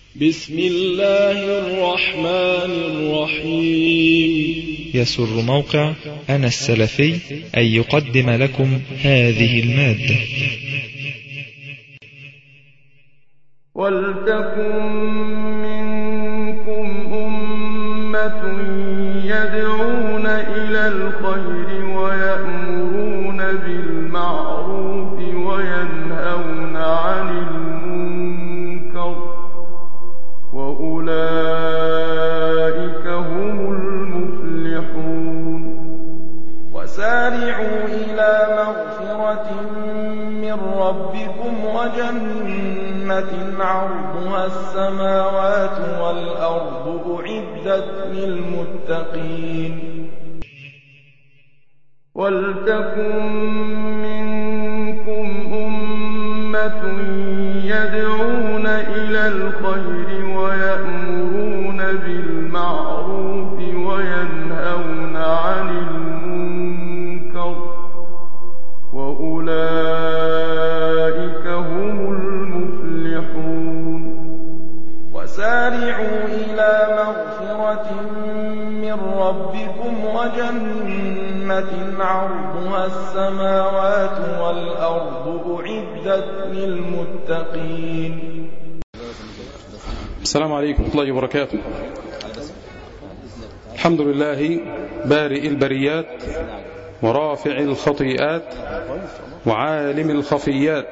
بسم الله الرحمن الرحيم. يسر موقع أنا السلفي أن يقدم لكم هذه المادة. ولتكن منكم أمة يدعون إلى الخير ويأمرون بالمعروف وينهون عن المنكر وأولئك هم المفلحون. وسارعوا إلى مغفرة من ربكم وجنة عرضها السماوات والأرض أعدت للمتقين. ولتكن منكم أمة يدعون إلى الخير ويأمرون بالمعروف وينهون عن المنكر وأولئك هم المفلحون. وسارعوا إلى مغفرة من ربكم وجنة عرضها السماوات والأرض أعدت للمتقين. السلام عليكم ورحمة الله وبركاته. الحمد لله بارئ البريات ورافع الخطيئات وعالم الخفيات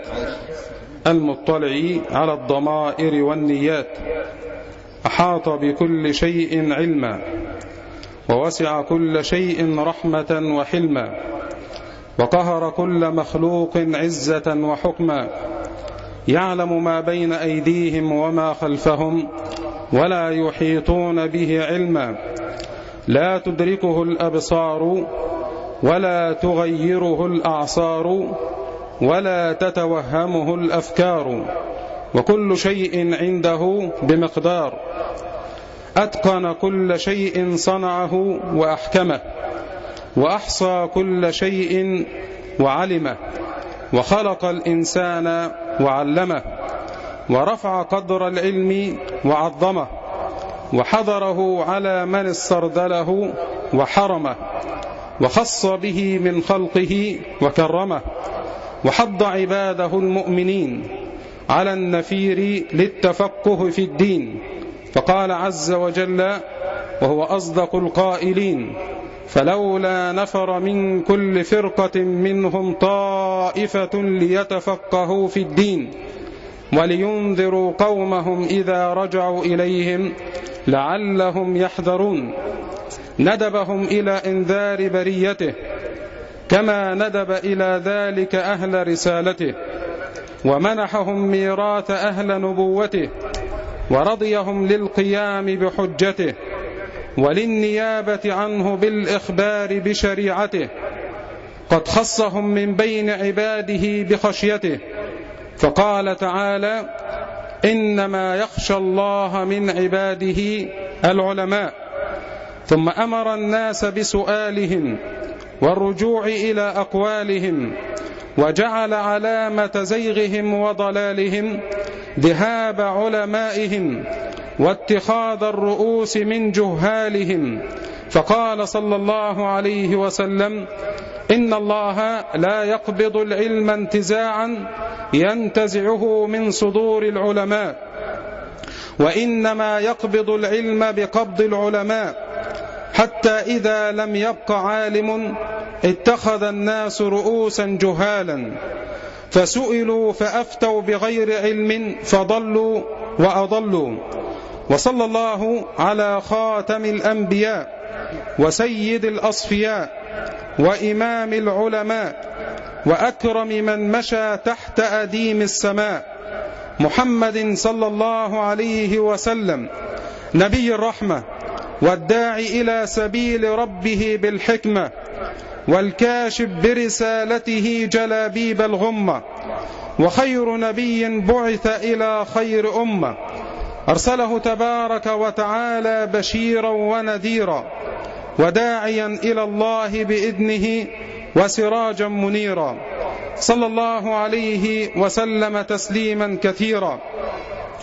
المطلع على الضمائر والنيات، أحاط بكل شيء علما ووسع كل شيء رحمة وحلما، وقهر كل مخلوق عزة وحكما، يعلم ما بين أيديهم وما خلفهم ولا يحيطون به علما، لا تدركه الأبصار ولا تغيره الأعصار ولا تتوهمه الأفكار، وكل شيء عنده بمقدار، أتقن كل شيء صنعه وأحكمه، وأحصى كل شيء وعلمه، وخلق الإنسان وعلمه، ورفع قدر العلم وعظمه، وحضره على من استرذله وحرمه، وخص به من خلقه وكرمه، وحض عباده المؤمنين على النفير للتفقه في الدين، فقال عز وجل وهو أصدق القائلين: فلولا نفر من كل فرقة منهم طائفة ليتفقهوا في الدين ولينذروا قومهم إذا رجعوا إليهم لعلهم يحذرون. ندبهم إلى إنذار بريته كما ندب إلى ذلك أهل رسالته، ومنحهم ميراث أهل نبوته، ورضيهم للقيام بحجته وللنيابة عنه بالإخبار بشريعته. قد خصهم من بين عباده بخشيته، فقال تعالى: إنما يخشى الله من عباده العلماء. ثم أمر الناس بسؤالهم والرجوع إلى أقوالهم، وجعل علامة زيغهم وضلالهم ذهاب علمائهم واتخاذ الرؤوس من جهالهم، فقال صلى الله عليه وسلم: إن الله لا يقبض العلم انتزاعا ينتزعه من صدور العلماء، وإنما يقبض العلم بقبض العلماء، حتى إذا لم يبق عالم اتخذ الناس رؤوسا جهالا، فسئلوا فأفتوا بغير علم فضلوا وأضلوا. وصلى الله على خاتم الأنبياء وسيد الأصفياء وإمام العلماء وأكرم من مشى تحت أديم السماء، محمد صلى الله عليه وسلم، نبي الرحمة والداعي إلى سبيل ربه بالحكمة، والكاشف برسالته جلابيب الغمة، وخير نبي بعث إلى خير أمة، أرسله تبارك وتعالى بشيرا ونذيرا وداعيا إلى الله بإذنه وسراجا منيرا، صلى الله عليه وسلم تسليما كثيرا.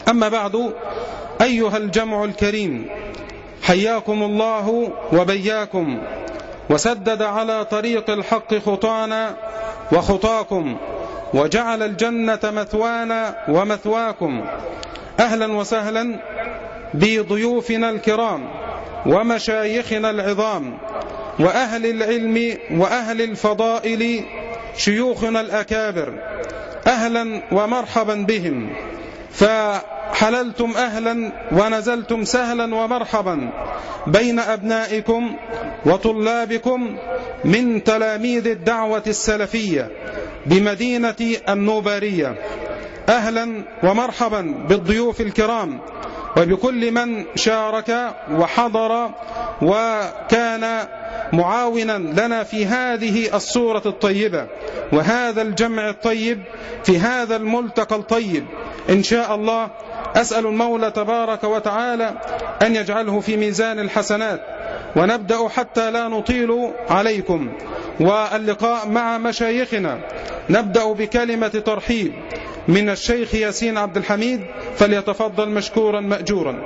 أما بعد، أيها الجمع الكريم، حياكم الله وبياكم، وسدد على طريق الحق خطانا وخطاكم، وجعل الجنة مثوانا ومثواكم. أهلا وسهلا بضيوفنا الكرام ومشايخنا العظام وأهل العلم وأهل الفضائل، شيوخنا الأكابر، أهلا ومرحبا بهم. فحللتم أهلا ونزلتم سهلا ومرحبا بين أبنائكم وطلابكم من تلاميذ الدعوة السلفية بمدينة النوبارية. أهلا ومرحبا بالضيوف الكرام وبكل من شارك وحضر وكان معاونا لنا في هذه الصورة الطيبة وهذا الجمع الطيب في هذا الملتقى الطيب. إن شاء الله أسأل المولى تبارك وتعالى أن يجعله في ميزان الحسنات. ونبدأ حتى لا نطيل عليكم واللقاء مع مشايخنا. نبدأ بكلمة ترحيب من الشيخ ياسين عبد الحميد، فليتفضل مشكورا مأجورا.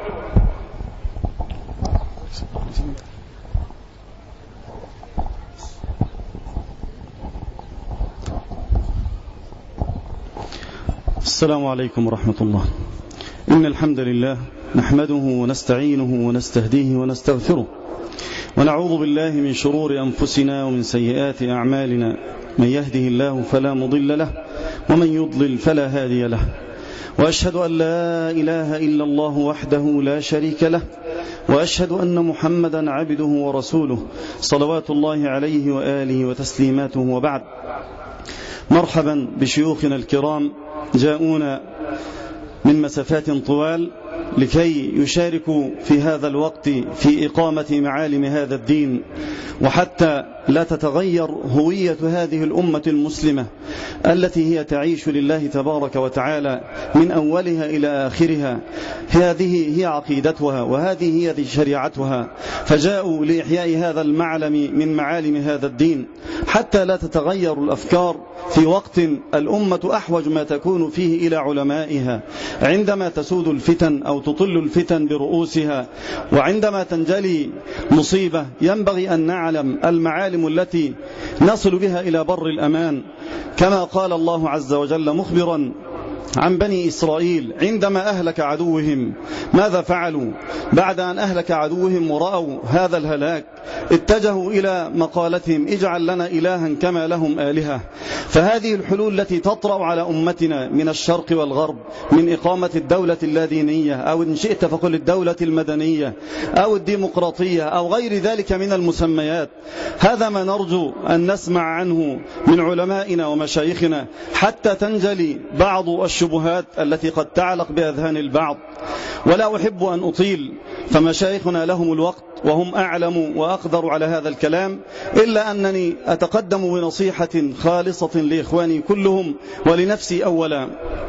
السلام عليكم ورحمة الله. إن الحمد لله نحمده ونستعينه ونستهديه ونستغفره، ونعوذ بالله من شرور أنفسنا ومن سيئات أعمالنا. من يهده الله فلا مضل له، ومن يضلل فلا هادي له. وأشهد أن لا إله إلا الله وحده لا شريك له، وأشهد أن محمدا عبده ورسوله صلوات الله عليه وآله وتسليماته. وبعد، مرحبا بشيوخنا الكرام جاءونا من مسافات طوال لكي يشاركوا في هذا الوقت في إقامة معالم هذا الدين، وحتى لا تتغير هوية هذه الأمة المسلمة التي هي تعيش لله تبارك وتعالى من أولها إلى آخرها. هذه هي عقيدتها وهذه هي شريعتها، فجاءوا لإحياء هذا المعلم من معالم هذا الدين حتى لا تتغير الأفكار في وقت الأمة أحوج ما تكون فيه إلى علمائها، عندما تسود الفتن أو تطل الفتن برؤوسها، وعندما تنجلي مصيبة ينبغي أن نعلم المعالم التي نصل بها إلى بر الأمان. كما قال الله عز وجل مخبرا عن بني إسرائيل عندما أهلك عدوهم، ماذا فعلوا بعد أن أهلك عدوهم ورأوا هذا الهلاك؟ اتجهوا إلى مقالتهم اجعل لنا إلها كما لهم آلهة. فهذه الحلول التي تطرأ على أمتنا من الشرق والغرب من إقامة الدولة اللادينية، أو إن شئت فقل الدولة المدنية أو الديمقراطية أو غير ذلك من المسميات، هذا ما نرجو أن نسمع عنه من علمائنا ومشايخنا حتى تنجلي بعض الشبهات التي قد تعلق بأذهان البعض. ولا أحب أن أطيل، فمشايخنا لهم الوقت وهم أعلم وأقدر على هذا الكلام، إلا أنني أتقدم بنصيحة خالصة لإخواني كلهم ولنفسي أولا،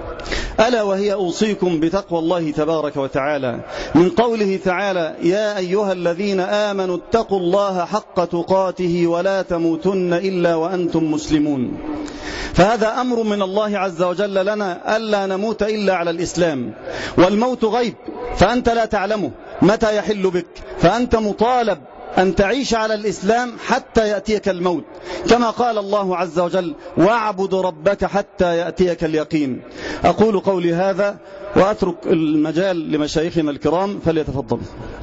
ألا وهي أوصيكم بتقوى الله تبارك وتعالى، من قوله تعالى يا أيها الذين آمنوا اتقوا الله حق تقاته ولا تموتن إلا وأنتم مسلمون. فهذا أمر من الله عز وجل لنا ألا نموت إلا على الإسلام، والموت غيب فأنت لا تعلمه متى يحل بك، فأنت مطالب أن تعيش على الإسلام حتى يأتيك الموت، كما قال الله عز وجل واعبد ربك حتى يأتيك اليقين. أقول قولي هذا وأترك المجال لمشايخنا الكرام فليتفضل.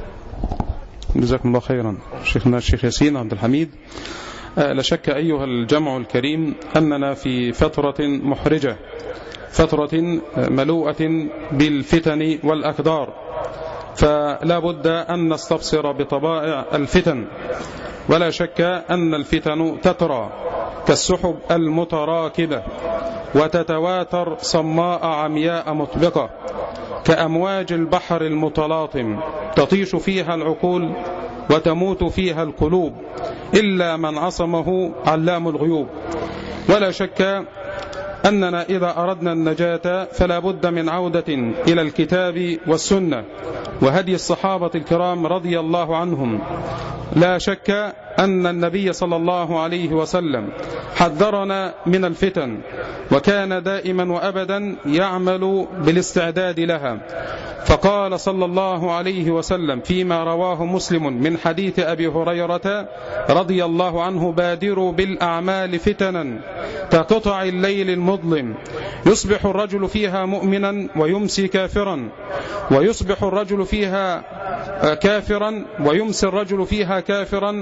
جزاكم الله خيرا شيخنا الشيخ ياسين عبد الحميد. لا شك أيها الجمع الكريم أننا في فترة محرجة، فترة ملوءة بالفتن والأكدار، فلا بد أن نستبصر بطبائع الفتن. ولا شك أن الفتن تترى كالسحب المتراكبة وتتواتر صماء عمياء مطبقة كأمواج البحر المتلاطم، تطيش فيها العقول وتموت فيها القلوب إلا من عصمه علام الغيوب. ولا شك أننا إذا أردنا النجاة فلا بد من عودة إلى الكتاب والسنة وهدي الصحابة الكرام رضي الله عنهم، لا شك أن النبي صلى الله عليه وسلم حذرنا من الفتن، وكان دائما وأبدا يعمل بالاستعداد لها. فقال صلى الله عليه وسلم فيما رواه مسلم من حديث أبي هريرة رضي الله عنه: بادروا بالأعمال فتنا كقطع الليل المظلم، يصبح الرجل فيها مؤمنا ويمسي كافرا، ويصبح الرجل فيها كافرا ويمسي الرجل فيها كافرا،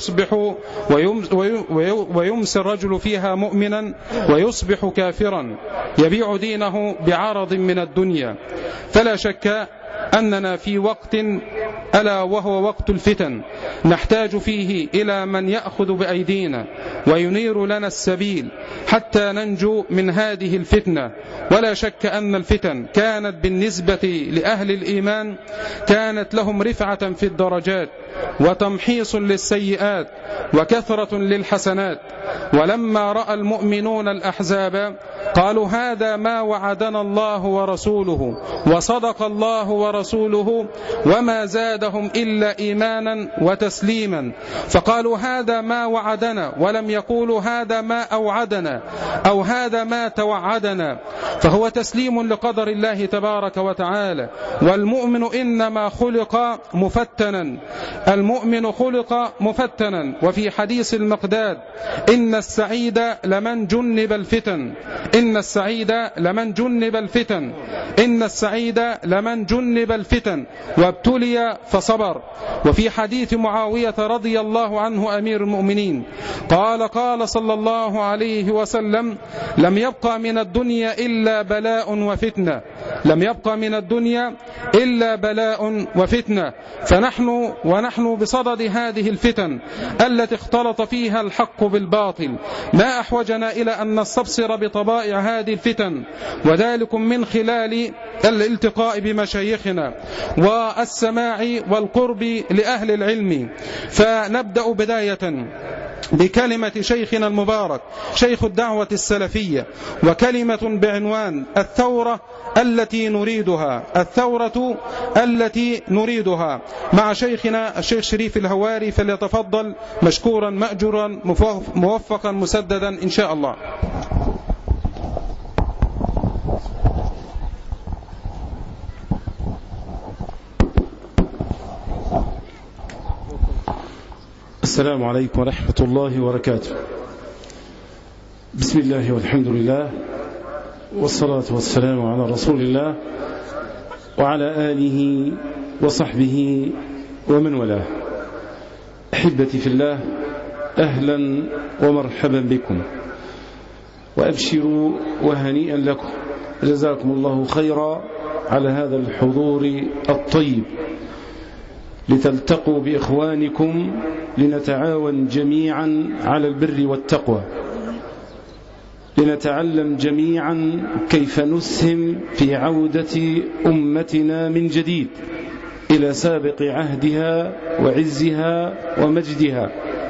ويمسي الرجل فيها مؤمنا ويصبح كافرا، يبيع دينه بعرض من الدنيا. فلا شك أننا في وقت ألا وهو وقت الفتن، نحتاج فيه إلى من يأخذ بأيدينا وينير لنا السبيل حتى ننجو من هذه الفتنة. ولا شك أن الفتن كانت بالنسبة لأهل الإيمان كانت لهم رفعة في الدرجات وتمحيص للسيئات وكثرة للحسنات. ولما رأى المؤمنون الأحزاب قالوا: هذا ما وعدنا الله ورسوله وصدق الله ورسوله وما زادهم إلا إيمانا وتسليما. فقالوا: هذا ما وعدنا، ولم يقولوا هذا ما أوعدنا أو هذا ما توعدنا. فهو تسليم لقدر الله تبارك وتعالى. والمؤمن إنما خلق مفتنا، المؤمن خلق مفتنا. وفي حديث المقداد: إن السعيد لمن جنب الفتن، إن السعيد لمن جنب الفتن، إن السعيد لمن جنب الفتن وابتلي فصبر. وفي حديث معاوية رضي الله عنه أمير المؤمنين قال صلى الله عليه وسلم: لم يبقى من الدنيا إلا بلاء وفتنة، لم يبقى من الدنيا إلا بلاء وفتنة. ونحن بصدد هذه الفتن التي اختلط فيها الحق بالباطل، ما أحوجنا إلى أن نستبصر بطبائع هذه الفتن، وذلك من خلال الالتقاء بمشايخنا والسماع والقرب لأهل العلم. فنبدأ بداية بكلمة شيخنا المبارك شيخ الدعوة السلفية، وكلمة بعنوان الثورة التي نريدها، الثورة التي نريدها، مع شيخنا الشيخ شريف الهواري. فليتفضل مشكورا مأجورا موفقا مسددا إن شاء الله. السلام عليكم ورحمة الله وبركاته. بسم الله والحمد لله والصلاة والسلام على رسول الله وعلى آله وصحبه ومن والاه. أحبتي في الله، أهلا ومرحبا بكم، وأبشروا وهنيئا لكم، جزاكم الله خيرا على هذا الحضور الطيب، لتلتقوا بإخوانكم لنتعاون جميعا على البر والتقوى، لنتعلم جميعا كيف نسهم في عودة أمتنا من جديد إلى سابق عهدها وعزها ومجدها.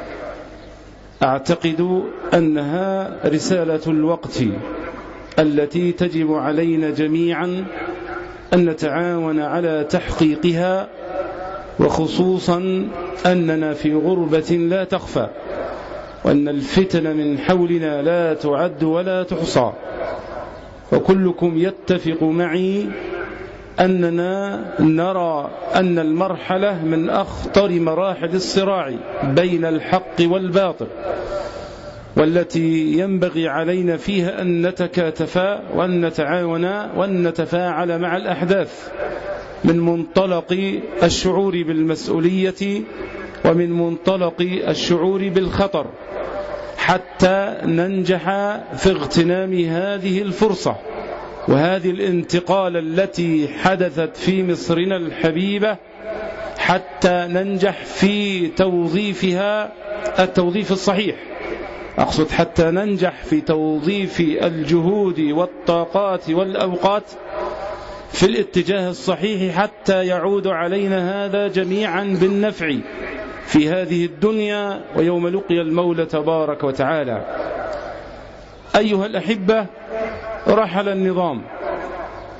أعتقد أنها رسالة الوقت التي تجب علينا جميعا أن نتعاون على تحقيقها، وخصوصا أننا في غربة لا تخفى، وأن الفتن من حولنا لا تعد ولا تحصى. وكلكم يتفق معي أننا نرى أن المرحلة من أخطر مراحل الصراع بين الحق والباطل، والتي ينبغي علينا فيها أن نتكاتفا وأن نتعاون وأن نتفاعل مع الأحداث من منطلق الشعور بالمسؤولية ومن منطلق الشعور بالخطر، حتى ننجح في اغتنام هذه الفرصة وهذه الانتقالة التي حدثت في مصرنا الحبيبة، حتى ننجح في توظيفها التوظيف الصحيح. أقصد حتى ننجح في توظيف الجهود والطاقات والأوقات في الاتجاه الصحيح، حتى يعود علينا هذا جميعا بالنفع في هذه الدنيا ويوم لقي المولى تبارك وتعالى. أيها الأحبة، رحل النظام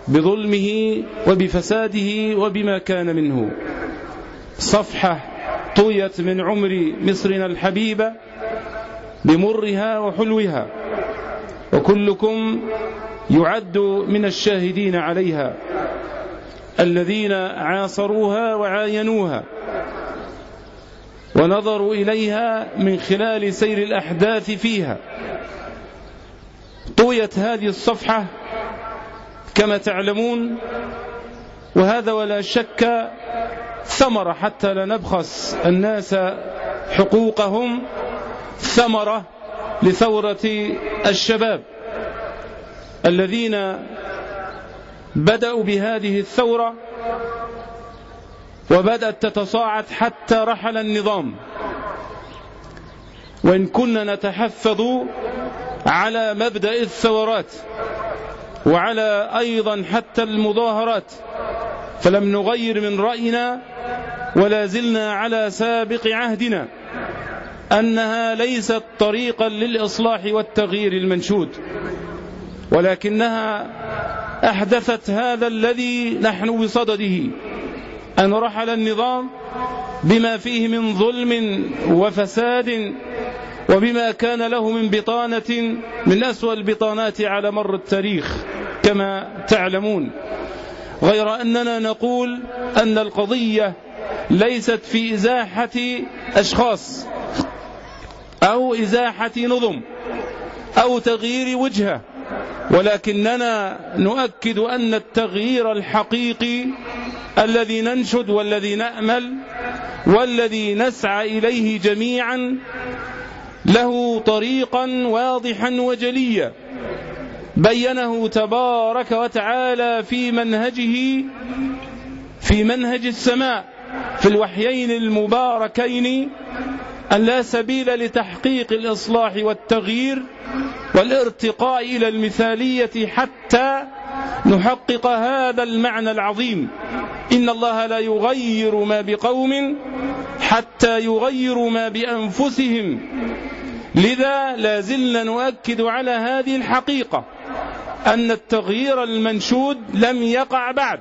بظلمه وبفساده وبما كان منه، صفحة طويت من عمر مصرنا الحبيبة بمرها وحلوها، وكلكم يعد من الشاهدين عليها الذين عاصروها وعاينوها ونظروا إليها من خلال سير الأحداث فيها. طويت هذه الصفحة كما تعلمون، وهذا ولا شك ثمرة، حتى لا نبخس الناس حقوقهم، ثمرة لثورة الشباب الذين بدأوا بهذه الثورة وبدأت تتصاعد حتى رحل النظام. وإن كنا نتحفظ على مبدأ الثورات وعلى أيضا حتى المظاهرات، فلم نغير من رأينا ولا زلنا على سابق عهدنا أنها ليست طريقا للإصلاح والتغيير المنشود، ولكنها أحدثت هذا الذي نحن بصدده، أن رحل النظام بما فيه من ظلم وفساد وبما كان له من بطانة من أسوأ البطانات على مر التاريخ كما تعلمون. غير أننا نقول أن القضية ليست في إزاحة أشخاص أو إزاحة نظم أو تغيير وجهة، ولكننا نؤكد أن التغيير الحقيقي الذي ننشد والذي نأمل والذي نسعى إليه جميعا له طريقا واضحا وجليا بينه تبارك وتعالى في منهج السماء في الوحيين المباركين، أن لا سبيل لتحقيق الإصلاح والتغيير والارتقاء إلى المثالية حتى نحقق هذا المعنى العظيم: إن الله لا يغير ما بقوم حتى يغيروا ما بأنفسهم. لذا لا زلنا نؤكد على هذه الحقيقة، أن التغيير المنشود لم يقع بعد،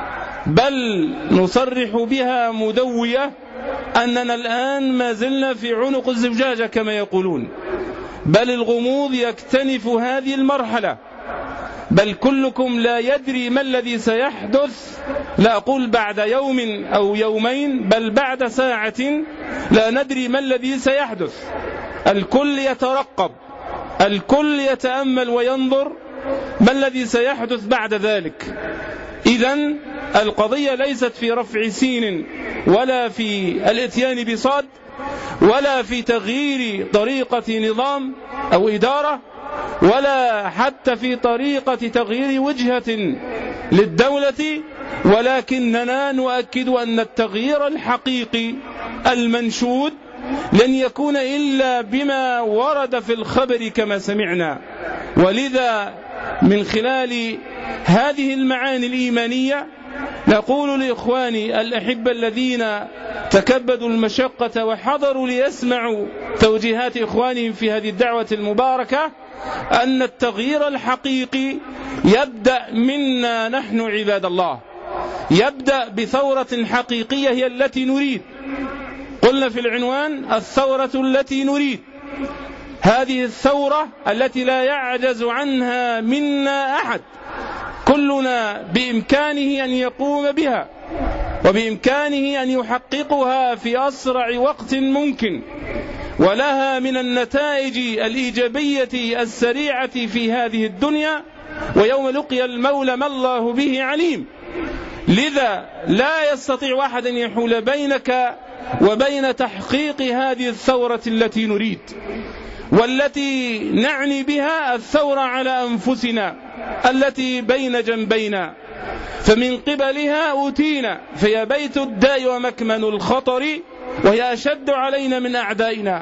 بل نصرح بها مدوية أننا الآن ما زلنا في عنق الزجاجة كما يقولون، بل الغموض يكتنف هذه المرحلة، بل كلكم لا يدري ما الذي سيحدث، لا أقول بعد يوم أو يومين، بل بعد ساعة لا ندري ما الذي سيحدث. الكل يترقب، الكل يتأمل وينظر ما الذي سيحدث بعد ذلك. إذن القضية ليست في رفع سين ولا في الاتيان بصاد ولا في تغيير طريقة نظام أو إدارة ولا حتى في طريقة تغيير وجهة للدولة، ولكننا نؤكد أن التغيير الحقيقي المنشود لن يكون إلا بما ورد في الخبر كما سمعنا. ولذا من خلال هذه المعاني الإيمانية نقول لإخواني الأحبة الذين تكبدوا المشقة وحضروا ليسمعوا توجيهات إخوانهم في هذه الدعوة المباركة، أن التغيير الحقيقي يبدأ منا نحن عباد الله، يبدأ بثورة حقيقية هي التي نريد. قلنا في العنوان: الثورة التي نريد. هذه الثورة التي لا يعجز عنها منا أحد، كلنا بإمكانه أن يقوم بها وبإمكانه أن يحققها في أسرع وقت ممكن، ولها من النتائج الإيجابية السريعة في هذه الدنيا، ويوم لقي المولى ما الله به عليم. لذا لا يستطيع أحد أن يحول بينك وبين تحقيق هذه الثورة التي نريد، والتي نعني بها الثورة على أنفسنا التي بين جنبينا، فمن قبلها أوتينا فهي بيت الداء ومكمن الخطر، وهي أشد علينا من أعدائنا.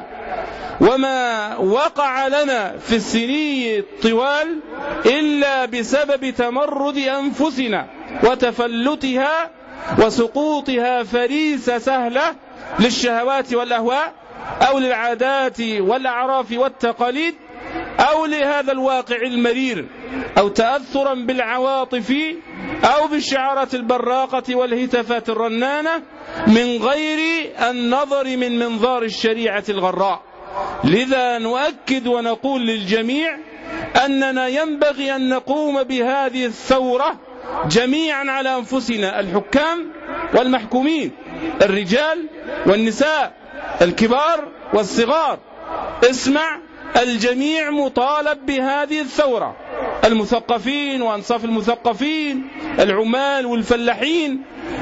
وما وقع لنا في السنين الطوال إلا بسبب تمرد أنفسنا وتفلتها وسقوطها فريسة سهلة للشهوات والأهواء أو للعادات والأعراف والتقاليد أو لهذا الواقع المرير، أو تأثرا بالعواطف أو بالشعارات البراقة والهتافات الرنانة من غير النظر من منظار الشريعة الغراء. لذا نؤكد ونقول للجميع أننا ينبغي أن نقوم بهذه الثورة جميعا على أنفسنا، الحكام والمحكومين، الرجال والنساء، الكبار والصغار. اسمع، الجميع مطالب بهذه الثورة، المثقفين وأنصاف المثقفين، العمال والفلاحين،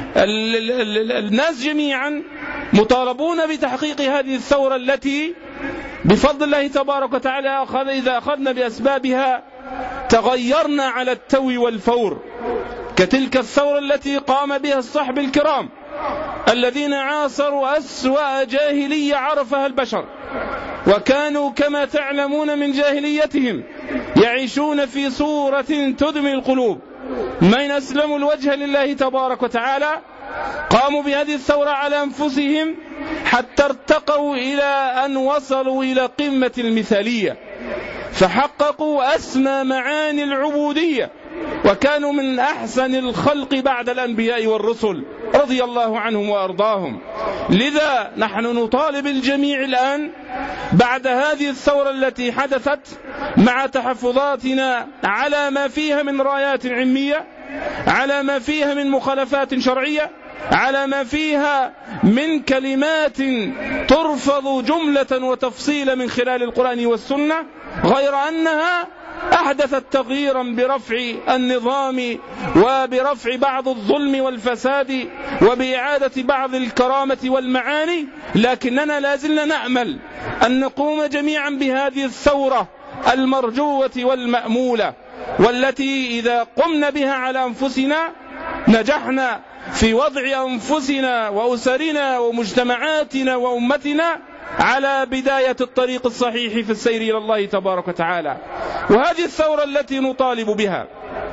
الناس جميعا مطالبون بتحقيق هذه الثورة التي بفضل الله تبارك وتعالى إذا أخذنا بأسبابها تغيرنا على التو والفور، كتلك الثورة التي قام بها الصحب الكرام الذين عاصروا أسوأ جاهلية عرفها البشر، وكانوا كما تعلمون من جاهليتهم يعيشون في صورة تدمي القلوب. من أسلموا الوجه لله تبارك وتعالى قاموا بهذه الثورة على أنفسهم حتى ارتقوا إلى أن وصلوا إلى قمة المثالية، فحققوا أسمى معاني العبودية، وكانوا من أحسن الخلق بعد الأنبياء والرسل رضي الله عنهم وأرضاهم. لذا نحن نطالب الجميع الآن بعد هذه الثورة التي حدثت، مع تحفظاتنا على ما فيها من رايات علمية، على ما فيها من مخالفات شرعية، على ما فيها من كلمات ترفض جملة وتفصيلا من خلال القرآن والسنة، غير أنها أحدثت تغييرا برفع النظام وبرفع بعض الظلم والفساد وبإعادة بعض الكرامة والمعاني. لكننا لازلنا نأمل أن نقوم جميعا بهذه الثورة المرجوة والمأمولة، والتي إذا قمنا بها على أنفسنا نجحنا في وضع أنفسنا وأسرنا ومجتمعاتنا وأمتنا على بداية الطريق الصحيح في السير إلى الله تبارك وتعالى. وهذه الثورة التي نطالب بها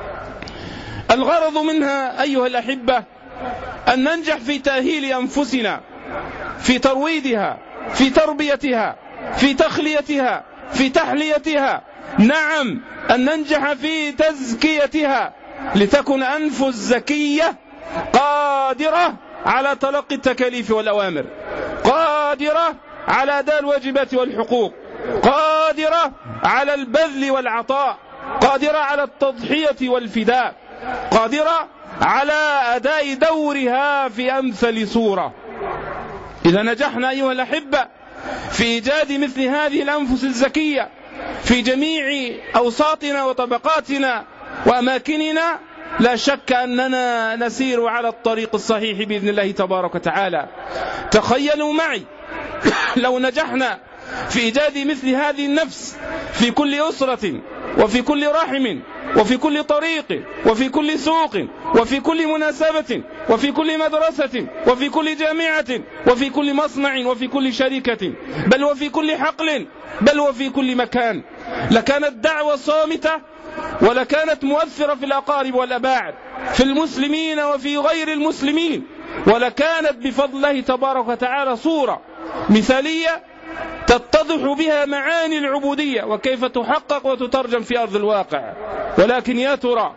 الغرض منها أيها الأحبة أن ننجح في تأهيل أنفسنا، في ترويضها، في تربيتها، في تخليتها، في تحليتها، نعم أن ننجح في تزكيتها لتكن أنفس زكية قادرة على تلقي التكاليف والأوامر، قادرة على أداء الواجبات والحقوق، قادرة على البذل والعطاء، قادرة على التضحية والفداء، قادرة على أداء دورها في أمثل صورة. إذا نجحنا أيها الأحبة في إيجاد مثل هذه الأنفس الزكية في جميع أوساطنا وطبقاتنا وأماكننا، لا شك أننا نسير على الطريق الصحيح بإذن الله تبارك وتعالى. تخيلوا معي لو نجحنا في إيجاد مثل هذه النفس في كل أسرة وفي كل رحم وفي كل طريق وفي كل سوق وفي كل مناسبة وفي كل مدرسة وفي كل جامعة وفي كل مصنع وفي كل شركة، بل وفي كل حقل، بل وفي كل مكان، لكانت دعوة صامتة ولكانت مؤثرة في الأقارب والأباعد، في المسلمين وفي غير المسلمين، ولكانت بفضل الله تبارك وتعالى صورة مثالية تتضح بها معاني العبودية وكيف تحقق وتترجم في أرض الواقع. ولكن يا ترى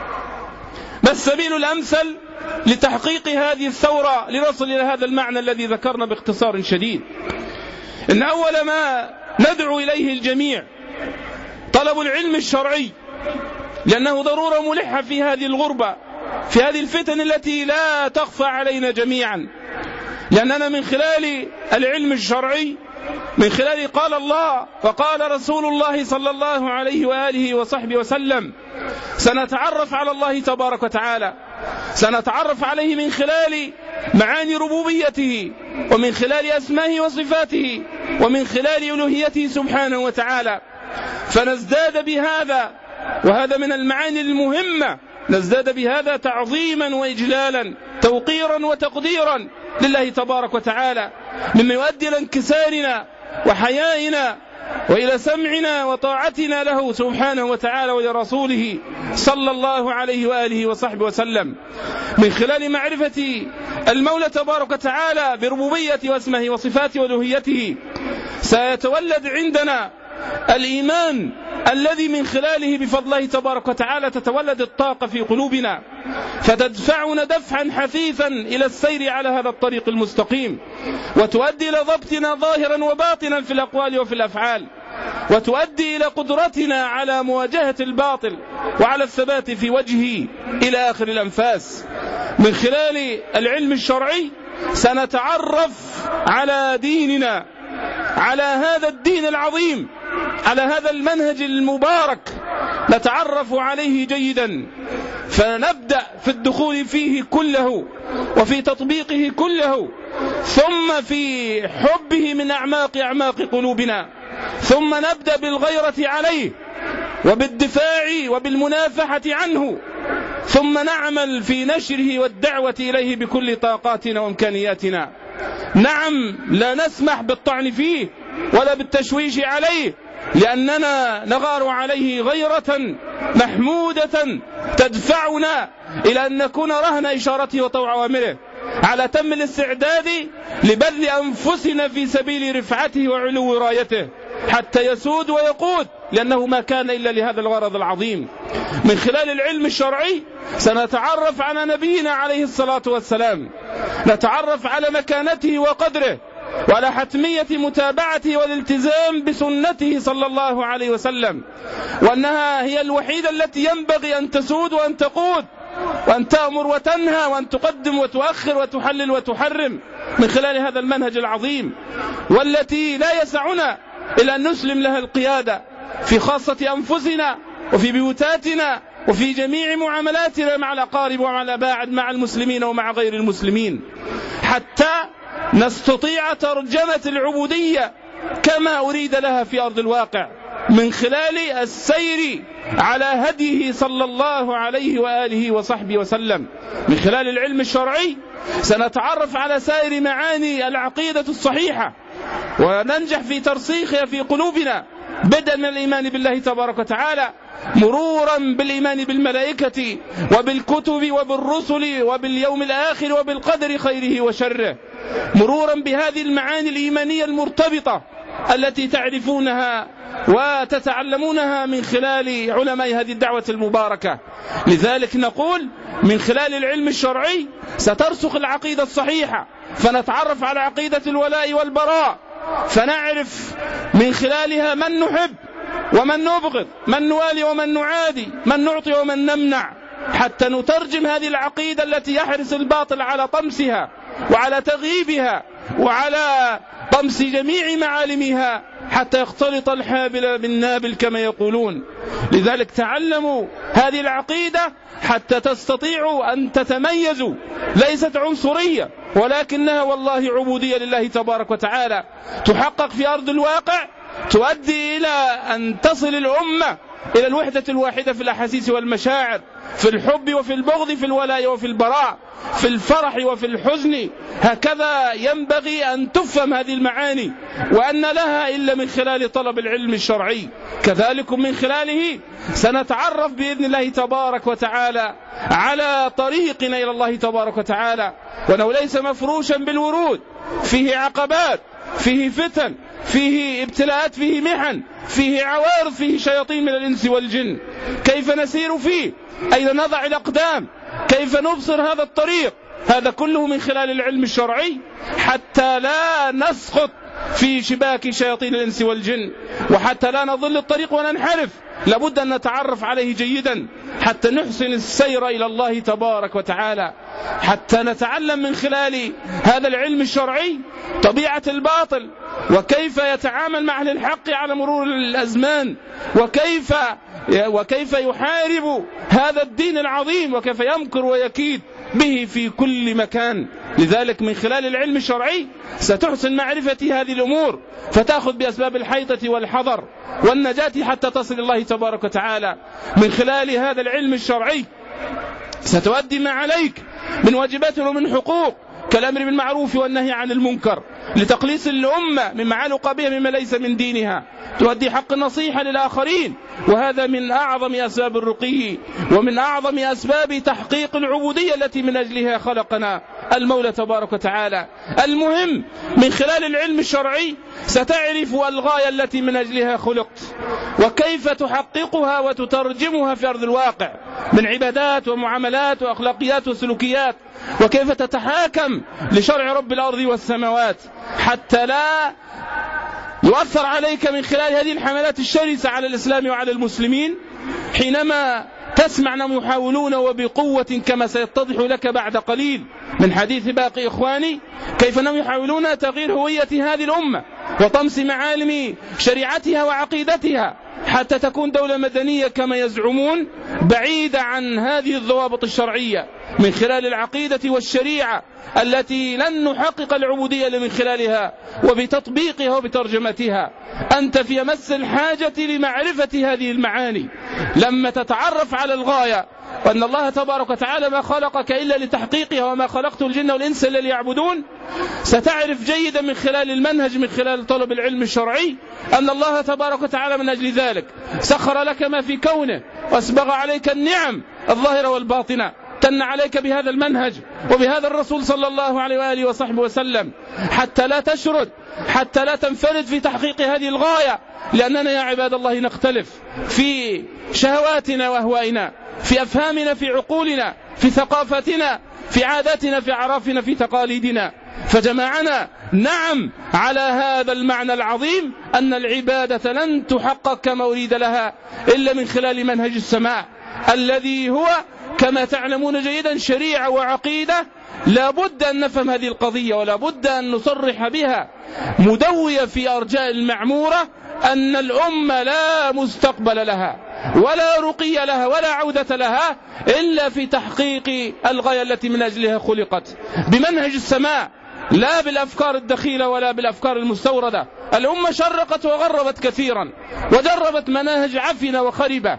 ما السبيل الأمثل لتحقيق هذه الثورة لنصل إلى هذا المعنى الذي ذكرنا باختصار شديد؟ إن أول ما ندعو إليه الجميع طلب العلم الشرعي، لأنه ضرورة ملحة في هذه الغربة، في هذه الفتن التي لا تخفى علينا جميعا، لأننا من خلال العلم الشرعي، من خلال قال الله وقال رسول الله صلى الله عليه وآله وصحبه وسلم، سنتعرف على الله تبارك وتعالى، سنتعرف عليه من خلال معاني ربوبيته ومن خلال أسمائه وصفاته ومن خلال ألوهيته سبحانه وتعالى، فنزداد بهذا، وهذا من المعاني المهمة، نزداد بهذا تعظيما وإجلالا، توقيرا وتقديرا لله تبارك وتعالى، مما يؤدي إلى انكسارنا وحيائنا وإلى سمعنا وطاعتنا له سبحانه وتعالى ولرسوله صلى الله عليه وآله وصحبه وسلم. من خلال معرفة المولى تبارك وتعالى بربوبية واسمه وصفاته وألوهيته سيتولد عندنا الإيمان الذي من خلاله بفضل الله تبارك وتعالى تتولد الطاقة في قلوبنا فتدفعنا دفعا حثيثا إلى السير على هذا الطريق المستقيم، وتؤدي إلى ضبطنا ظاهرا وباطنا في الأقوال وفي الأفعال، وتؤدي إلى قدرتنا على مواجهة الباطل وعلى الثبات في وجهه إلى آخر الأنفاس. من خلال العلم الشرعي سنتعرف على ديننا، على هذا الدين العظيم، على هذا المنهج المبارك، نتعرف عليه جيدا، فنبدأ في الدخول فيه كله وفي تطبيقه كله، ثم في حبه من أعماق قلوبنا، ثم نبدأ بالغيرة عليه وبالدفاع وبالمنافحة عنه، ثم نعمل في نشره والدعوة إليه بكل طاقاتنا وإمكانياتنا. نعم، لا نسمح بالطعن فيه ولا بالتشويش عليه، لأننا نغار عليه غيرة محمودة تدفعنا إلى أن نكون رهن إشارته وطوع أوامره، على تم الاستعداد لبذل أنفسنا في سبيل رفعته وعلو رايته حتى يسود ويقود، لأنه ما كان إلا لهذا الغرض العظيم. من خلال العلم الشرعي سنتعرف على نبينا عليه الصلاة والسلام، نتعرف على مكانته وقدره وعلى حتمية متابعته والالتزام بسنته صلى الله عليه وسلم، وأنها هي الوحيدة التي ينبغي أن تسود وأن تقود وأن تأمر وتنهى وأن تقدم وتؤخر وتحلل وتحرم من خلال هذا المنهج العظيم، والتي لا يسعنا إلا أن نسلم لها القيادة في خاصة أنفسنا وفي بيوتاتنا وفي جميع معاملاتنا مع الأقارب ومع الأباعد، مع المسلمين ومع غير المسلمين، حتى نستطيع ترجمة العبودية كما أريد لها في أرض الواقع من خلال السير على هديه صلى الله عليه وآله وصحبه وسلم. من خلال العلم الشرعي سنتعرف على سائر معاني العقيدة الصحيحة وننجح في ترسيخها في قلوبنا، بدءا من الإيمان بالله تبارك وتعالى، مرورا بالإيمان بالملائكة وبالكتب وبالرسل وباليوم الآخر وبالقدر خيره وشره، مرورا بهذه المعاني الإيمانية المرتبطة التي تعرفونها وتتعلمونها من خلال علماء هذه الدعوة المباركة. لذلك نقول من خلال العلم الشرعي سترسخ العقيدة الصحيحة، فنتعرف على عقيدة الولاء والبراء، فنعرف من خلالها من نحب ومن نبغض، من نوالي ومن نعادي، من نعطي ومن نمنع، حتى نترجم هذه العقيدة التي يحرص الباطل على طمسها وعلى تغييبها وعلى طمس جميع معالمها حتى يختلط الحابل بالنابل كما يقولون. لذلك تعلموا هذه العقيدة حتى تستطيعوا أن تتميزوا، ليست عنصرية ولكنها والله عبودية لله تبارك وتعالى، تحقق في أرض الواقع، تؤدي إلى أن تصل الأمة إلى الوحدة الواحدة في الأحاسيس والمشاعر، في الحب وفي البغض، في الولاء وفي البراء، في الفرح وفي الحزن. هكذا ينبغي أن تفهم هذه المعاني، وأن لها إلا من خلال طلب العلم الشرعي. كذلك من خلاله سنتعرف بإذن الله تبارك وتعالى على طريقنا إلى الله تبارك وتعالى، وأنه ليس مفروشا بالورود، فيه عقبات، فيه فتن، فيه ابتلاءات، فيه محن، فيه عوارض، فيه شياطين من الإنس والجن. كيف نسير فيه؟ أين نضع الأقدام؟ كيف نبصر هذا الطريق؟ هذا كله من خلال العلم الشرعي حتى لا نسقط في شباك شياطين الإنس والجن، وحتى لا نضل الطريق وننحرف. لابد أن نتعرف عليه جيدا حتى نحسن السير إلى الله تبارك وتعالى، حتى نتعلم من خلال هذا العلم الشرعي طبيعة الباطل، وكيف يتعامل مع أهل الحق على مرور الأزمان، وكيف يحارب هذا الدين العظيم، وكيف يمكر ويكيد به في كل مكان. لذلك من خلال العلم الشرعي ستحسن معرفة هذه الأمور، فتأخذ بأسباب الحيطة والحذر والنجاة حتى تصل الله تبارك وتعالى. من خلال هذا العلم الشرعي ستؤدي ما عليك من واجبات ومن حقوق، كالأمر بالمعروف والنهي عن المنكر، لتقليص الأمة مما علق بها مما ليس من دينها، تؤدي حق النصيحة للآخرين، وهذا من أعظم أسباب الرقي ومن أعظم أسباب تحقيق العبودية التي من أجلها خلقنا المولى تبارك وتعالى. المهم من خلال العلم الشرعي ستعرف الغاية التي من أجلها خلقت، وكيف تحققها وتترجمها في أرض الواقع من عبادات ومعاملات وأخلاقيات وسلوكيات، وكيف تتحاكم لشرع رب الأرض والسماوات، حتى لا يؤثر عليك من خلال هذه الحملات الشرسة على الإسلام وعلى المسلمين حينما تسمع أنهم يحاولون وبقوة كما سيتضح لك بعد قليل من حديث باقي إخواني كيف أنهم يحاولون تغيير هوية هذه الأمة وطمس معالم شريعتها وعقيدتها حتى تكون دولة مدنية كما يزعمون بعيدة عن هذه الضوابط الشرعية من خلال العقيدة والشريعة التي لن نحقق العبودية من خلالها وبتطبيقها وبترجمتها. أنت في أمس الحاجة لمعرفة هذه المعاني لما تتعرف على الغاية، وأن الله تبارك وتعالى ما خلقك إلا لتحقيقها وما خلقت الجن والإنس إلا ليعبدون. ستعرف جيدا من خلال المنهج من خلال طلب العلم الشرعي أن الله تبارك وتعالى من أجل ذلك سخر لك ما في كونه وأسبغ عليك النعم الظاهرة والباطنة، تن عليك بهذا المنهج وبهذا الرسول صلى الله عليه وآله وصحبه وسلم حتى لا تشرد، حتى لا تنفرد في تحقيق هذه الغاية، لأننا يا عباد الله نختلف في شهواتنا وأهوائنا، في أفهامنا، في عقولنا، في ثقافتنا، في عاداتنا، في أعرافنا، في تقاليدنا. فجماعنا نعم على هذا المعنى العظيم أن العبادة لن تحقق كما أريد لها إلا من خلال منهج السماء الذي هو كما تعلمون جيدا شريعة وعقيدة. لا بد أن نفهم هذه القضية ولا بد أن نصرح بها مدوية في أرجاء المعمورة أن الأمة لا مستقبل لها ولا رقي لها ولا عودة لها إلا في تحقيق الغاية التي من أجلها خلقت بمنهج السماء، لا بالأفكار الدخيلة ولا بالأفكار المستوردة. الأمة شرقت وغربت كثيرا وجربت مناهج عفنة وخربة،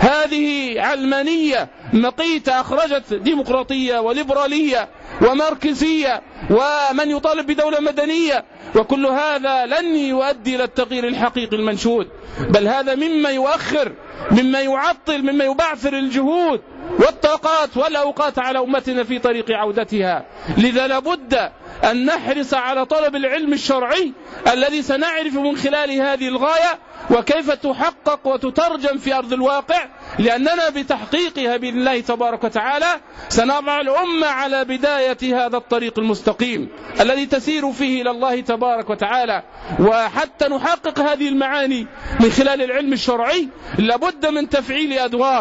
هذه علمانية مقيتة أخرجت ديمقراطية وليبرالية وماركسية ومن يطالب بدولة مدنية، وكل هذا لن يؤدي إلى التغيير الحقيقي المنشود، بل هذا مما يؤخر، مما يعطل، مما يبعثر الجهود والطاقات والأوقات على أمتنا في طريق عودتها. لذا لابد أن نحرص على طلب العلم الشرعي الذي سنعرف من خلال هذه الغاية وكيف تحقق وتترجم في أرض الواقع، لأننا بتحقيقها بإذن الله تبارك وتعالى سنضع الأمة على بداية هذا الطريق المستقيم الذي تسير فيه إلى الله تبارك وتعالى. وحتى نحقق هذه المعاني من خلال العلم الشرعي لابد من تفعيل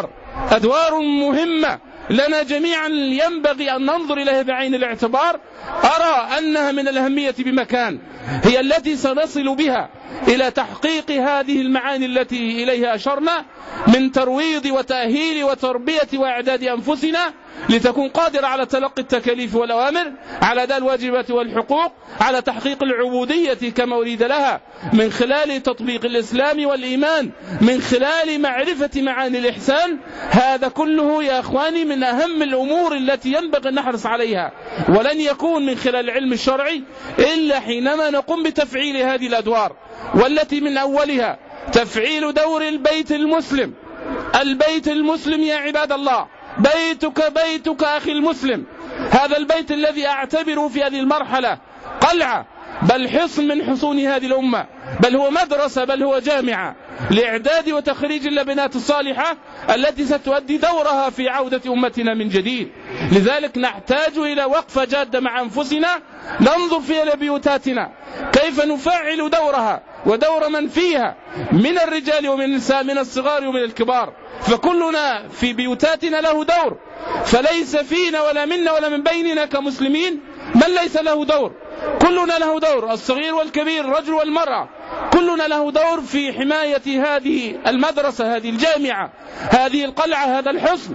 أدوار مهمة لنا جميعا ينبغي أن ننظر إليها بعين الاعتبار. أرى أنها من الأهمية بمكان، هي التي سنصل بها إلى تحقيق هذه المعاني التي إليها أشرنا من ترويض وتأهيل وتربية وإعداد أنفسنا لتكون قادرة على تلقي التكاليف والأوامر، على أداء الواجبات والحقوق، على تحقيق العبودية كما أريد لها من خلال تطبيق الإسلام والإيمان، من خلال معرفة معاني الإحسان. هذا كله يا أخواني من أهم الأمور التي ينبغي أن نحرص عليها، ولن يكون من خلال العلم الشرعي إلا حينما نقوم بتفعيل هذه الأدوار، والتي من أولها تفعيل دور البيت المسلم. البيت المسلم يا عباد الله بيتك بيتك أخي المسلم، هذا البيت الذي أعتبره في هذه المرحلة قلعة بل حصن من حصون هذه الأمة، بل هو مدرسة، بل هو جامعة لإعداد وتخريج اللبنات الصالحة التي ستؤدي دورها في عودة أمتنا من جديد. لذلك نحتاج إلى وقفة جادة مع أنفسنا، ننظر فيها لبيوتاتنا كيف نفعل دورها ودور من فيها من الرجال ومن النساء، من الصغار ومن الكبار، فكلنا في بيوتاتنا له دور، فليس فينا ولا منا ولا من بيننا كمسلمين من ليس له دور، كلنا له دور، الصغير والكبير، الرجل والمرأة، كلنا له دور في حماية هذه المدرسة، هذه الجامعة، هذه القلعة، هذا الحصن.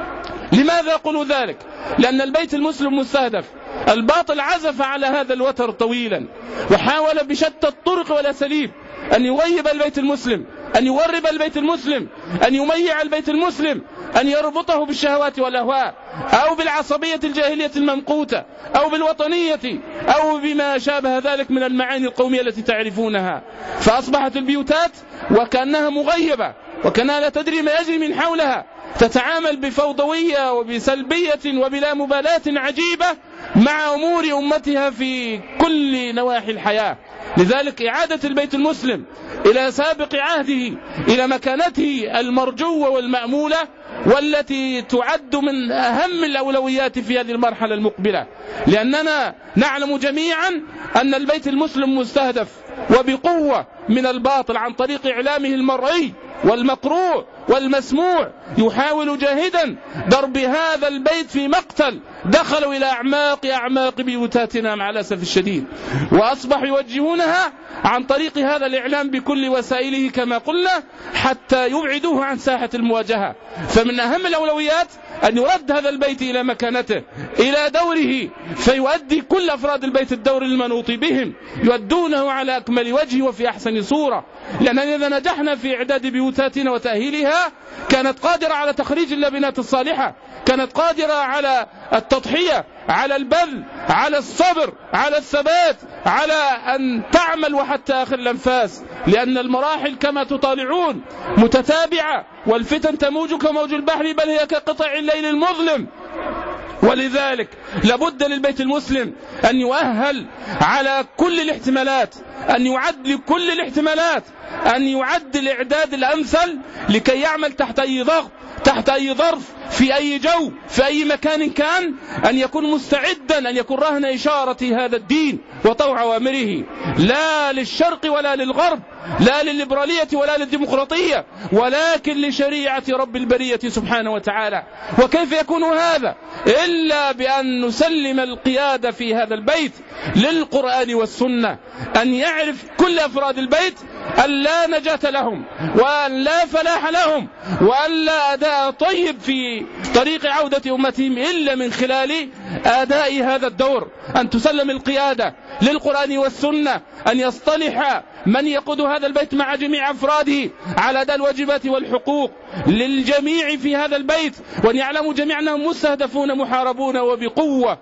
لماذا أقول ذلك؟ لأن البيت المسلم مستهدف. الباطل عزف على هذا الوتر طويلا وحاول بشتى الطرق والأساليب أن يغيب البيت المسلم، أن يورب البيت المسلم، أن يميع البيت المسلم، أن يربطه بالشهوات والأهواء أو بالعصبية الجاهلية الممقوتة أو بالوطنية أو بما شابه ذلك من المعاني القومية التي تعرفونها. فأصبحت البيوتات وكأنها مغيبة وكأنها لا تدري ما يجري من حولها، تتعامل بفوضوية وبسلبية وبلا مبالاة عجيبة مع أمور أمتها في كل نواحي الحياة. لذلك إعادة البيت المسلم إلى سابق عهده، إلى مكانته المرجوة والمأمولة والتي تعد من أهم الأولويات في هذه المرحلة المقبلة، لأننا نعلم جميعا أن البيت المسلم مستهدف وبقوة من الباطل عن طريق إعلامه المرئي والمقروء والمسموع. يحاول جاهدا ضرب هذا البيت في مقتل دخلوا إلى أعماق بيوتاتنا مع الأسف الشديد، وأصبحوا يوجهونها عن طريق هذا الإعلام بكل وسائله كما قلنا حتى يبعدوه عن ساحة المواجهة. فمن أهم الأولويات أن يرد هذا البيت إلى مكانته، إلى دوره، فيؤدي كل أفراد البيت الدور المنوط بهم، يؤدونه على أكمل وجه وفي أحسن صورة. لأن إذا نجحنا في إعداد بيوتاتنا وتأهيلها كانت قادرة على تخريج اللبنات الصالحة، كانت قادرة على التضحية، على البذل، على الصبر، على الثبات، على أن تعمل وحتى آخر الأنفاس، لأن المراحل كما تطالعون متتابعة، والفتن تموج كموج البحر بل هي كقطع الليل المظلم. ولذلك لابد للبيت المسلم أن يؤهل على كل الاحتمالات، أن يعد لكل الاحتمالات، أن يعد الإعداد الأمثل لكي يعمل تحت أي ضغط، تحت أي ظرف، في أي جو، في أي مكان كان، أن يكون مستعدا، أن يكون رهن إشارة هذا الدين وطوع أوامره، لا للشرق ولا للغرب، لا للليبرالية ولا للديمقراطية، ولكن لشريعة رب البرية سبحانه وتعالى. وكيف يكون هذا إلا بأن نسلم القيادة في هذا البيت للقرآن والسنة، أن يعرف كل أفراد البيت أن لا نجاة لهم وأن لا فلاح لهم وأن لا أداء طيب في طريق عودة أمتهم إلا من خلال أداء هذا الدور، أن تسلم القيادة للقرآن والسنة، أن يصطلح من يقود هذا البيت مع جميع أفراده على أداء الواجبات والحقوق للجميع في هذا البيت، وأن يعلموا جميعا أنهم مستهدفون محاربون وبقوة.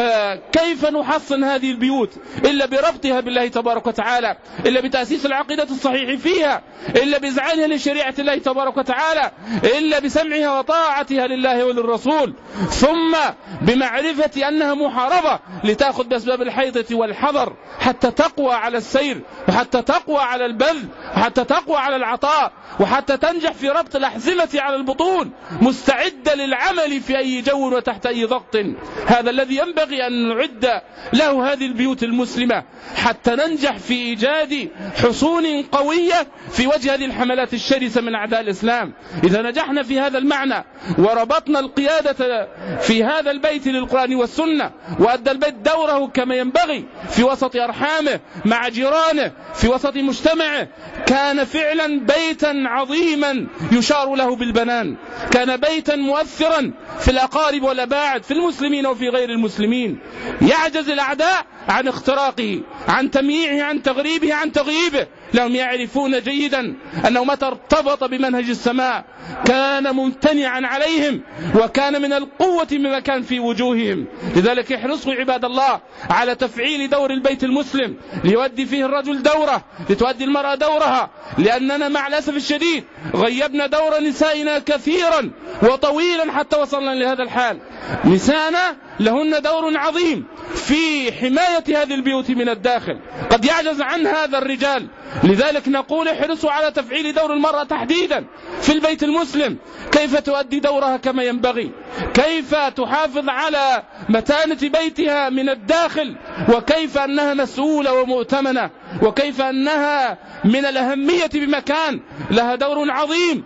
فكيف نحصن هذه البيوت إلا بربطها بالله تبارك وتعالى، إلا بتأسيس العقيدة الصحيح فيها، إلا بإذعانها لشريعة الله تبارك وتعالى، إلا بسمعها وطاعتها لله وللرسول، ثم بمعرفة أنها محاربة لتأخذ بأسباب الحيطة والحذر حتى تقوى على السير، وحتى تقوى على البذل، وحتى تقوى على العطاء، وحتى تنجح في ربط الأحزمة على البطون، مستعدة للعمل في أي جو وتحت أي ضغط. هذا الذي ينبغي أن نعد له هذه البيوت المسلمة حتى ننجح في إيجاد حصون قوية في وجه هذه الحملات الشرسة من أعداء الإسلام. إذا نجحنا في هذا المعنى وربطنا القيادة في هذا البيت للقرآن والسنة، وأدى البيت دوره كما ينبغي في وسط أرحامه مع جيرانه، في وسط مجتمعه، كان فعلا بيتا عظيما يشار له بالبنان، كان بيتا مؤثرا في الأقارب والأباعد، في المسلمين وفي غير المسلمين. يعجز الأعداء عن اختراقه، عن تمييعه، عن تغريبه، عن تغييبه، لهم يعرفون جيدا أنه متى ارتبط بمنهج السماء كان ممتنعا عليهم، وكان من القوة مما كان في وجوههم. لذلك احرصوا عباد الله على تفعيل دور البيت المسلم، ليؤدي فيه الرجل دوره، لتؤدي المرأة دورها، لأننا مع الأسف الشديد غيبنا دور نسائنا كثيرا وطويلا حتى وصلنا لهذا الحال. نسانا لهن دور عظيم في حماية هذه البيوت من الداخل، قد يعجز عن هذا الرجال. لذلك نقول احرصوا على تفعيل دور المرأة تحديدا في البيت المسلم، كيف تؤدي دورها كما ينبغي، كيف تحافظ على متانة بيتها من الداخل، وكيف أنها مسؤولة ومؤتمنة، وكيف أنها من الأهمية بمكان، لها دور عظيم.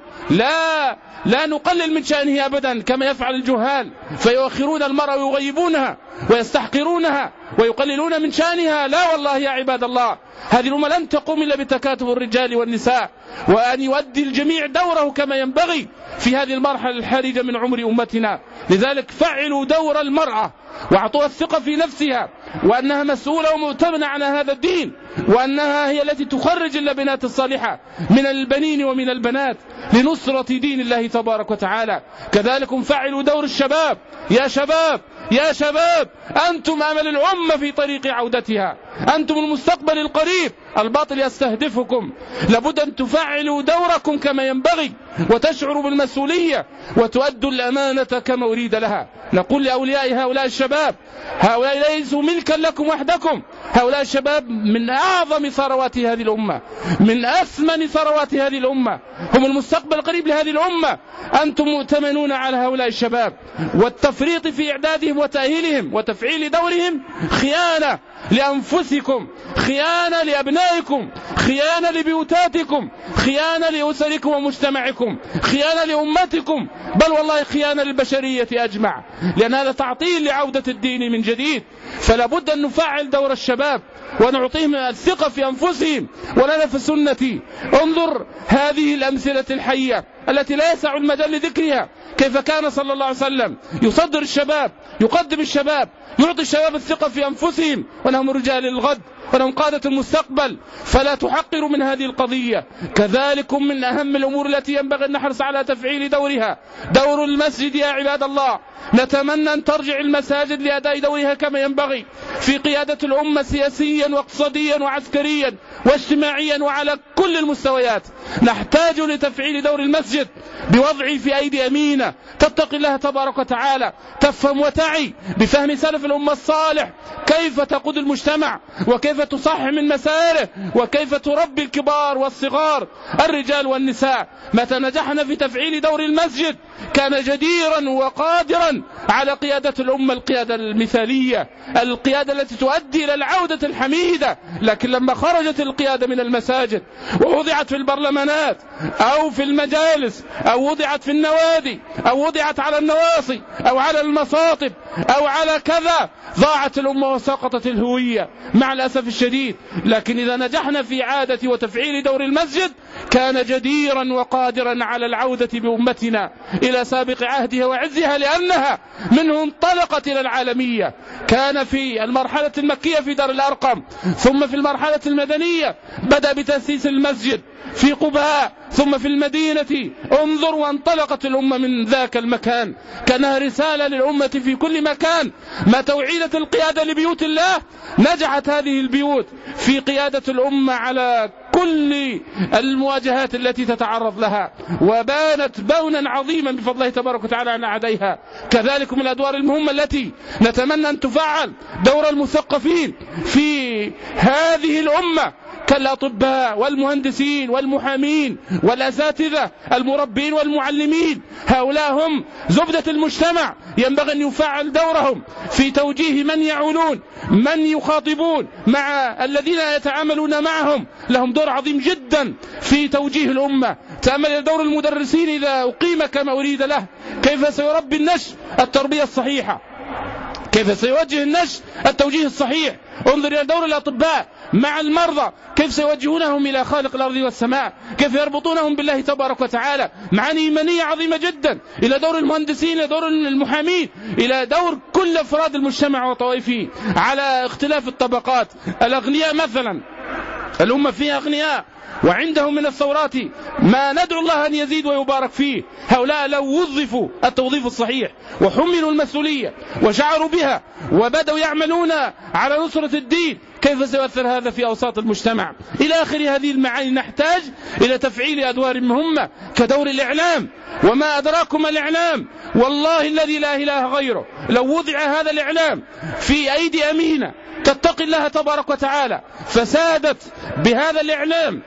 لا نقلل من شأنه أبدا كما يفعل الجهال، فيؤخرون المرأة ويغيبونها ويستحقرونها ويقللون من شأنها. لا والله يا عباد الله، هذه الأمة لن تقوم إلا بتكاتف الرجال والنساء، وأن يؤدي الجميع دوره كما ينبغي في هذه المرحلة الحرجة من عمر أمتنا. لذلك فعلوا دور المرأة واعطوها الثقة في نفسها، وأنها مسؤولة ومؤتمنة على هذا الدين، وأنها هي التي تخرج اللبنات الصالحة من البنين ومن البنات لنصرة دين الله تبارك وتعالى. كذلك فعلوا دور الشباب. يا شباب، يا شباب، أنتم أمل الأمة في طريق عودتها، أنتم المستقبل القريب، الباطل يستهدفكم. لابد أن تفعلوا دوركم كما ينبغي، وتشعروا بالمسؤولية، وتؤدوا الأمانة كما أريد لها. نقول لأولياء هؤلاء الشباب: هؤلاء ليسوا ملكا لكم وحدكم، هؤلاء الشباب من أعظم ثروات هذه الأمة، من أثمن ثروات هذه الأمة، هم المستقبل القريب لهذه الأمة. أنتم مؤتمنون على هؤلاء الشباب، والتفريط في إعدادهم وتأهيلهم وتفعيل دورهم خيانة لأنفسكم، خيانة لأبنائكم، خيانة لبيوتاتكم، خيانة لأسركم ومجتمعكم، خيانة لأمتكم، بل والله خيانة للبشرية أجمع، لأن هذا تعطيل لعودة الدين من جديد. فلا بد أن نفعل دور الشباب ونعطيهم الثقة في أنفسهم. ولنا في السنة انظر هذه الأمثلة الحية التي لا يسع المجال لذكرها، كيف كان صلى الله عليه وسلم يصدر الشباب، يقدم الشباب، يعطي الشباب الثقة في أنفسهم، ولهم رجال الغد ولهم قادة المستقبل. فلا تحقروا من هذه القضية. كذلك من أهم الأمور التي ينبغي أن نحرص على تفعيل دورها دور المسجد يا عباد الله. نتمنى أن ترجع المساجد لأداء دورها كما ينبغي في قيادة الأمة سياسيا واقتصاديا وعسكريا واجتماعيا وعلى كل المستويات. نحتاج لتفعيل دور المسجد بوضعه في أيدي أمينة تتقي الله تبارك وتعالى، تفهم وتعي بفهم سلف الأمة الصالح كيف تقود المجتمع، وكيف تصحح من مساره، وكيف تربي الكبار والصغار، الرجال والنساء. متى نجحنا في تفعيل دور المسجد كان جديرا وقادرا على قيادة الأمة القيادة المثالية، القيادة التي تؤدي إلى العودة الحميدة. لكن لما خرجت القيادة من المساجد ووضعت في البرلمانات أو في المجالس أو وضعت في النوادي أو وضعت على النواصي أو على المصاطب أو على كذا، ضاعت الأمة وسقطت الهوية مع الأسف الشديد. لكن إذا نجحنا في إعادة وتفعيل دور المسجد كان جديرا وقادرا على العودة بأمتنا إلى سابق عهدها وعزها، لأنها منه انطلقت إلى العالمية. كان في المرحلة المكية في دار الأرقم، ثم في المرحلة المدنية بدأ بتأسيس المسجد في قباء، ثم في المدينة. انظر وانطلقت الأمة من ذاك المكان، كانها رسالة للأمة في كل مكان. ما توعيدة القيادة لبيوت الله نجحت هذه البيوت في قيادة الأمة على كل المواجهات التي تتعرض لها، وبانت بونا عظيما بفضل الله تبارك وتعالى على أعدائها. كذلك من الأدوار المهمة التي نتمنى أن تفعل دور المثقفين في هذه الأمة كالأطباء والمهندسين والمحامين والأساتذة المربين والمعلمين. هؤلاء هم زبدة المجتمع، ينبغي أن يفعل دورهم في توجيه من يعولون، من يخاطبون مع الذين يتعاملون معهم. لهم دور عظيم جدا في توجيه الأمة. تأمل دور المدرسين إذا أقيم كما أريد له، كيف سيربي النشء التربية الصحيحة، كيف سيوجه النشء التوجيه الصحيح. انظر إلى دور الأطباء مع المرضى، كيف سيوجهونهم إلى خالق الأرض والسماء، كيف يربطونهم بالله تبارك وتعالى. معاني إيمانية عظيمة جدا. إلى دور المهندسين، إلى دور المحامين، إلى دور كل أفراد المجتمع وطوائفه على اختلاف الطبقات. الأغنياء مثلا، الأمة فيها أغنياء وعندهم من الثورات ما ندعو الله أن يزيد ويبارك فيه. هؤلاء لو وظفوا التوظيف الصحيح وحملوا المسؤولية وشعروا بها وبدأوا يعملون على نصرة الدين، كيف سيؤثر هذا في أوساط المجتمع؟ إلى آخر هذه المعاني. نحتاج إلى تفعيل أدوار مهمة كدور الإعلام. وما أدراكم الإعلام، والله الذي لا إله غيره، لو وضع هذا الإعلام في أيدي أمينة تتقي الله تبارك وتعالى فسادت بهذا الإعلام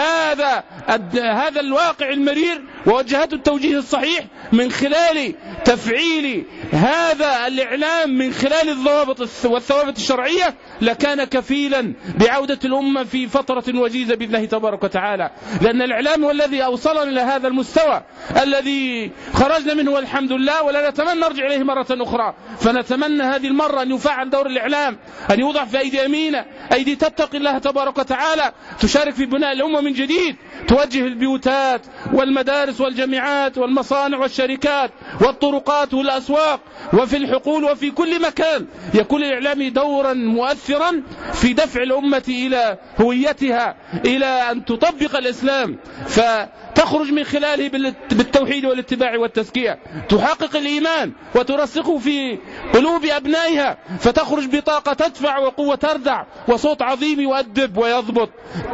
هذا الواقع المرير ووجهته التوجيه الصحيح من خلال تفعيل هذا الإعلام من خلال الضوابط والثوابت الشرعية، لكان كفيلا بعودة الأمة في فترة وجيزة بإذن الله تبارك وتعالى. لأن الإعلام هو الذي أوصلنا إلى هذا المستوى الذي خرجنا منه والحمد لله، ولا نتمنى نرجع إليه مرة أخرى. فنتمنى هذه المرة أن يفعل دور الإعلام، أن يوضع في أيدي أمينة، أيدي تتقي الله تبارك وتعالى، تشارك في بناء الأمة من جديد، توجه البيوتات والمدارس والجامعات والمصانع والشركات والطرقات والأسواق وفي الحقول وفي كل مكان. يكون الإعلام دورا مؤثرا في دفع الأمة إلى هويتها، إلى أن تطبق الإسلام. تخرج من خلاله بالتوحيد والاتباع والتزكية، تحقق الإيمان وترسخه في قلوب أبنائها، فتخرج بطاقة تدفع وقوة تردع وصوت عظيم يؤدب ويضبط،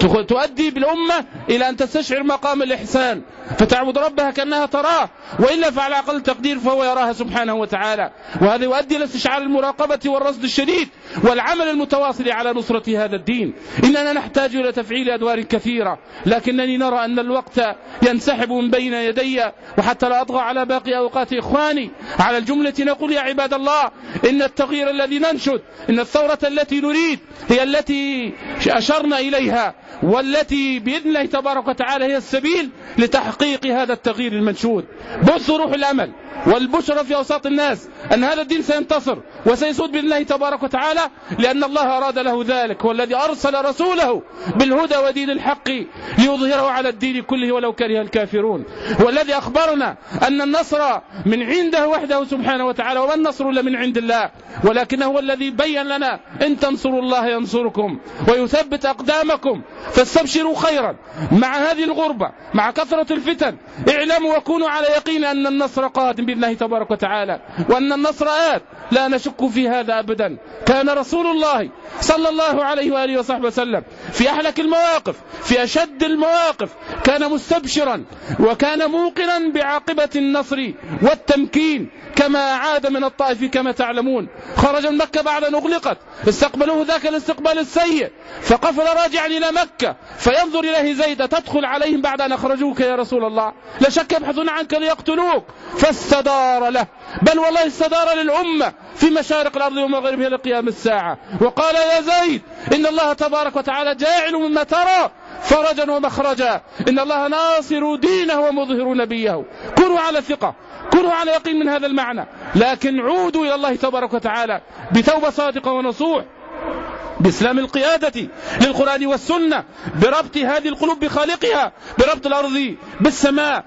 تؤدي بالأمة إلى أن تستشعر مقام الإحسان، فتعبد ربها كأنها تراه، وإلا فعلى أقل تقدير فهو يراها سبحانه وتعالى. وهذا يؤدي إلى استشعار المراقبة والرصد الشديد والعمل المتواصل على نصرة هذا الدين. إننا نحتاج إلى تفعيل أدوار كثيرة، لكنني نرى أن الوقت ينسحب من بين يدي، وحتى لا أطغى على باقي أوقات إخواني على الجملة نقول يا عباد الله إن التغيير الذي ننشد، إن الثورة التي نريد هي التي أشرنا إليها، والتي بإذن الله تبارك وتعالى هي السبيل لتحقيق هذا التغيير المنشود. بث روح الأمل والبشرى في أوساط الناس أن هذا الدين سينتصر وسيسود بإذن الله تبارك وتعالى، لأن الله أراد له ذلك، والذي أرسل رسوله بالهدى ودين الحق ليظهره على الدين كله ولو كره الكافرون، والذي أخبرنا أن النصر من عنده وحده سبحانه وتعالى، وما النصر إلا من عند الله، ولكنه هو الذي بين لنا إن تنصروا الله ينصركم ويثبت أقدامكم، فاستبشروا خيرا مع هذه الغربة، مع كثرة الفتن، اعلموا وكونوا على يقين أن النصر قادم بإذن الله تبارك وتعالى، وأن النصر آت، لا نشك في هذا أبدا. كان رسول الله صلى الله عليه وآله وصحبه وسلم في أحلك المواقف، في أشد المواقف، كان مستبشرا وكان موقنا بعاقبة النصر والتمكين، كما عاد من الطائف كما تعلمون، خرج من مكة بعد أن أغلقت، استقبلوه ذاك الاستقبال السيء، فقفل راجعا إلى مكة فينظر إليه زيد، تدخل عليهم بعد أن أخرجوك يا رسول الله، لا شك يبحثون عنك ليقتلوك، فاستدار له، بل والله استدار للأمة في مشارق الأرض ومغربها لقيام الساعة، وقال يا زيد إن الله تبارك وتعالى جاعل مما ترى فرجا ومخرجا، إن الله ناصر دينه ومظهر نبيه. كونوا على ثقة، كونوا على يقين من هذا المعنى، لكن عودوا إلى الله تبارك وتعالى بتوبة صادقة ونصوح، بإسلام القيادة للقرآن والسنة، بربط هذه القلوب بخالقها، بربط الأرض بالسماء.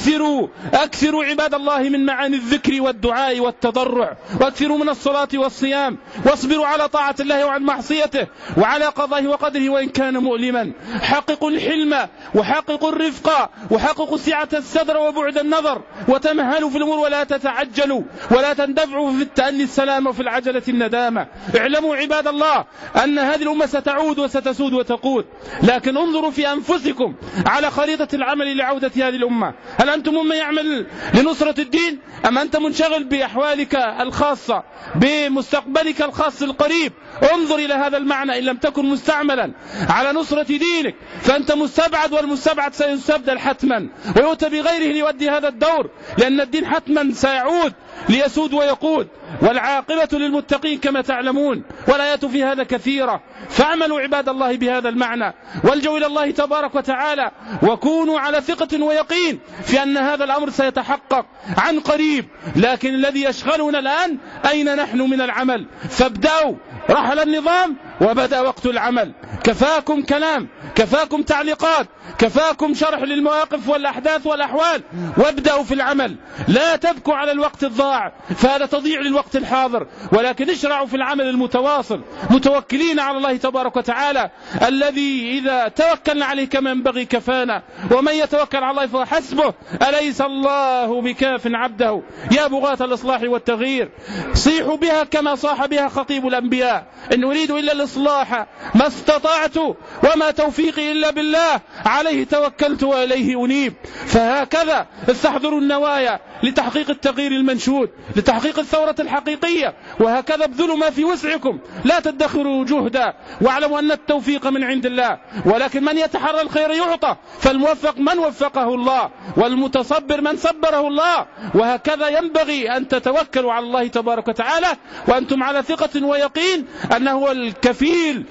أكثروا عباد الله من معاني الذكر والدعاء والتضرع، واكثروا من الصلاة والصيام، واصبروا على طاعة الله وعن معصيته وعلى قضائه وقدره وإن كان مؤلما. حققوا الحلم وحققوا الرفق وحققوا سعة الصدر وبعد النظر، وتمهلوا في الأمور ولا تتعجلوا ولا تندفعوا في التأني السلام وفي العجلة الندامة. اعلموا عباد الله أن هذه الأمة ستعود وستسود وتقود، لكن انظروا في أنفسكم على خريطة العمل لعودة هذه الأمة. هل أنتم ممن يعمل لنصرة الدين، أم أنت منشغل بأحوالك الخاصة بمستقبلك الخاص القريب؟ انظر إلى هذا المعنى، إن لم تكن مستعملا على نصرة دينك فأنت مستبعد، والمستبعد سيستبدل حتما ويؤتى بغيره ليؤدي هذا الدور، لأن الدين حتما سيعود ليسود ويقود، والعاقبة للمتقين كما تعلمون، والآيات في هذا كثيرة. فاعملوا عباد الله بهذا المعنى، والجوا إلى الله تبارك وتعالى، وكونوا على ثقة ويقين في أن هذا الأمر سيتحقق عن قريب. لكن الذي يشغلنا الآن أين نحن من العمل؟ فابدأوا، رحل النظام وبدأ وقت العمل. كفاكم كلام، كفاكم تعليقات، كفاكم شرح للمواقف والأحداث والأحوال، وابدأوا في العمل. لا تبكوا على الوقت الضائع، فهذا تضيع للوقت الحاضر، ولكن اشرعوا في العمل المتواصل، متوكلين على الله تبارك وتعالى، الذي إذا توكلنا عليه كما ينبغي كفانا، ومن يتوكل على الله فهو حسبه، أليس الله بكاف عبده. يا بغاة الإصلاح والتغيير، صيحوا بها كما صاح بها خطيب الأنبياء: إن أريد إلا الإصلاح ما استطعت وما توفيقي إلا بالله، عليه توكلت وإليه أنيب. فهكذا استحضروا النوايا لتحقيق التغيير المنشود، لتحقيق الثورة الحقيقية، وهكذا ابذلوا ما في وسعكم، لا تدخروا جهدا، واعلموا أن التوفيق من عند الله، ولكن من يتحرى الخير يعطى، فالموفق من وفقه الله، والمتصبر من صبره الله. وهكذا ينبغي أن تتوكلوا على الله تبارك وتعالى وأنتم على ثقة ويقين أنه هو الكفيل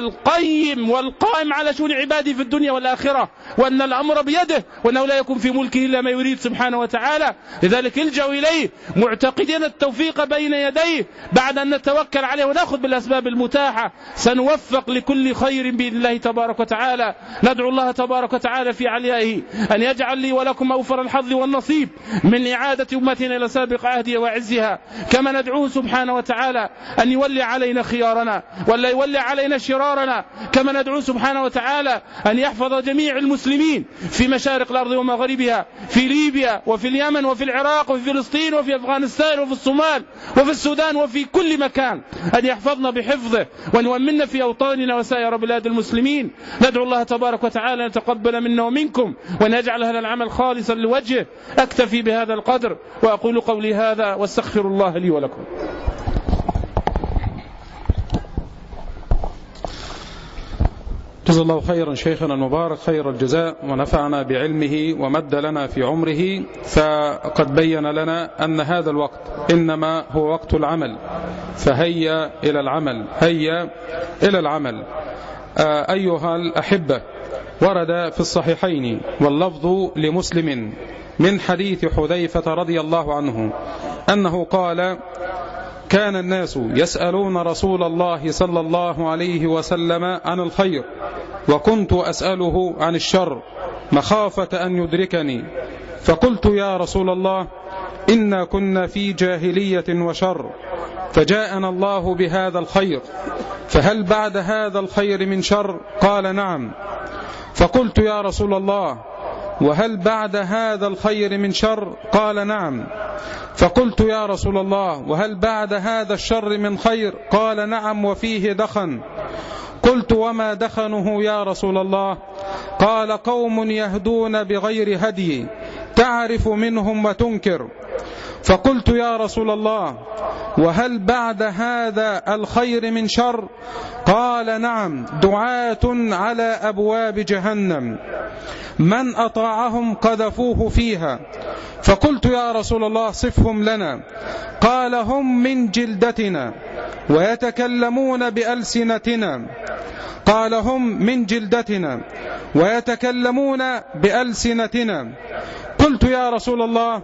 والقيم والقائم على شؤون عباده في الدنيا والآخرة، وأن الأمر بيده، وأنه لا يكون في ملكه إلا ما يريد سبحانه وتعالى. لذلك الجأوا إليه معتقدين التوفيق بين يديه، بعد أن نتوكل عليه ونأخذ بالأسباب المتاحة سنوفق لكل خير بإذن الله تبارك وتعالى. ندعو الله تبارك وتعالى في عليائه أن يجعل لي ولكم أوفر الحظ والنصيب من إعادة أمتنا إلى سابق عهدها وعزها، كما ندعوه سبحانه وتعالى أن يولي علينا خيارنا، ولا ولا يولي علينا شرارنا، كما ندعو سبحانه وتعالى أن يحفظ جميع المسلمين في مشارق الأرض ومغاربها، في ليبيا وفي اليمن وفي العراق وفي فلسطين وفي أفغانستان وفي الصومال وفي السودان وفي كل مكان، أن يحفظنا بحفظه وأن يؤمننا في أوطاننا وسائر بلاد المسلمين. ندعو الله تبارك وتعالى أن يتقبل منا ومنكم وأن يجعل هذا العمل خالصا لوجهه. أكتفي بهذا القدر وأقول قولي هذا واستغفر الله لي ولكم. جزا الله خيرا شيخنا المبارك خير الجزاء، ونفعنا بعلمه ومد لنا في عمره. فقد بين لنا أن هذا الوقت إنما هو وقت العمل، فهيا إلى العمل، هيا إلى العمل. أيها الأحبة، ورد في الصحيحين واللفظ لمسلم من حديث حذيفة رضي الله عنه أنه قال: كان الناس يسألون رسول الله صلى الله عليه وسلم عن الخير، وكنت أسأله عن الشر مخافة أن يدركني، فقلت: يا رسول الله، إنا كنا في جاهلية وشر، فجاءنا الله بهذا الخير، فهل بعد هذا الخير من شر؟ قال: نعم. فقلت: يا رسول الله، وهل بعد هذا الخير من شر؟ قال: نعم. فقلت: يا رسول الله، وهل بعد هذا الشر من خير؟ قال: نعم، وفيه دخن. قلت: وما دخنه يا رسول الله؟ قال: قوم يهدون بغير هدي، تعرف منهم وتنكر. فقلت: يا رسول الله، وهل بعد هذا الخير من شر؟ قال: نعم، دعاة على أبواب جهنم، من أطاعهم قذفوه فيها. فقلت: يا رسول الله، صفهم لنا. قال: هم من جلدتنا ويتكلمون بألسنتنا. قال: هم من جلدتنا ويتكلمون بألسنتنا. قلت: يا رسول الله،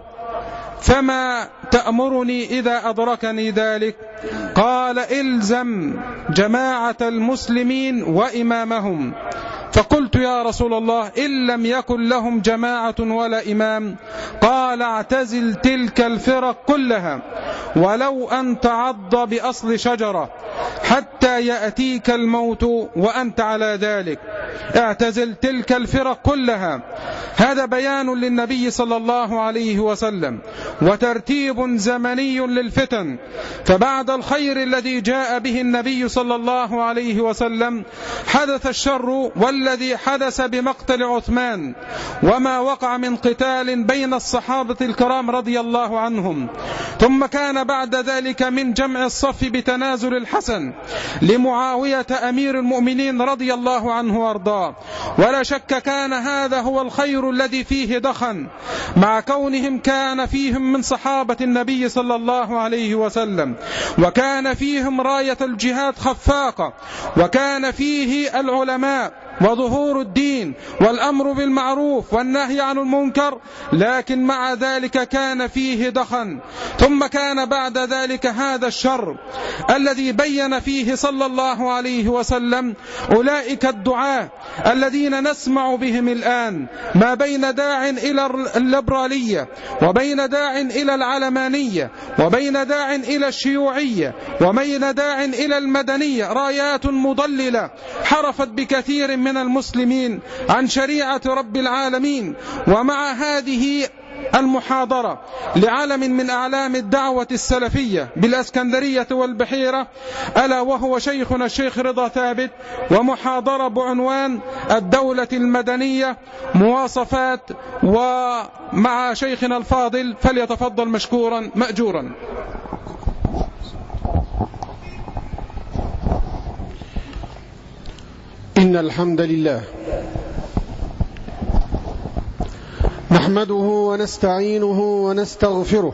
فما تأمرني إذا أدركني ذلك؟ قال: إلزم جماعة المسلمين وإمامهم. فقلت: يا رسول الله، إن لم يكن لهم جماعة ولا إمام؟ قال: اعتزل تلك الفرق كلها ولو أن تعض بأصل شجرة حتى يأتيك الموت وأنت على ذلك. اعتزل تلك الفرق كلها. هذا بيان للنبي صلى الله عليه وسلم وترتيب زمني للفتن. فبعد الخير الذي جاء به النبي صلى الله عليه وسلم حدث الشر، والذي حدث بمقتل عثمان وما وقع من قتال بين الصحابة الكرام رضي الله عنهم. ثم كان بعد ذلك من جمع الصف بتنازل الحسن لمعاوية أمير المؤمنين رضي الله عنه وارضاه. ولا شك كان هذا هو الخير الذي فيه دخن، مع كونهم كان فيهم من صحابة النبي صلى الله عليه وسلم، وكان فيهم راية الجهاد خفاقة، وكان فيه العلماء وظهور الدين والأمر بالمعروف والنهي عن المنكر، لكن مع ذلك كان فيه دخن. ثم كان بعد ذلك هذا الشر الذي بين فيه صلى الله عليه وسلم أولئك الدعاة الذين نسمع بهم الآن، ما بين داع إلى الليبرالية، وبين داع إلى العلمانية، وبين داع إلى الشيوعية، وبين داع إلى المدنية، رايات مضللة حرفت بكثير من المسلمين عن شريعة رب العالمين. ومع هذه المحاضرة لعلم من أعلام الدعوة السلفية بالأسكندرية والبحيرة، ألا وهو شيخنا الشيخ رضا ثابت، ومحاضرة بعنوان الدولة المدنية مواصفات، ومع شيخنا الفاضل، فليتفضل مشكورا مأجورا. إن الحمد لله نحمده ونستعينه ونستغفره،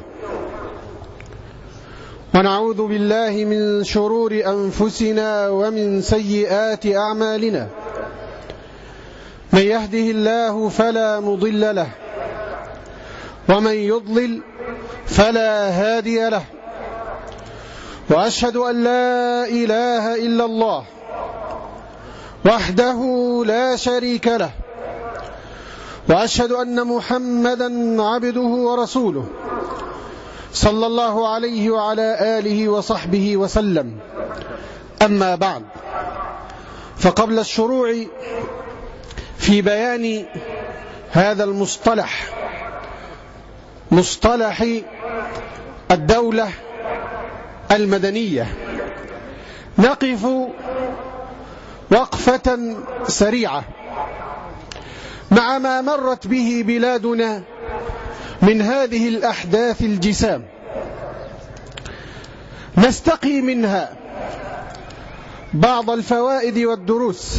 ونعوذ بالله من شرور أنفسنا ومن سيئات أعمالنا. من يهده الله فلا مضل له، ومن يضلل فلا هادي له. وأشهد أن لا إله إلا الله وحده لا شريك له، وأشهد أن محمدا عبده ورسوله صلى الله عليه وعلى آله وصحبه وسلم. أما بعد، فقبل الشروع في بيان هذا المصطلح، مصطلح الدولة المدنية، نقف وقفة سريعة مع ما مرت به بلادنا من هذه الأحداث الجسام، نستقي منها بعض الفوائد والدروس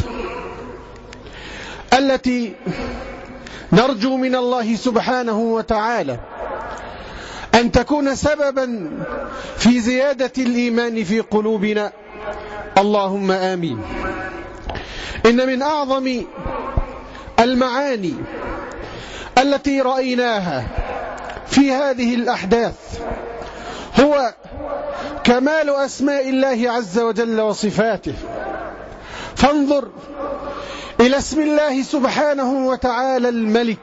التي نرجو من الله سبحانه وتعالى أن تكون سببا في زيادة الإيمان في قلوبنا، اللهم آمين. إن من أعظم المعاني التي رأيناها في هذه الأحداث هو كمال أسماء الله عز وجل وصفاته. فانظر إلى اسم الله سبحانه وتعالى الملك،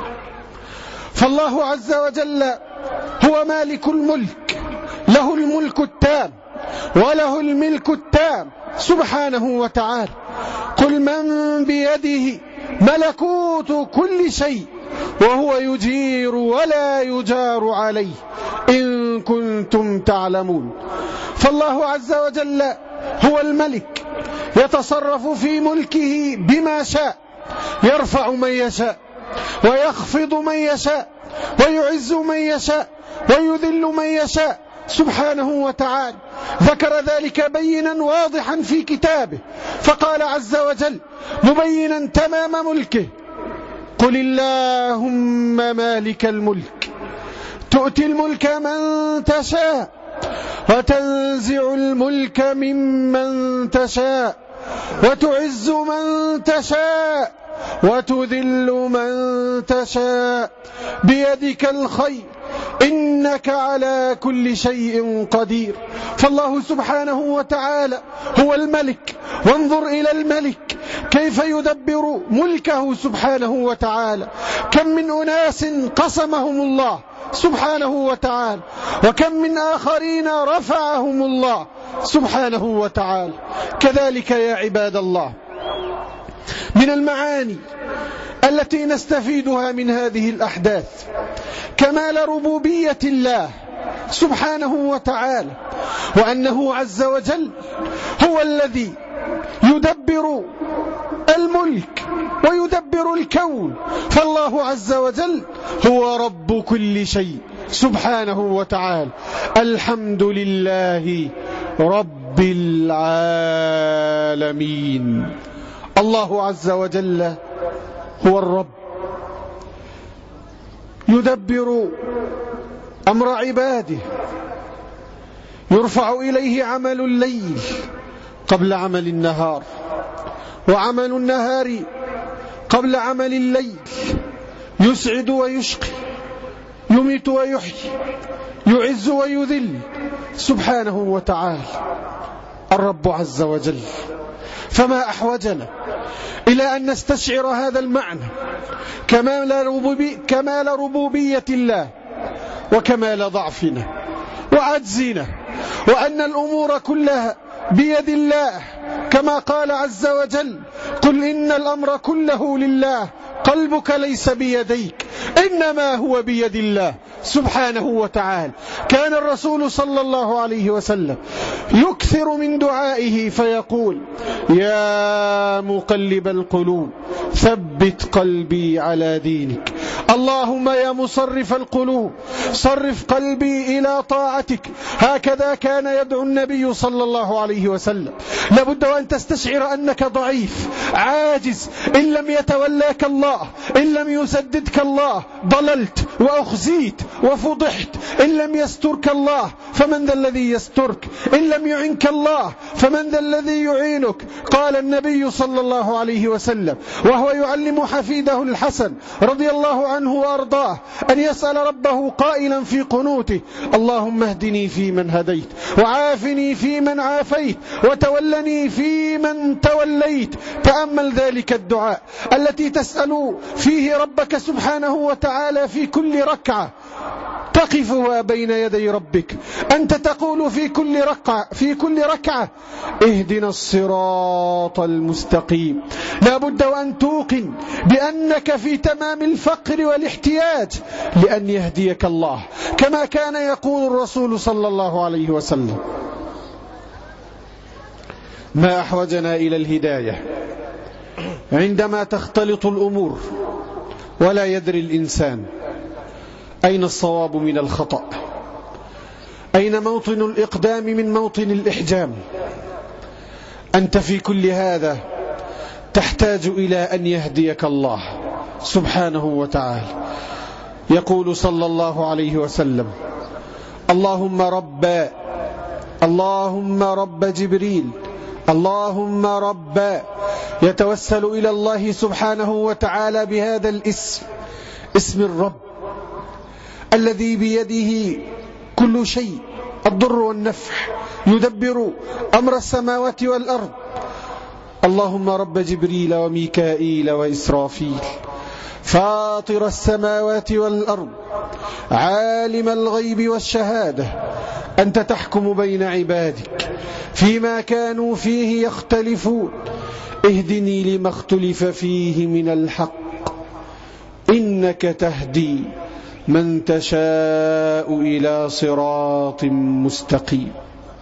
فالله عز وجل هو مالك الملك، له الملك التام وله الملك التام سبحانه وتعالى. قل من بيده ملكوت كل شيء وهو يجير ولا يجار عليه إن كنتم تعلمون. فالله عز وجل هو الملك، يتصرف في ملكه بما شاء، يرفع من يشاء ويخفض من يشاء ويعز من يشاء ويذل من يشاء سبحانه وتعالى. ذكر ذلك بينا واضحا في كتابه، فقال عز وجل مبينا تمام ملكه: قل اللهم مالك الملك تؤتي الملك من تشاء وتنزع الملك ممن تشاء وتعز من تشاء وتذل من تشاء بيدك الخير إنك على كل شيء قدير. فالله سبحانه وتعالى هو الملك، وانظر إلى الملك كيف يدبر ملكه سبحانه وتعالى. كم من أناس قسمهم الله سبحانه وتعالى، وكم من آخرين رفعهم الله سبحانه وتعالى. كذلك يا عباد الله من المعاني التي نستفيدها من هذه الأحداث كمال ربوبية الله سبحانه وتعالى، وأنه عز وجل هو الذي يدبر الملك ويدبر الكون. فالله عز وجل هو رب كل شيء سبحانه وتعالى. الحمد لله رب العالمين. الله عز وجل هو الرب، يدبر أمر عباده، يرفع إليه عمل الليل قبل عمل النهار، وعمل النهار قبل عمل الليل، يسعد ويشقي، يميت ويحيي، يعز ويذل سبحانه وتعالى الرب عز وجل. فما أحوجنا إلى أن نستشعر هذا المعنى، كمال ربوبية الله وكمال ضعفنا وعجزنا، وأن الأمور كلها بيد الله، كما قال عز وجل: قل إن الأمر كله لله قلبك ليس بيديك إنما هو بيد الله سبحانه وتعالى. كان الرسول صلى الله عليه وسلم يكثر من دعائه فيقول: يا مقلب القلوب ثبت قلبي على دينك، اللهم يا مصرف القلوب صرف قلبي إلى طاعتك. هكذا كان يدعو النبي صلى الله عليه وسلم. لابد أن تستشعر أنك ضعيف عاجز، إن لم يتولاك الله، إن لم يسددك الله ضللت وأخزيت وفضحت. إن لم يسترك الله فمن ذا الذي يسترك؟ إن لم يعنك الله فمن ذا الذي يعينك؟ قال النبي صلى الله عليه وسلم وهو يعلم حفيده الحسن رضي الله عنه وأرضاه أن يسأل ربه قائلا في قنوته: اللهم اهدني فيمن هديت، وعافني فيمن عافيت، وتولني فيمن توليت. تأمل ذلك الدعاء التي تسأل فيه ربك سبحانه وتعالى في كل ركعة. تقفها بين يدي ربك، أنت تقول في كل ركعة اهدنا الصراط المستقيم. لا بد وأن توقن بأنك في تمام الفقر والاحتياج لأن يهديك الله، كما كان يقول الرسول صلى الله عليه وسلم: ما أحوجنا إلى الهداية عندما تختلط الأمور ولا يدري الإنسان أين الصواب من الخطأ، أين موطن الإقدام من موطن الإحجام. أنت في كل هذا تحتاج إلى أن يهديك الله سبحانه وتعالى. يقول صلى الله عليه وسلم: اللهم رب جبريل، اللهم رب، يتوسل إلى الله سبحانه وتعالى بهذا الاسم، اسم الرب الذي بيده كل شيء، الضر والنفع، يدبر أمر السماوات والأرض. اللهم رب جبريل وميكائيل وإسرافيل، فاطر السماوات والأرض، عالم الغيب والشهادة، أنت تحكم بين عبادك فيما كانوا فيه يختلفون، اهدني لما اختلف فيه من الحق، إنك تهدي من تشاء إلى صراط مستقيم.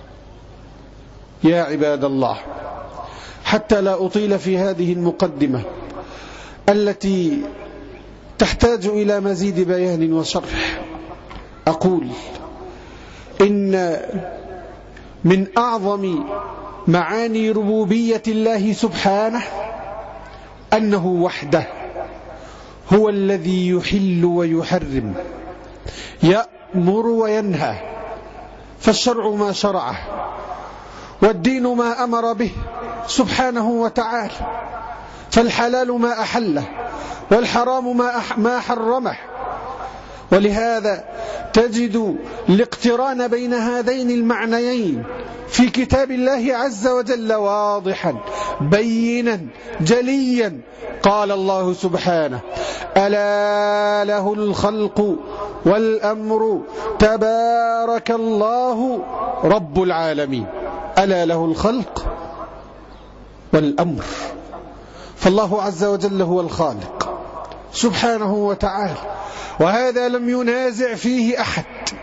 يا عباد الله، حتى لا أطيل في هذه المقدمة التي تحتاج إلى مزيد بيان وشرح، أقول إن من أعظم معاني ربوبية الله سبحانه أنه وحده هو الذي يحل ويحرم، يأمر وينهى، فالشرع ما شرعه والدين ما أمر به سبحانه وتعالى، فالحلال ما أحله والحرام ما حرمه. ولهذا تجد الاقتران بين هذين المعنيين في كتاب الله عز وجل واضحا بينا جليا. قال الله سبحانه: ألا له الخلق والأمر تبارك الله رب العالمين. ألا له الخلق والأمر، فالله عز وجل هو الخالق سبحانه وتعالى، وهذا لم ينازع فيه أحد.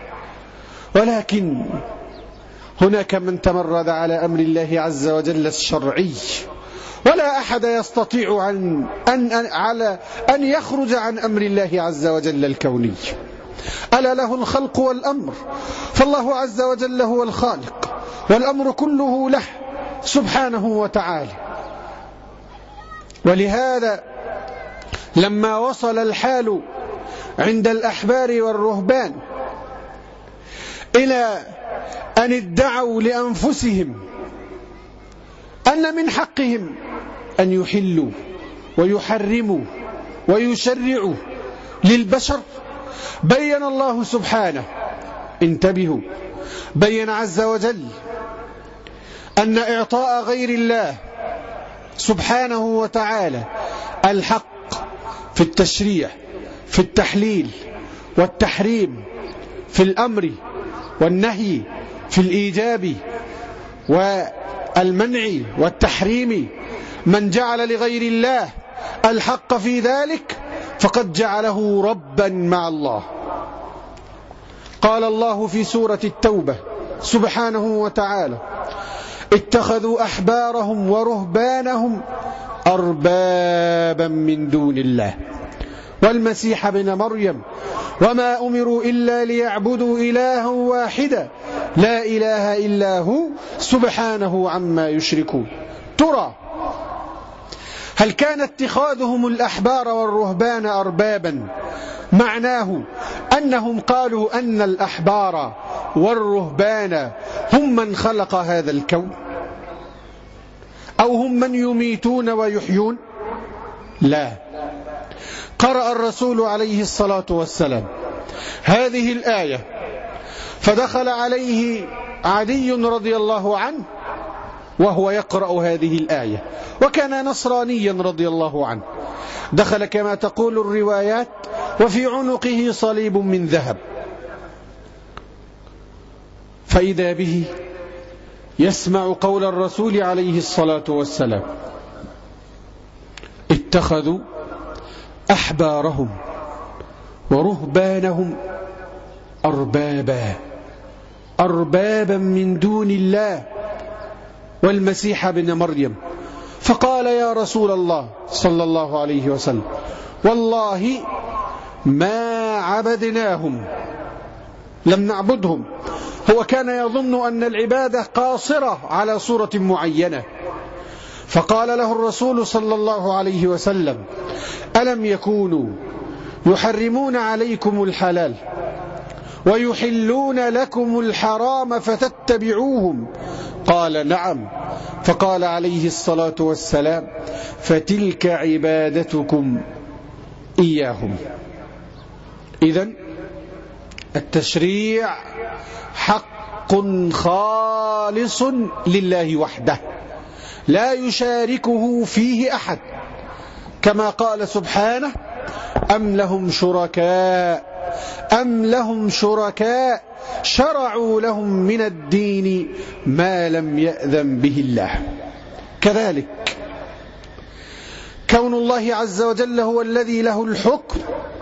ولكن هناك من تمرد على أمر الله عز وجل الشرعي، ولا أحد يستطيع أن يخرج عن أمر الله عز وجل الكوني. ألا له الخلق والأمر، فالله عز وجل هو الخالق والأمر كله له سبحانه وتعالى. ولهذا لما وصل الحال عند الأحبار والرهبان إلى أن ادعوا لأنفسهم أن من حقهم أن يحلوا ويحرموا ويشرعوا للبشر، بين الله سبحانه، انتبهوا، بين عز وجل أن إعطاء غير الله سبحانه وتعالى الحق في التشريع، في التحليل والتحريم، في الأمر والنهي، في الإيجاب والمنع والتحريم، من جعل لغير الله الحق في ذلك فقد جعله ربا مع الله. قال الله في سورة التوبة سبحانه وتعالى: اتخذوا أحبارهم ورهبانهم أربابا من دون الله والمسيح ابن مريم وما أمروا إلا ليعبدوا إلها واحدا لا إله إلا هو سبحانه عما يشركون. ترى هل كان اتخاذهم الأحبار والرهبان أربابا معناه أنهم قالوا أن الأحبار والرهبان هم من خلق هذا الكون، أو هم من يميتون ويحيون؟ لا. قرأ الرسول عليه الصلاة والسلام هذه الآية، فدخل عليه عدي رضي الله عنه وهو يقرأ هذه الآية، وكان نصرانيا رضي الله عنه، دخل كما تقول الروايات وفي عنقه صليب من ذهب، فإذا به يسمع قول الرسول عليه الصلاة والسلام: اتخذوا أحبارهم ورهبانهم أربابا من دون الله والمسيح ابن مريم. فقال: يا رسول الله صلى الله عليه وسلم، والله ما عبدناهم، لم نعبدهم. هو كان يظن أن العبادة قاصرة على صورة معينة. فقال له الرسول صلى الله عليه وسلم: ألم يكونوا يحرمون عليكم الحلال ويحلون لكم الحرام فتتبعوهم؟ قال: نعم. فقال عليه الصلاة والسلام: فتلك عبادتكم إياهم. إذن التشريع حق خالص لله وحده لا يشاركه فيه أحد، كما قال سبحانه: أم لهم شركاء شرعوا لهم من الدين ما لم يأذن به الله. كذلك كون الله عز وجل هو الذي له الحكم،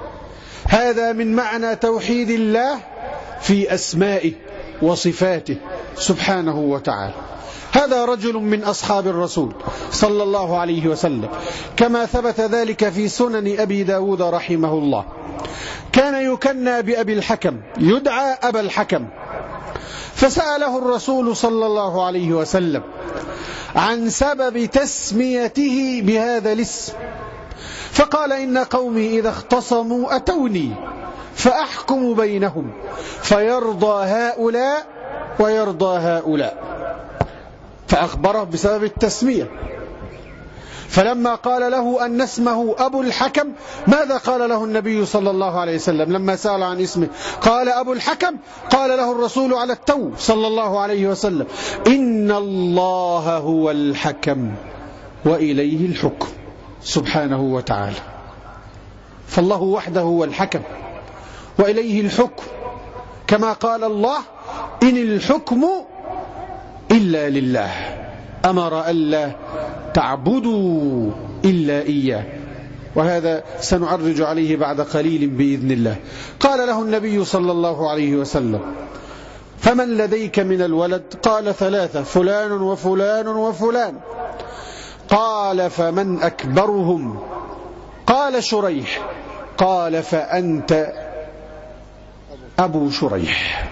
هذا من معنى توحيد الله في أسمائه وصفاته سبحانه وتعالى. هذا رجل من أصحاب الرسول صلى الله عليه وسلم، كما ثبت ذلك في سنن أبي داود رحمه الله. كان يكنى بأبي الحكم، يدعى أبا الحكم. فسأله الرسول صلى الله عليه وسلم عن سبب تسميته بهذا الاسم، فقال: إن قومي إذا اختصموا أتوني فأحكم بينهم فيرضى هؤلاء ويرضى هؤلاء. فأخبره بسبب التسمية. فلما قال له أن اسمه أبو الحكم، ماذا قال له النبي صلى الله عليه وسلم لما سأل عن اسمه؟ قال: أبو الحكم. قال له الرسول على التو صلى الله عليه وسلم: إن الله هو الحكم وإليه الحكم سبحانه وتعالى. فالله وحده هو الحكم وإليه الحكم، كما قال الله: إن الحكم إلا لله، أمر ألا تعبدوا إلا إياه. وهذا سنعرج عليه بعد قليل بإذن الله. قال له النبي صلى الله عليه وسلم: فمن لديك من الولد؟ قال: 3، فلان وفلان وفلان. قال: فمن أكبرهم؟ قال: شريح. قال: فأنت أبو شريح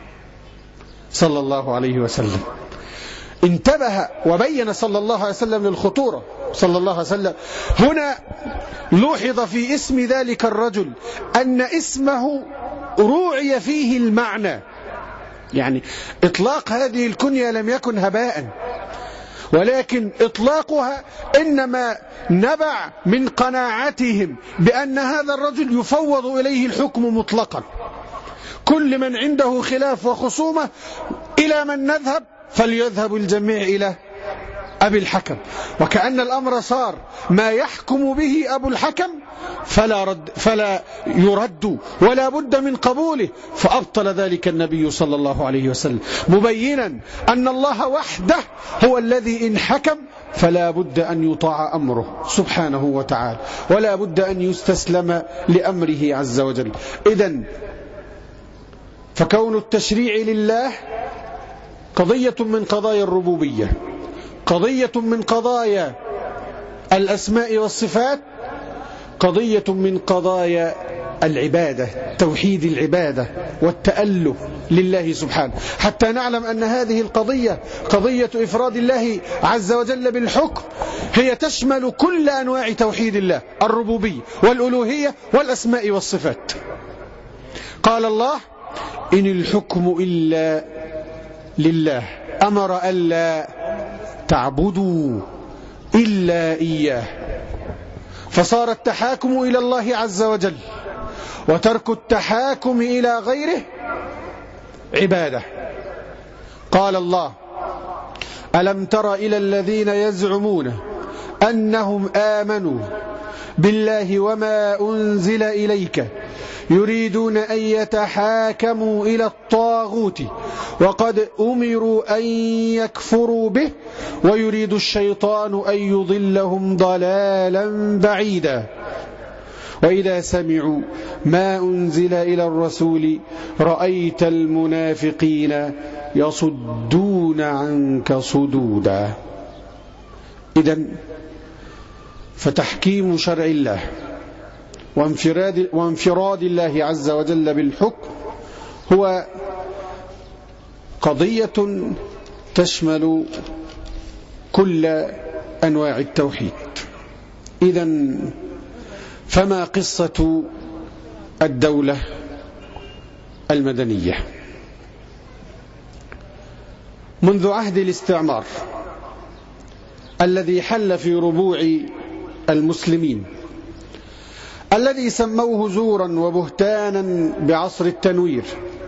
صلى الله عليه وسلم. انتبه وبين صلى الله عليه وسلم للخطورة صلى الله عليه وسلم. هنا لوحظ في اسم ذلك الرجل أن اسمه روعي فيه المعنى، يعني إطلاق هذه الكنية لم يكن هباء، ولكن إطلاقها إنما نبع من قناعتهم بأن هذا الرجل يفوض إليه الحكم مطلقا. كل من عنده خلاف وخصومة إلى من نذهب؟ فليذهب الجميع إلى أبي الحكم. وكأن الأمر صار ما يحكم به أبو الحكم فلا يرد ولا بد من قبوله. فأبطل ذلك النبي صلى الله عليه وسلم، مبينا أن الله وحده هو الذي إن حكم فلا بد أن يطاع أمره سبحانه وتعالى، ولا بد أن يستسلم لأمره عز وجل. إذن فكون التشريع لله قضية من قضايا الربوبية، قضية من قضايا الأسماء والصفات، قضية من قضايا العبادة، توحيد العبادة والتأله لله سبحانه، حتى نعلم أن هذه القضية قضية إفراد الله عز وجل بالحكم هي تشمل كل أنواع توحيد الله، الربوبية والألوهية والأسماء والصفات. قال الله: إن الحكم إلا لله، أمر ألا تعبدوا إلا إياه. فصار التحاكم إلى الله عز وجل وترك التحاكم إلى غيره عبادة. قال الله: ألم تر إلى الذين يزعمون أنهم آمنوا بالله وما أنزل إليك يريدون أن يتحاكموا إلى الطاغوت وقد أمروا أن يكفروا به ويريد الشيطان أن يضلهم ضلالا بعيدا. وإذا سمعوا ما أنزل إلى الرسول رأيت المنافقين يصدون عنك صدودا. إذن فتحكيم شرع الله وانفراد الله عز وجل بالحكم هو قضية تشمل كل أنواع التوحيد. إذن فما قصة الدولة المدنية؟ منذ عهد الاستعمار الذي حل في ربوع المسلمين الذي سموه زورا وبهتانا بعصر التنوير،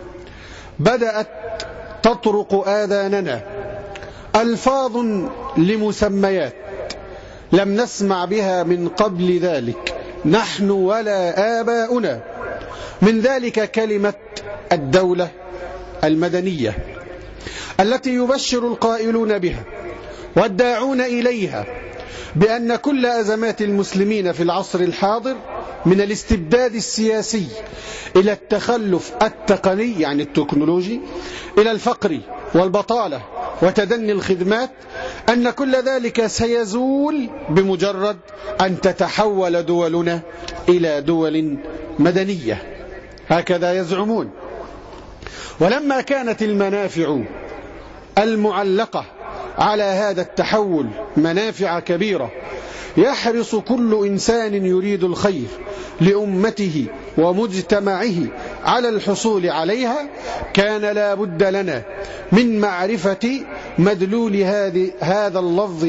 بدأت تطرق آذاننا ألفاظ لمسميات لم نسمع بها من قبل ذلك نحن ولا آباؤنا، من ذلك كلمة الدولة المدنية التي يبشر القائلون بها والداعون إليها بأن كل أزمات المسلمين في العصر الحاضر من الاستبداد السياسي إلى التخلف التقني يعني التكنولوجي إلى الفقر والبطالة وتدني الخدمات، أن كل ذلك سيزول بمجرد أن تتحول دولنا إلى دول مدنية، هكذا يزعمون. ولما كانت المنافع المعلقة على هذا التحول منافع كبيرة يحرص كل إنسان يريد الخير لأمته ومجتمعه على الحصول عليها، كان لا بد لنا من معرفة مدلول هذا اللفظ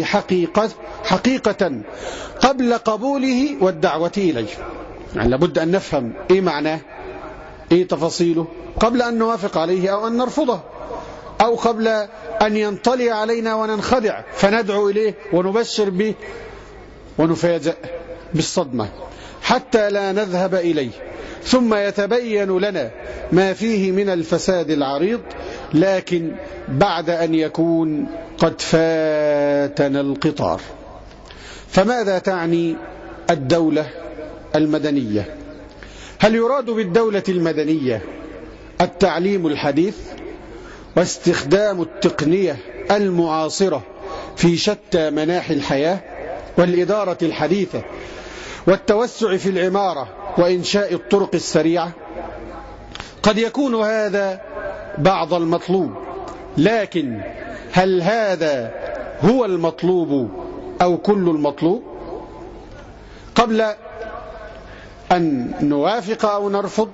حقيقة قبل قبوله والدعوة إليه. يعني لابد أن نفهم إيه معناه، إيه تفاصيله قبل أن نوافق عليه أو أن نرفضه، أو قبل أن ينطلي علينا وننخدع فندعو إليه ونبشر به ونفاجأ بالصدمة حتى لا نذهب إليه، ثم يتبين لنا ما فيه من الفساد العريض، لكن بعد أن يكون قد فاتنا القطار. فماذا تعني الدولة المدنية؟ هل يراد بالدولة المدنية التعليم الحديث واستخدام التقنية المعاصرة في شتى مناحي الحياة والإدارة الحديثة والتوسع في العمارة وإنشاء الطرق السريعة؟ قد يكون هذا بعض المطلوب، لكن هل هذا هو المطلوب أو كل المطلوب؟ قبل أن نوافق أو نرفض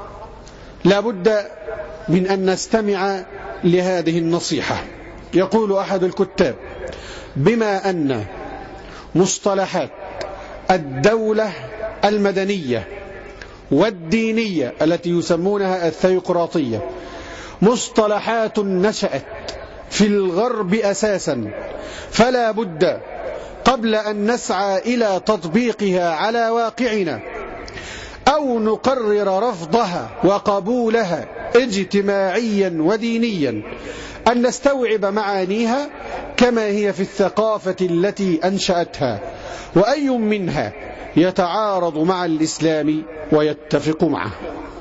لابد من أن نستمع لهذه النصيحة. يقول أحد الكتاب: بما أن مصطلحات الدولة المدنية والدينية التي يسمونها الثيوقراطية مصطلحات نشأت في الغرب أساسا، فلا بد قبل أن نسعى إلى تطبيقها على واقعنا أو نقرر رفضها وقبولها اجتماعيا ودينيا أن نستوعب معانيها كما هي في الثقافة التي أنشأتها، وأي منها يتعارض مع الإسلام ويتفق معه.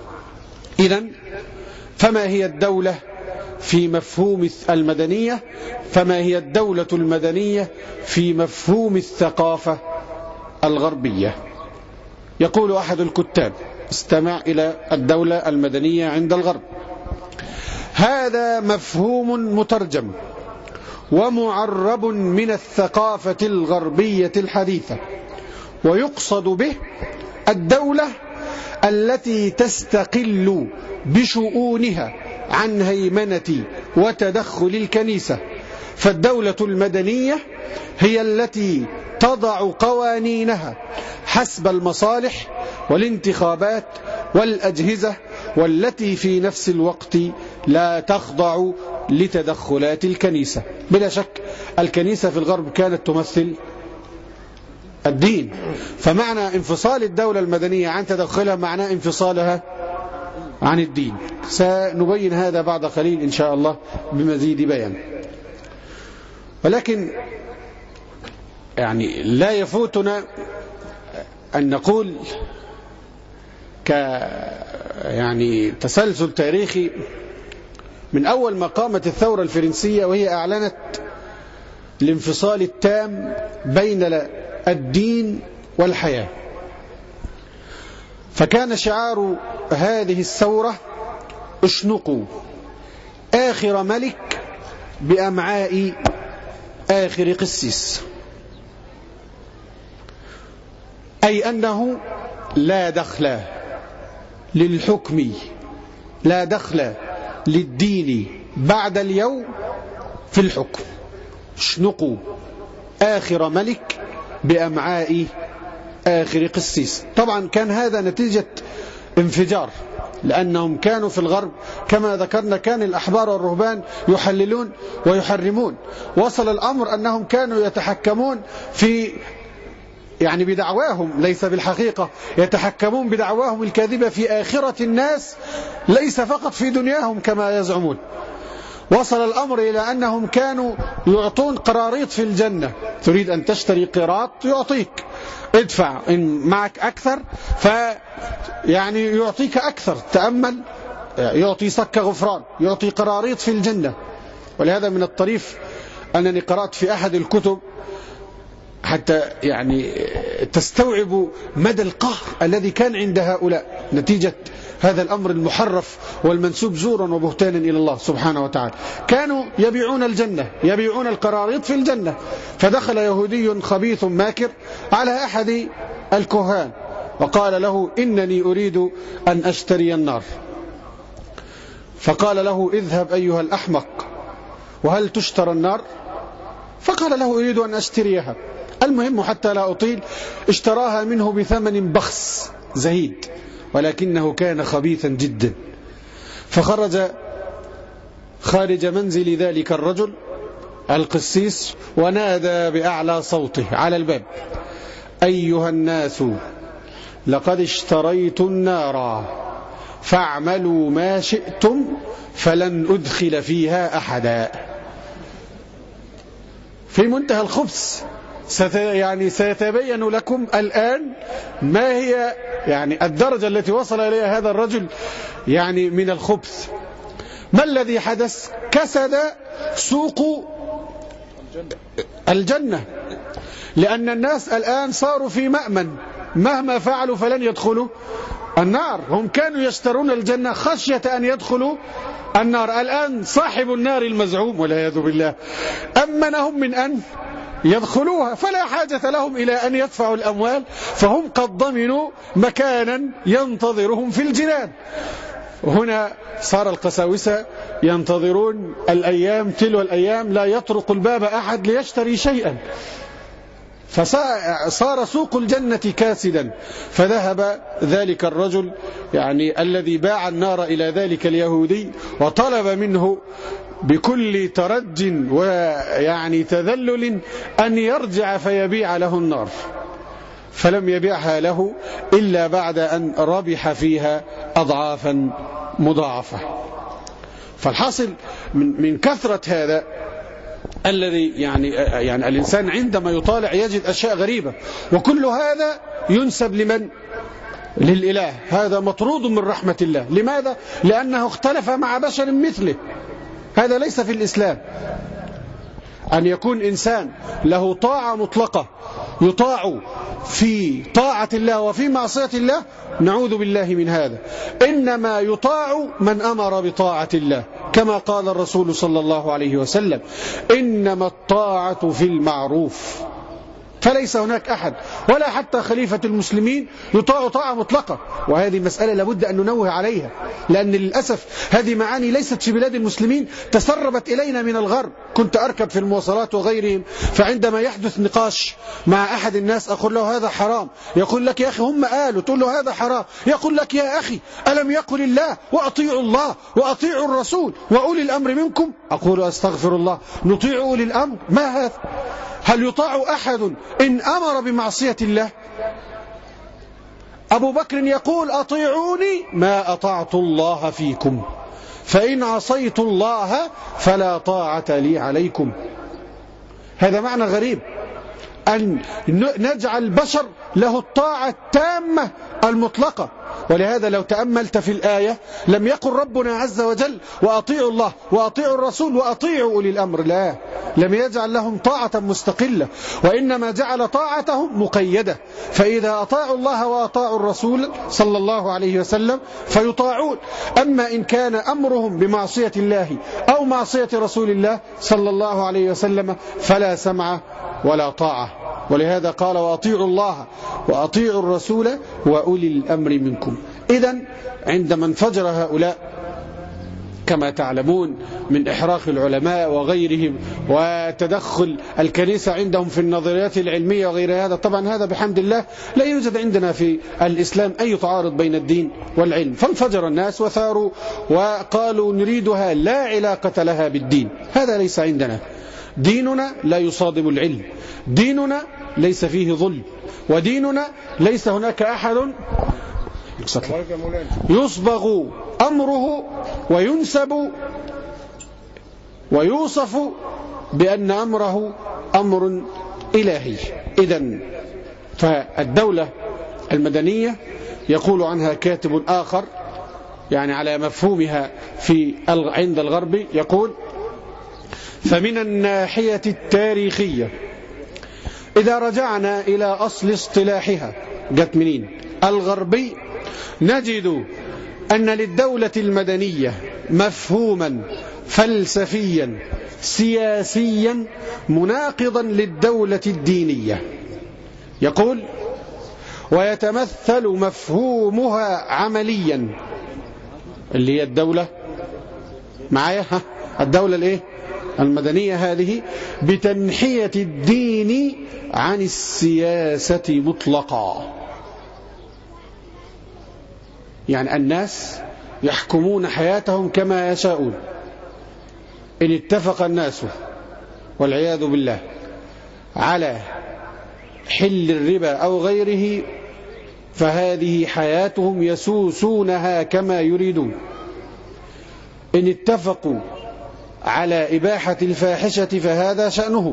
إذن فما هي الدولة في مفهوم المدنية؟ فما هي الدولة المدنية في مفهوم الثقافة الغربية؟ يقول أحد الكتاب: استمع إلى الدولة المدنية عند الغرب. هذا مفهوم مترجم ومعرب من الثقافة الغربية الحديثة، ويقصد به الدولة التي تستقل بشؤونها عن هيمنة وتدخل الكنيسة. فالدولة المدنية هي التي تضع قوانينها حسب المصالح والانتخابات والأجهزة، والتي في نفس الوقت لا تخضع لتدخلات الكنيسة. بلا شك الكنيسة في الغرب كانت تمثل الدين. فمعنى انفصال الدولة المدنية عن تدخلها معناه انفصالها عن الدين. سنبين هذا بعد قليل إن شاء الله بمزيد بيان. ولكن يعني لا يفوتنا أن نقول يعني تسلسل تاريخي من أول ما قامت الثورة الفرنسية وهي أعلنت الانفصال التام بين الدين والحياة. فكان شعار هذه الثورة اشنقوا آخر ملك بأمعاء آخر قسيس، أي أنه لا دخل للحكم، لا دخل للدين بعد اليوم في الحكم. اشنقوا آخر ملك بأمعاء آخر قسيس. طبعا كان هذا نتيجة انفجار، لأنهم كانوا في الغرب كما ذكرنا كان الأحبار والرهبان يحللون ويحرمون. وصل الأمر أنهم كانوا يتحكمون في يعني بدعواهم ليس بالحقيقة، يتحكمون بدعواهم الكاذبة في آخرة الناس ليس فقط في دنياهم كما يزعمون. وصل الأمر إلى أنهم كانوا يعطون قراريط في الجنة، تريد أن تشتري قراط يعطيك، ادفع إن معك أكثر يعني يعطيك أكثر. تأمل، يعطي صك غفران، يعطي قراريط في الجنة. ولهذا من الطريف أنني قرأت في أحد الكتب حتى يعني تستوعب مدى القهر الذي كان عند هؤلاء نتيجة هذا الأمر المحرف والمنسوب زورا وبهتانا إلى الله سبحانه وتعالى. كانوا يبيعون الجنة، يبيعون القراريط في الجنة. فدخل يهودي خبيث ماكر على أحد الكهان وقال له إنني أريد أن أشتري النار. فقال له اذهب أيها الأحمق، وهل تشترى النار؟ فقال له أريد أن أشتريها. المهم حتى لا أطيل اشتراها منه بثمن بخس زهيد، ولكنه كان خبيثا جدا. فخرج خارج منزل ذلك الرجل القسيس ونادى بأعلى صوته على الباب: أيها الناس، لقد اشتريت النار فاعملوا ما شئتم فلن أدخل فيها أحدا. في منتهى الخبث. يعني سيتبين لكم الآن ما هي يعني الدرجة التي وصل إليها هذا الرجل يعني من الخبث. ما الذي حدث؟ كسد سوق الجنة، لأن الناس الآن صاروا في مأمن، مهما فعلوا فلن يدخلوا النار. هم كانوا يشترون الجنة خشية أن يدخلوا النار. الآن صاحب النار المزعوم والعياذ بالله أمنهم من أن يدخلوها، فلا حاجة لهم إلى أن يدفعوا الأموال، فهم قد ضمنوا مكانا ينتظرهم في الجنان. هنا صار القساوسة ينتظرون الأيام تلو الأيام، لا يطرق الباب أحد ليشتري شيئا. فصار سوق الجنة كاسدا. فذهب ذلك الرجل يعني الذي باع النار إلى ذلك اليهودي وطلب منه بكل ترج ويعني تذلل أن يرجع فيبيع له النار. فلم يبيعها له إلا بعد أن ربح فيها أضعافا مضاعفة. فالحاصل من كثرة هذا الذي يعني الإنسان عندما يطالع يجد أشياء غريبة، وكل هذا ينسب لمن؟ للإله. هذا مطرود من رحمة الله. لماذا؟ لأنه اختلف مع بشر مثله. هذا ليس في الإسلام. أن يكون إنسان له طاعة مطلقة يطاع في طاعة الله وفي معصية الله، نعوذ بالله من هذا. إنما يطاع من أمر بطاعة الله، كما قال الرسول صلى الله عليه وسلم: إنما الطاعة في المعروف. فليس هناك أحد ولا حتى خليفة المسلمين يطاع طاعة مطلقة. وهذه مسألة لابد أن ننوه عليها، لأن للأسف هذه معاني ليست في بلاد المسلمين، تسربت إلينا من الغرب. كنت أركب في المواصلات وغيرهم، فعندما يحدث نقاش مع أحد الناس أقول له هذا حرام، يقول لك يا أخي هم قالوا، تقول له هذا حرام، يقول لك يا أخي ألم يقل الله وأطيعوا الله وأطيعوا الرسول وأولي الأمر منكم؟ أقول أستغفر الله، نطيع أولي الأمر؟ ما هذا؟ هل يطاع أحد إن أمر بمعصية الله؟ أبو بكر يقول أطيعوني ما أطعت الله فيكم، فإن عصيت الله فلا طاعة لي عليكم. هذا معنى غريب، أن نجعل البشر له الطاعة التامة المطلقة. ولهذا لو تأملت في الآية لم يقل ربنا عز وجل وأطيعوا الله وأطيعوا الرسول وأطيعوا أولي الأمر، لا، لم يجعل لهم طاعة مستقلة، وإنما جعل طاعتهم مقيدة. فإذا أطاعوا الله وأطاعوا الرسول صلى الله عليه وسلم فيطاعون. أما إن كان أمرهم بمعصية الله أو معصية رسول الله صلى الله عليه وسلم فلا سمع ولا طاعة. ولهذا قال وأطيعوا الله وأطيعوا الرسول وأولي الأمر منكم. إذن عندما انفجر هؤلاء كما تعلمون من إحراق العلماء وغيرهم وتدخل الكنيسة عندهم في النظريات العلمية وغير هذا، طبعا هذا بحمد الله لا يوجد عندنا في الإسلام أي تعارض بين الدين والعلم. فانفجر الناس وثاروا وقالوا نريدها لا علاقة لها بالدين. هذا ليس عندنا. ديننا لا يصادم العلم، ديننا ليس فيه ظلم، وديننا ليس هناك أحد يصبغ أمره وينسب ويوصف بأن أمره أمر إلهي. إذن فالدولة المدنية يقول عنها كاتب آخر يعني على مفهومها عند الغرب، يقول فمن الناحية التاريخية إذا رجعنا إلى أصل اصطلاحها جت منين الغربي نجد أن للدولة المدنية مفهوما فلسفيا سياسيا مناقضا للدولة الدينية. يقول ويتمثل مفهومها عمليا اللي هي الدولة معايا الدولة الايه المدنية هذه بتنحية الدين عن السياسة مطلقا. يعني الناس يحكمون حياتهم كما يشاءون. إن اتفق الناس والعياذ بالله على حل الربا أو غيره فهذه حياتهم يسوسونها كما يريدون. إن اتفقوا على إباحة الفاحشة فهذا شأنهم،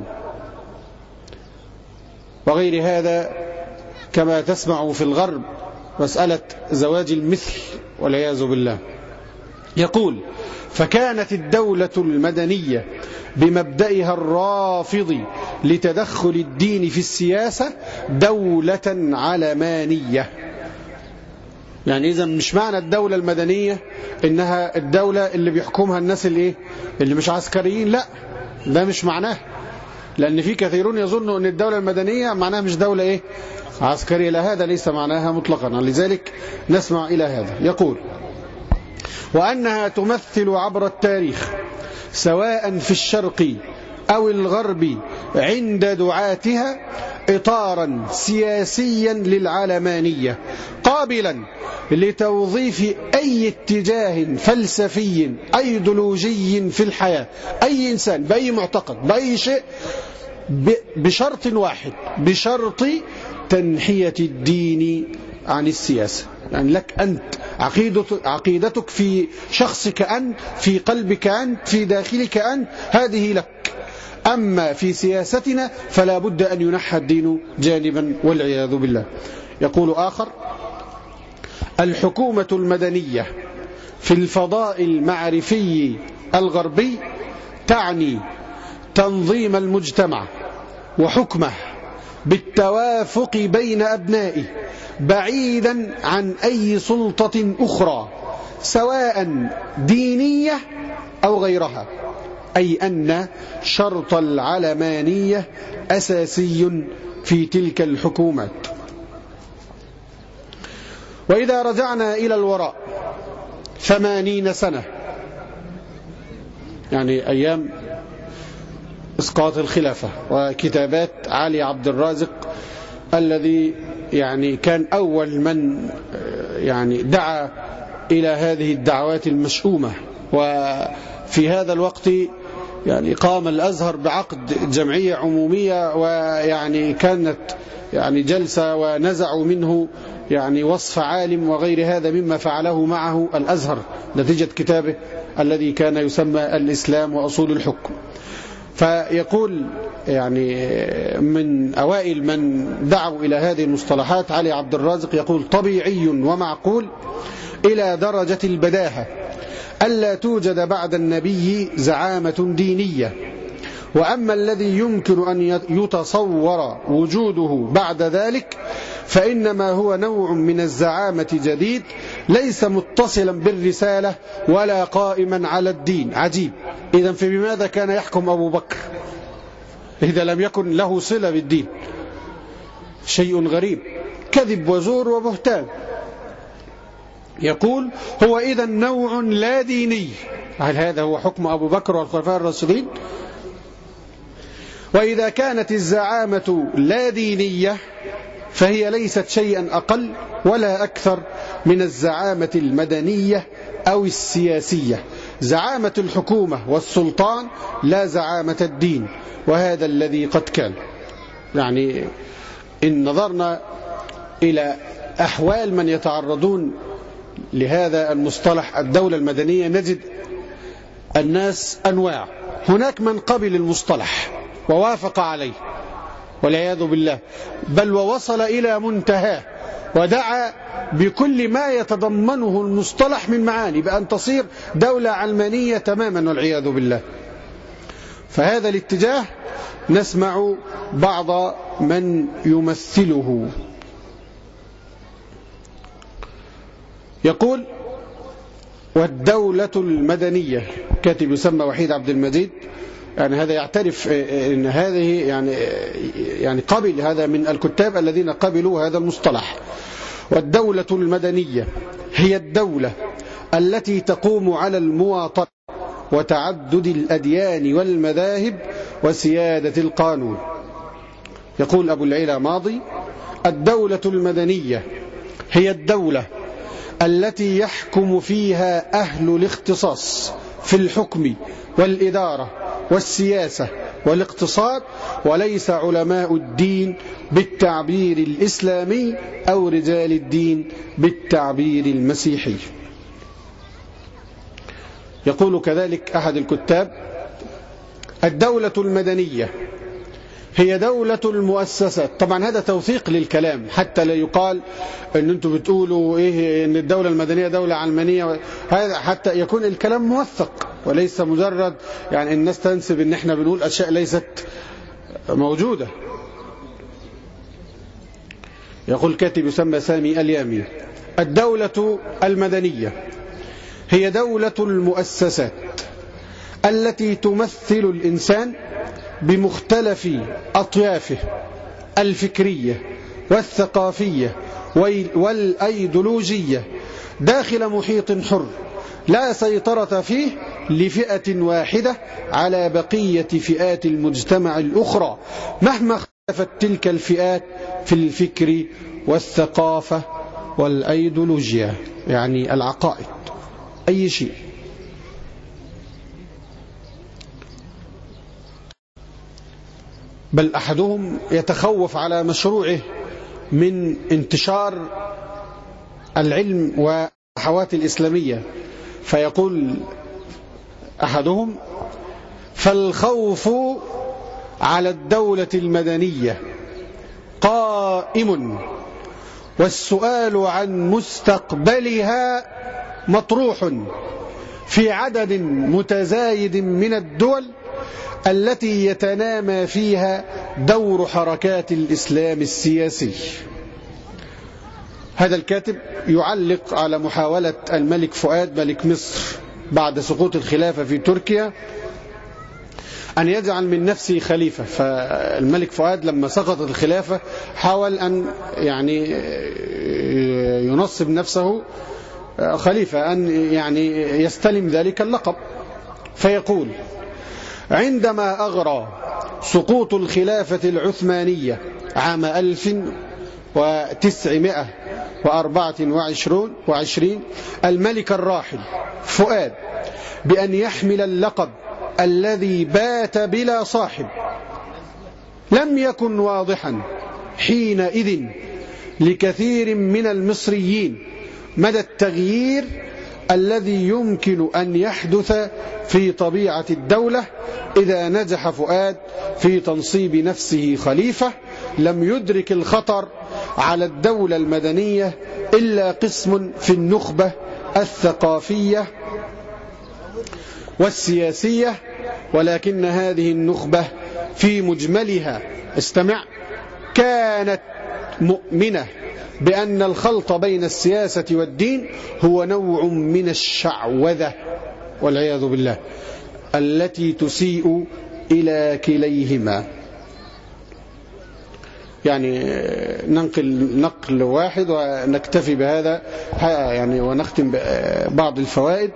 وغير هذا كما تسمع في الغرب مسألة زواج المثل والعياذ بالله. يقول فكانت الدولة المدنية بمبدئها الرافض لتدخل الدين في السياسة دولة علمانية. يعني إذا مش معنى الدولة المدنية إنها الدولة اللي بيحكمها الناس اللي مش عسكريين، لا، ده مش معناه، لأن في كثيرون يظنوا أن الدولة المدنية معناها مش دولة عسكرية. لا، هذا ليس معناها مطلقا. لذلك نسمع إلى هذا. يقول وأنها تمثل عبر التاريخ سواء في الشرق أو الغرب عند دعاتها إطارا سياسيا للعلمانية قابلا لتوظيف أي اتجاه فلسفي أيديولوجي في الحياة، أي إنسان بأي معتقد بأي شيء، بشرط واحد، بشرط تنحية الدين عن السياسة. يعني لك أنت عقيدتك في شخصك أنت، في قلبك أنت، في داخلك أنت، هذه لك. أما في سياستنا فلا بد أن ينحى الدين جانبا والعياذ بالله. يقول آخر الحكومة المدنية في الفضاء المعرفي الغربي تعني تنظيم المجتمع وحكمه بالتوافق بين أبنائه بعيدا عن أي سلطة أخرى سواء دينية أو غيرها، أي أن شرط العلمانية أساسي في تلك الحكومات. وإذا رجعنا إلى الوراء 80 سنة، يعني أيام إسقاط الخلافة وكتابات علي عبد الرازق الذي يعني كان أول من يعني دعا إلى هذه الدعوات المشؤومة، وفي هذا الوقت يعني قام الأزهر بعقد جمعية عمومية، ويعني كانت يعني جلسة ونزعوا منه يعني وصف عالم وغير هذا مما فعله معه الأزهر نتيجة كتابه الذي كان يسمى الإسلام وأصول الحكم. فيقول يعني من أوائل من دعوا إلى هذه المصطلحات علي عبد الرازق، يقول: طبيعي ومعقول إلى درجة البداهة ألا توجد بعد النبي زعامة دينية، وأما الذي يمكن أن يتصور وجوده بعد ذلك فإنما هو نوع من الزعامة جديد ليس متصلا بالرسالة ولا قائما على الدين. عجيب. إذن فبماذا كان يحكم أبو بكر إذا لم يكن له صلة بالدين؟ شيء غريب، كذب وزور وبهتان. يقول: هو إذن نوع لا ديني. هل هذا هو حكم أبو بكر والخلفاء الراشدين؟ وإذا كانت الزعامة لا دينية فهي ليست شيئا أقل ولا أكثر من الزعامة المدنية أو السياسية، زعامة الحكومة والسلطان لا زعامة الدين، وهذا الذي قد كان. يعني إن نظرنا إلى أحوال من يتعرضون لهذا المصطلح الدولة المدنية نجد الناس أنواع. هناك من قبل المصطلح ووافق عليه والعياذ بالله، بل ووصل إلى منتهاه ودعا بكل ما يتضمنه المصطلح من معاني بأن تصير دولة علمانية تماما والعياذ بالله. فهذا الاتجاه نسمع بعض من يمثله. يقول: والدولة المدنية، كاتب يسمى وحيد عبد المجيد، يعني هذا يعترف ان هذه يعني قبل هذا من الكتاب الذين قبلوا هذا المصطلح. والدولة المدنية هي الدولة التي تقوم على المواطنة وتعدد الأديان والمذاهب وسيادة القانون. يقول أبو العلا ماضي: الدولة المدنية هي الدولة التي يحكم فيها أهل الاختصاص في الحكم والإدارة والسياسة والاقتصاد، وليس علماء الدين بالتعبير الإسلامي أو رجال الدين بالتعبير المسيحي. يقول كذلك أحد الكتاب: الدولة المدنية هي دولة المؤسسات. طبعا هذا توثيق للكلام حتى لا يقال ان انتم بتقولوا ايه ان الدولة المدنية دولة علمانية، هذا حتى يكون الكلام موثق وليس مجرد يعني الناس تنسب ان احنا بنقول اشياء ليست موجودة. يقول كاتب يسمى سامي اليامي: الدولة المدنية هي دولة المؤسسات التي تمثل الإنسان بمختلف أطيافه الفكرية والثقافية والأيديولوجية داخل محيط حر لا سيطرة فيه لفئة واحدة على بقية فئات المجتمع الأخرى مهما اختلفت تلك الفئات في الفكر والثقافة والأيديولوجيا، يعني العقائد، أي شيء. بل أحدهم يتخوف على مشروعه من انتشار العلم والحوات الإسلامية، فيقول أحدهم: فالخوف على الدولة المدنية قائم، والسؤال عن مستقبلها مطروح في عدد متزايد من الدول التي يتنامى فيها دور حركات الإسلام السياسي. هذا الكاتب يعلق على محاولة الملك فؤاد ملك مصر بعد سقوط الخلافة في تركيا أن يجعل من نفسه خليفة. فالملك فؤاد لما سقطت الخلافة حاول أن يعني ينصب نفسه خليفة، أن يعني يستلم ذلك اللقب. فيقول: عندما أغرى سقوط الخلافة العثمانية عام 1924 الملك الراحل فؤاد بأن يحمل اللقب الذي بات بلا صاحب لم يكن واضحا حينئذ لكثير من المصريين مدى التغيير الذي يمكن أن يحدث في طبيعة الدولة إذا نجح فؤاد في تنصيب نفسه خليفة. لم يدرك الخطر على الدولة المدنية إلا قسم في النخبة الثقافية والسياسية، ولكن هذه النخبة في مجملها استمع كانت مؤمنة بأن الخلط بين السياسة والدين هو نوع من الشعوذة والعياذ بالله التي تسيء إلى كليهما. يعني نقل واحد ونكتفي بهذا يعني ونختم بعض الفوائد.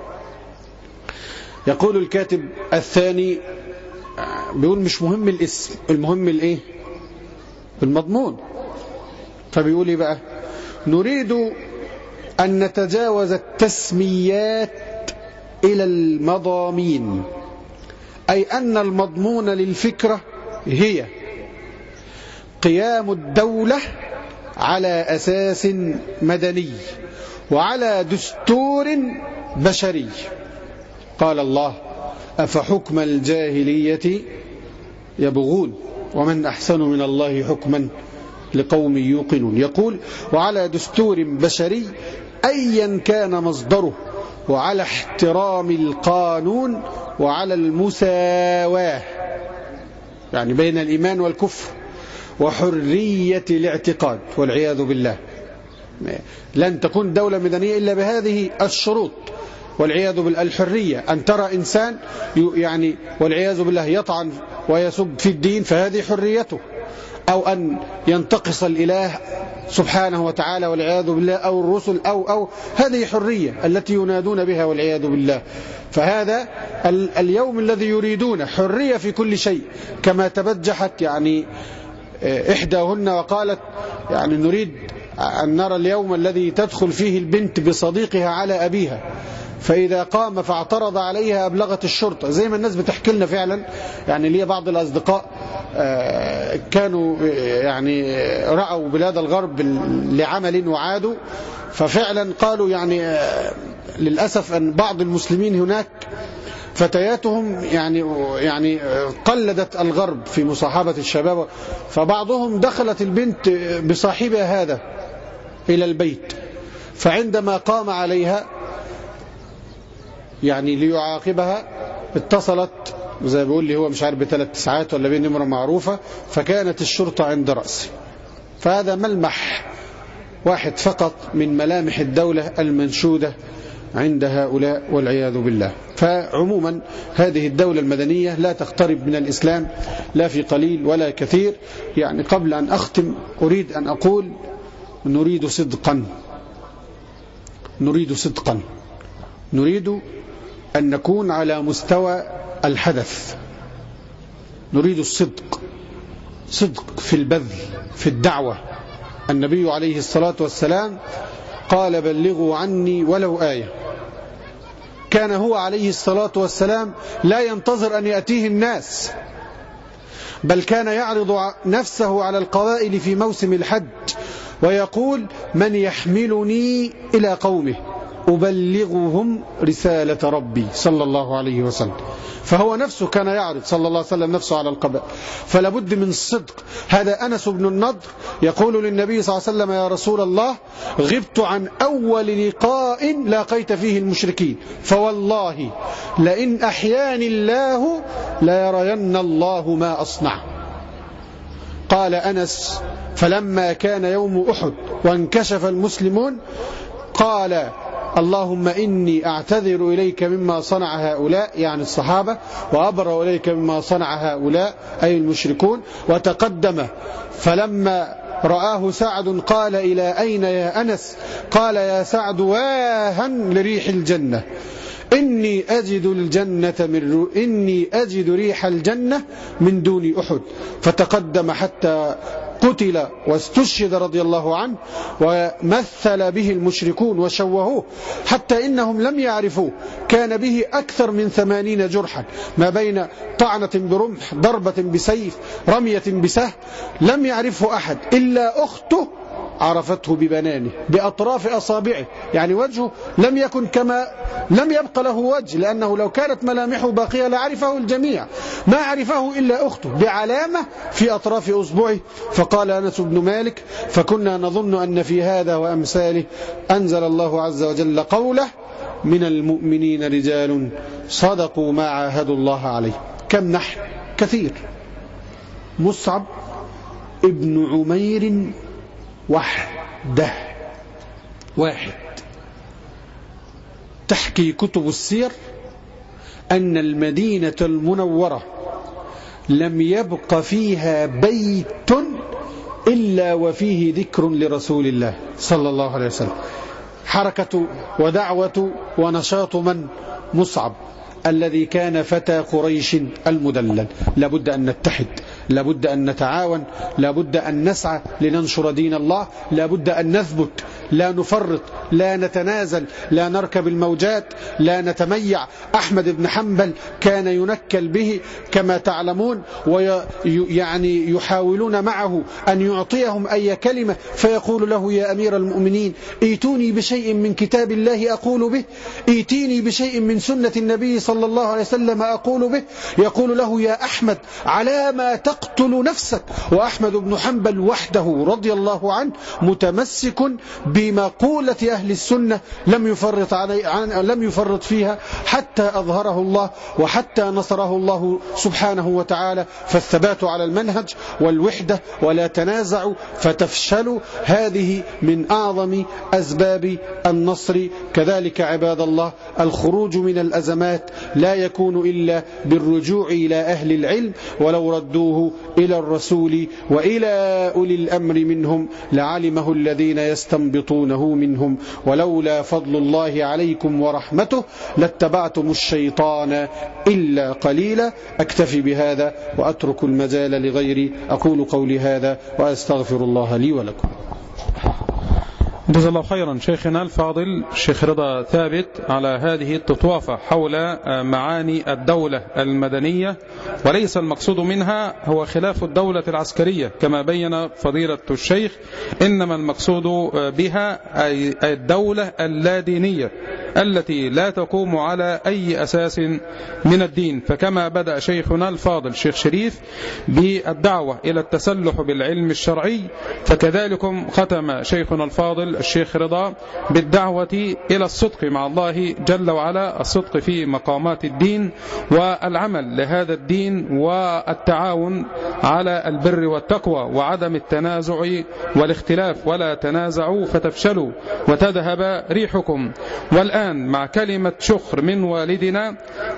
يقول الكاتب الثاني بيقول مش مهم الاسم، المهم الايه؟ المضمون. فبيقول ايه بقى؟ نريد أن نتجاوز التسميات إلى المضامين، أي أن المضمون للفكرة هي قيام الدولة على أساس مدني وعلى دستور بشري. قال الله أفحكم الجاهلية يبغون ومن أحسن من الله حكما لقوم يوقنون. يقول وعلى دستور بشري أيا كان مصدره، وعلى احترام القانون، وعلى المساواة يعني بين الإيمان والكفر، وحرية الاعتقاد والعياذ بالله. لن تكون دولة مدنية إلا بهذه الشروط والعياذ بالله. الحرية أن ترى إنسان يعني والعياذ بالله يطعن ويسب في الدين فهذه حريته، أو أن ينتقص الإله سبحانه وتعالى والعياذ بالله، أو الرسل أو هذه حرية التي ينادون بها والعياذ بالله. فهذا اليوم الذي يريدون حرية في كل شيء، كما تبجحت يعني إحداهن وقالت يعني نريد أن نرى اليوم الذي تدخل فيه البنت بصديقها على أبيها، فإذا قام فاعترض عليها أبلغت الشرطة. زي ما الناس بتحكي لنا فعلا، يعني لي بعض الأصدقاء كانوا يعني رأوا بلاد الغرب لعمل وعادوا، ففعلا قالوا يعني للأسف أن بعض المسلمين هناك فتياتهم يعني قلدت الغرب في مصاحبة الشباب، فبعضهم دخلت البنت بصاحبها هذا إلى البيت، فعندما قام عليها يعني ليعاقبها اتصلت زي ما بيقول لي هو مش عارف ب3 ساعات ولا بنمرة معروفة، فكانت الشرطة عند رأسه. فهذا ملمح واحد فقط من ملامح الدولة المنشودة عند هؤلاء والعياذ بالله. فعموما هذه الدولة المدنية لا تقترب من الإسلام لا في قليل ولا كثير. يعني قبل أن أختم أريد أن أقول نريد صدقا، نريد أن نكون على مستوى الحدث، نريد الصدق، صدق في البذل في الدعوة. النبي عليه الصلاة والسلام قال بلغوا عني ولو آية. كان هو عليه الصلاة والسلام لا ينتظر أن يأتيه الناس، بل كان يعرض نفسه على القبائل في موسم الحج ويقول من يحملني إلى قومه أبلغهم رسالة ربي صلى الله عليه وسلم. فهو نفسه كان يعرض صلى الله عليه وسلم نفسه على القبائل، فلا بد من الصدق. هذا أنس بن النضر يقول للنبي صلى الله عليه وسلم يا رسول الله غبت عن أول لقاء لاقيت فيه المشركين، فوالله لئن أحياني الله ليرين الله ما أصنع. قال أنس فلما كان يوم أحد وانكشف المسلمون قال اللهم إني أعتذر إليك مما صنع هؤلاء يعني الصحابة، وأبرأ إليك مما صنع هؤلاء أي المشركون. وتقدم فلما رآه سعد قال إلى أين يا أنس؟ قال يا سعد واها لريح الجنة إني أجد ريح الجنة من دون أحد. فتقدم حتى قتل واستشهد رضي الله عنه، ومثل به المشركون وشوهوه حتى إنهم لم يعرفوا، كان به أكثر من 80 جرحا، ما بين طعنة برمح، ضربة بسيف، رمية بسهم، لم يعرفه أحد إلا أخته عرفته ببنانه بأطراف أصابعه، يعني وجهه لم يكن كما لم يبق له وجه، لأنه لو كانت ملامحه باقية لعرفه الجميع، ما عرفه إلا أخته بعلامة في أطراف أصبعه. فقال أنس بن مالك: فكنا نظن أن في هذا وأمثاله أنزل الله عز وجل قوله: من المؤمنين رجال صدقوا ما عاهدوا الله عليه. كم نحن؟ كثير. مصعب ابن عمير واحد. تحكي كتب السير أن المدينة المنورة لم يبق فيها بيت إلا وفيه ذكر لرسول الله صلى الله عليه وسلم. حركة ودعوة ونشاط من؟ مصعب، الذي كان فتى قريش المدلل. لابد أن نتحد، لابد أن نتعاون، لابد أن نسعى لننشر دين الله، لابد أن نثبت، لا نفرط، لا نتنازل، لا نركب الموجات، لا نتميع. أحمد بن حنبل كان ينكل به كما تعلمون، ويعني يحاولون معه أن يعطيهم أي كلمة، فيقول له: يا أمير المؤمنين، ائتوني بشيء من كتاب الله أقول به، ائتيني بشيء من سنة النبي صلى الله عليه وسلم أقول به. يقول له: يا أحمد، على ما تقتل نفسك؟ وأحمد بن حنبل وحده رضي الله عنه متمسك بمقولة أهل السنة، لم يفرط فيها حتى أظهره الله وحتى نصره الله سبحانه وتعالى. فالثبات على المنهج والوحدة، ولا تنازعوا فتفشلوا، هذه من أعظم أسباب النصر. كذلك عباد الله، الخروج من الأزمات لا يكون إلا بالرجوع إلى أهل العلم، ولو ردوه إلى الرسول وإلى أولي الأمر منهم لعلمه الذين يستنبطونه منهم، ولولا فضل الله عليكم ورحمته لاتبعتم الشيطان إلا قليلا. أكتفي بهذا وأترك المجال لغيري. أقول قولي هذا وأستغفر الله لي ولكم. جزا الله خيرا شيخنا الفاضل الشيخ رضا ثابت على هذه التطوافة حول معاني الدولة المدنية، وليس المقصود منها هو خلاف الدولة العسكرية كما بين فضيلة الشيخ، إنما المقصود بها أي الدولة اللادينية التي لا تقوم على أي أساس من الدين. فكما بدأ شيخنا الفاضل الشيخ شريف بالدعوة إلى التسلح بالعلم الشرعي، فكذلكم ختم شيخنا الفاضل الشيخ رضا بالدعوة إلى الصدق مع الله جل وعلا، الصدق في مقامات الدين والعمل لهذا الدين والتعاون على البر والتقوى وعدم التنازع والاختلاف. ولا تنازعوا فتفشلوا وتذهب ريحكم. والآن مع كلمة شكر من والدنا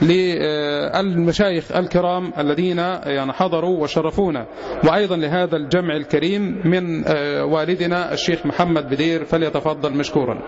للمشايخ الكرام الذين يعني حضروا وشرفونا، وأيضا لهذا الجمع الكريم من والدنا الشيخ محمد بدير، فليتفضل مشكورا.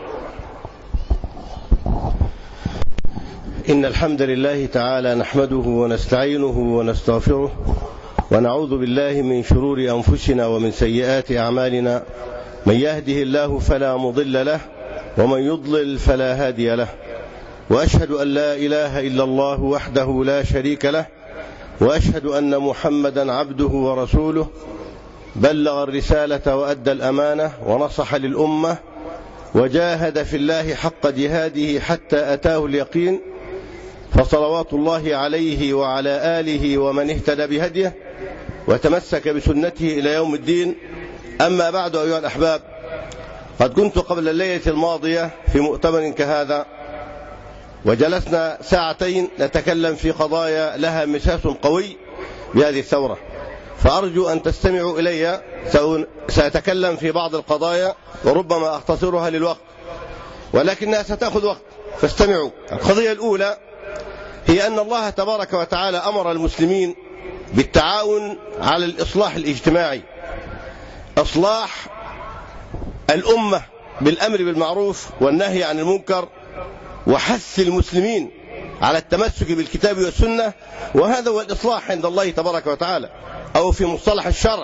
إن الحمد لله تعالى نحمده ونستعينه ونستغفره، ونعوذ بالله من شرور أنفسنا ومن سيئات أعمالنا. من يهده الله فلا مضل له، ومن يضلل فلا هادي له. وأشهد أن لا إله إلا الله وحده لا شريك له، وأشهد أن محمدا عبده ورسوله، بلغ الرسالة وأدى الأمانة ونصح للأمة، وجاهد في الله حق جهاده حتى أتاه اليقين. فصلوات الله عليه وعلى آله ومن اهتدى بهديه وتمسك بسنته إلى يوم الدين. أما بعد أيها الأحباب، قد كنت قبل الليلة الماضية في مؤتمر كهذا، وجلسنا ساعتين نتكلم في قضايا لها مساس قوي بهذه الثورة، فأرجو أن تستمعوا إلي. سأتكلم في بعض القضايا وربما أختصرها للوقت، ولكنها ستأخذ وقت، فاستمعوا. القضية الأولى هي أن الله تبارك وتعالى أمر المسلمين بالتعاون على الإصلاح الاجتماعي، إصلاح الأمة بالأمر بالمعروف والنهي عن المنكر، وحث المسلمين على التمسك بالكتاب والسنة. وهذا هو الإصلاح عند الله تبارك وتعالى، أو في مصطلح الشرع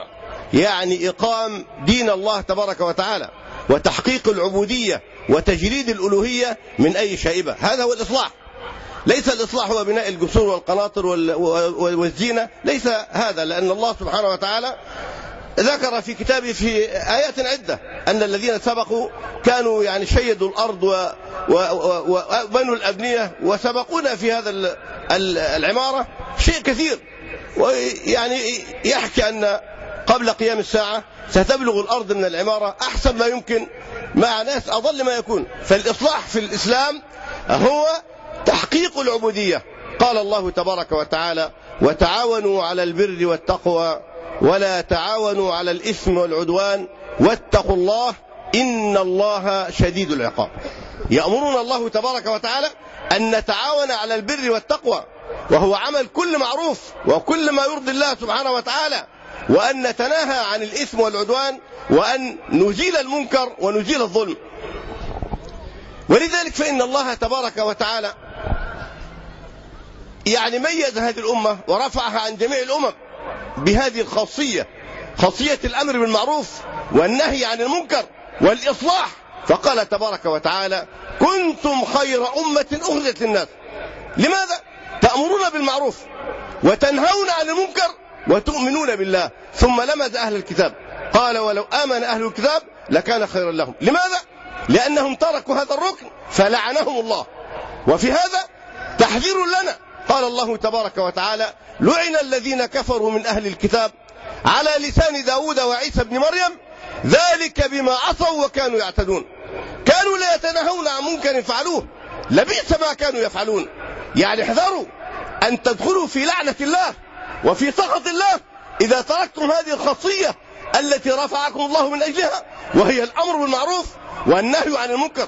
يعني إقام دين الله تبارك وتعالى وتحقيق العبودية وتجريد الألوهية من أي شائبة. هذا هو الإصلاح. ليس الإصلاح هو بناء الجسور والقناطر والزينة، ليس هذا، لأن الله سبحانه وتعالى ذكر في كتابه في آيات عدة أن الذين سبقوا كانوا يعني شيدوا الأرض وبنوا الأبنية وسبقونا في هذا العمارة شيء كثير. ويعني يحكي أن قبل قيام الساعة ستبلغ الأرض من العمارة أحسن ما يمكن مع ناس أضل ما يكون. فالإصلاح في الإسلام هو تحقيق العبودية. قال الله تبارك وتعالى: وتعاونوا على البر والتقوى ولا تعاونوا على الإثم والعدوان واتقوا الله إن الله شديد العقاب. يأمرنا الله تبارك وتعالى أن نتعاون على البر والتقوى، وهو عمل كل معروف وكل ما يرضي الله سبحانه وتعالى، وأن نتناهى عن الإثم والعدوان، وأن نزيل المنكر ونزيل الظلم. ولذلك فإن الله تبارك وتعالى يعني ميز هذه الأمة ورفعها عن جميع الأمم بهذه الخاصية، خاصية الأمر بالمعروف والنهي عن المنكر والإصلاح. فقال تبارك وتعالى: كنتم خير أمة أخرجت للناس. لماذا؟ تأمرون بالمعروف وتنهون عن المنكر وتؤمنون بالله. ثم لمز أهل الكتاب قال: ولو آمن أهل الكتاب لكان خيرا لهم. لماذا؟ لأنهم تركوا هذا الركن فلعنهم الله. وفي هذا تحذير لنا. قال الله تبارك وتعالى: لعن الذين كفروا من أهل الكتاب على لسان داود وعيسى بن مريم ذلك بما عصوا وكانوا يعتدون. كانوا لا يتناهون عن منكر فعلوه لبئس ما كانوا يفعلون. يعني احذروا أن تدخلوا في لعنة الله وفي سخط الله إذا تركتم هذه الخاصية التي رفعكم الله من أجلها، وهي الأمر بالمعروف والنهي عن المنكر.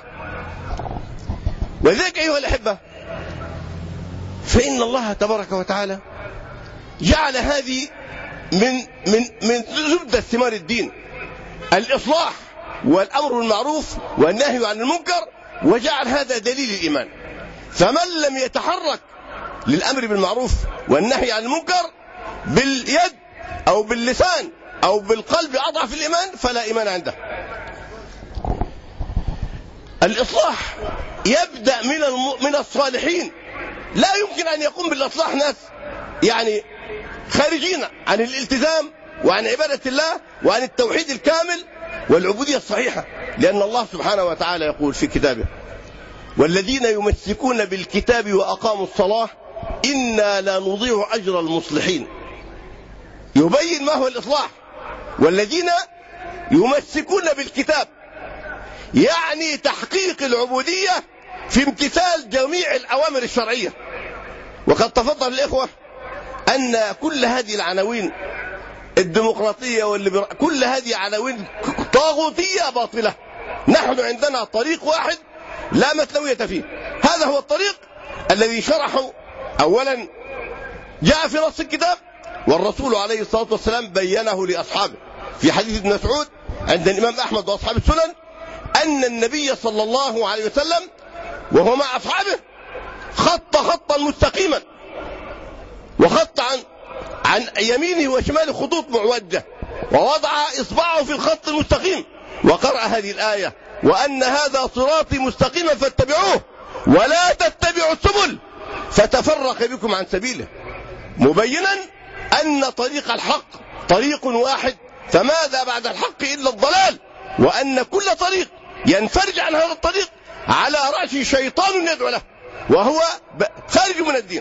وذلك أيها الأحبة، فإن الله تبارك وتعالى جعل هذه من زبدة ثمار الدين، الإصلاح والأمر بالمعروف والنهي عن المنكر، وجعل هذا دليل الإيمان. فمن لم يتحرك للأمر بالمعروف والنهي عن المنكر باليد أو باللسان أو بالقلب أضعف الإيمان فلا إيمان عنده. الإصلاح يبدأ من الصالحين. لا يمكن أن يقوم بالإصلاح ناس يعني خارجين عن الالتزام وعن عبادة الله وعن التوحيد الكامل والعبودية الصحيحة. لأن الله سبحانه وتعالى يقول في كتابه: والذين يمسكون بالكتاب وأقاموا الصلاة إنا لا نضيع أجر المصلحين. يبين ما هو الإصلاح. والذين يمسكون بالكتاب يعني تحقيق العبودية في امتثال جميع الأوامر الشرعية. وقد تفضل الإخوة أن كل هذه العناوين الديمقراطية كل هذه عناوين طاغوتية باطلة. نحن عندنا طريق واحد لا مثلوية فيه. هذا هو الطريق الذي شرحه أولا جاء في نص الكتاب، والرسول عليه الصلاة والسلام بينه لأصحابه في حديث ابن مسعود عند الإمام أحمد وأصحاب السنن أن النبي صلى الله عليه وسلم وهو مع أصحابه خط خطا مستقيما، وخط عن يمينه وشماله خطوط معوجة، ووضع إصبعه في الخط المستقيم، وقرأ هذه الآية: وأن هذا صراطي مستقيما فاتبعوه ولا تتبعوا السبل فتفرق بكم عن سبيله، مبينا أن طريق الحق طريق واحد، فماذا بعد الحق إلا الضلال، وأن كل طريق ينفرج عن هذا الطريق على رأسه شيطان يدعو له وهو خارج من الدين.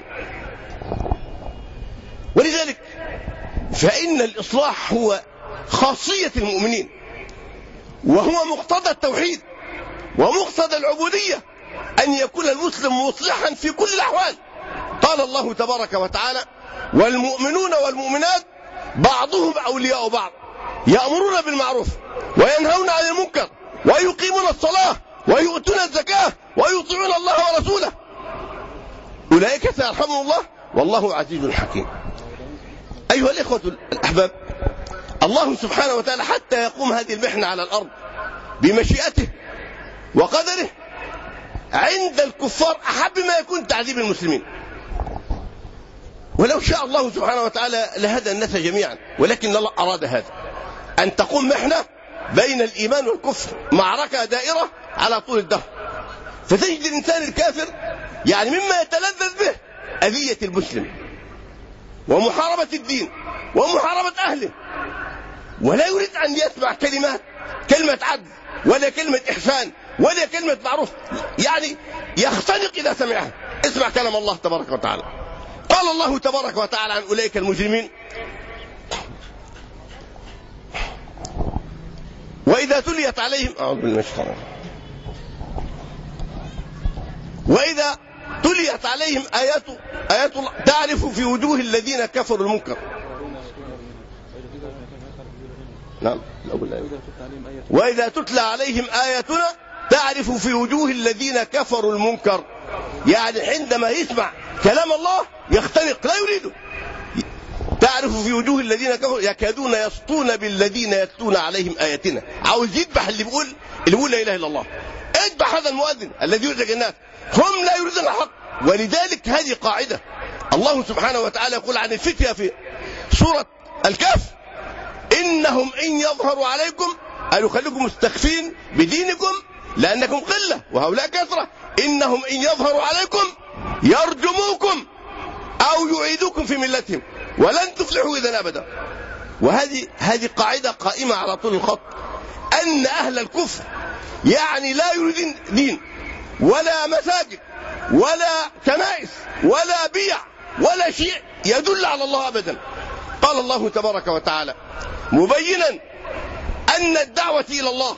ولذلك فإن الإصلاح هو خاصية المؤمنين، وهو مقتضى التوحيد ومقتضى العبودية، أن يكون المسلم مصلحا في كل الأحوال. قال الله تبارك وتعالى: والمؤمنون والمؤمنات بعضهم أولياء بعض يأمرون بالمعروف وينهون عن المنكر ويقيمون الصلاة ويؤتون الزكاة ويطيعون الله ورسوله أولئك سيرحمهم الله والله عزيز حكيم. أيها الإخوة الأحباب، الله سبحانه وتعالى حتى يقوم هذه المحنة على الأرض بمشيئته وقدره عند الكفار أحب ما يكون تعذيب المسلمين. ولو شاء الله سبحانه وتعالى لهدى الناس جميعا، ولكن الله أراد هذا. أن تقوم محنة بين الإيمان والكفر، معركة دائرة على طول الدهر. فتجد الإنسان الكافر يعني مما يتلذذ به أذية المسلم ومحاربة الدين ومحاربة أهله، ولا يريد أن يسمع كلمة عدل ولا كلمة إحسان ولا كلمة معروف، يعني يختنق إذا سمعها. اسمع كلام الله تبارك وتعالى. قال الله تبارك وتعالى عن أولئك المجرمين: وإذا تليت عليهم وإذا تليت عليهم آيات الله تعرف في وجوه الذين كفروا المنكر. نعم. وإذا تتلى عليهم آياتنا تعرف في وجوه الذين كفروا المنكر، يعني عندما يسمع كلام الله يختنق لا يريده. تعرف في وجوه الذين كفروا يكادون يسطون بالذين يتلون عليهم آياتنا. عاوز يذبح اللي بيقول لا إله إلا الله. اذبح هذا المؤذن الذي يزعج الناس. هم لا يريدون الحق. ولذلك هذه قاعدة الله سبحانه وتعالى يقول عن الفتية في سورة الكهف: إنهم إن يظهروا عليكم أن يخليكم مستخفين بدينكم لأنكم قلة وهؤلاء كثرة. إنهم إن يظهروا عليكم يرجموكم أو يعيدوكم في ملتهم ولن تفلحوا إذا أبدا. وهذه قاعدة قائمة على طول الخط، أن أهل الكفر يعني لا يريدون دين ولا مساجد ولا كنائس ولا بيع ولا شيء يدل على الله أبدا. قال الله تبارك وتعالى مبينا أن الدعوة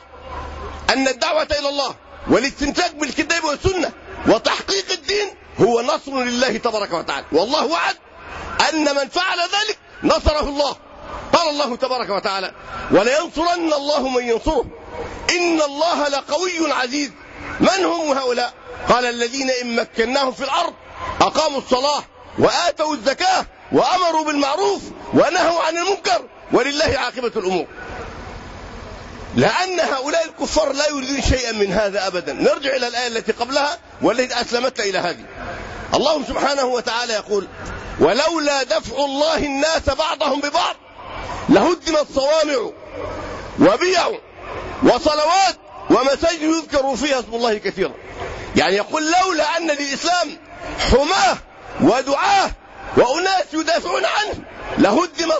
إلى الله والاستمساك بالكتاب والسنة وتحقيق الدين هو نصر لله تبارك وتعالى، والله وعد أن من فعل ذلك نصره الله. قال الله تبارك وتعالى: ولينصرن الله من ينصره إن الله لقوي عزيز. من هم هؤلاء؟ قال: الذين إن مكناهم في الأرض أقاموا الصلاة وآتوا الزكاة وأمروا بالمعروف ونهوا عن المنكر ولله عاقبة الأمور. لأن هؤلاء الكفار لا يريدون شيئا من هذا أبدا. نرجع إلى الآية التي قبلها والتي أسلمتنا إلى هذه. الله سبحانه وتعالى يقول: ولولا دفع الله الناس بعضهم ببعض لهدمت صوامع وبيع وصلوات ومساجد يذكر فيها اسم الله كثيرا. يعني يقول لولا أن للإسلام حماه ودعاه وأناس يدافعون عنه لهدمت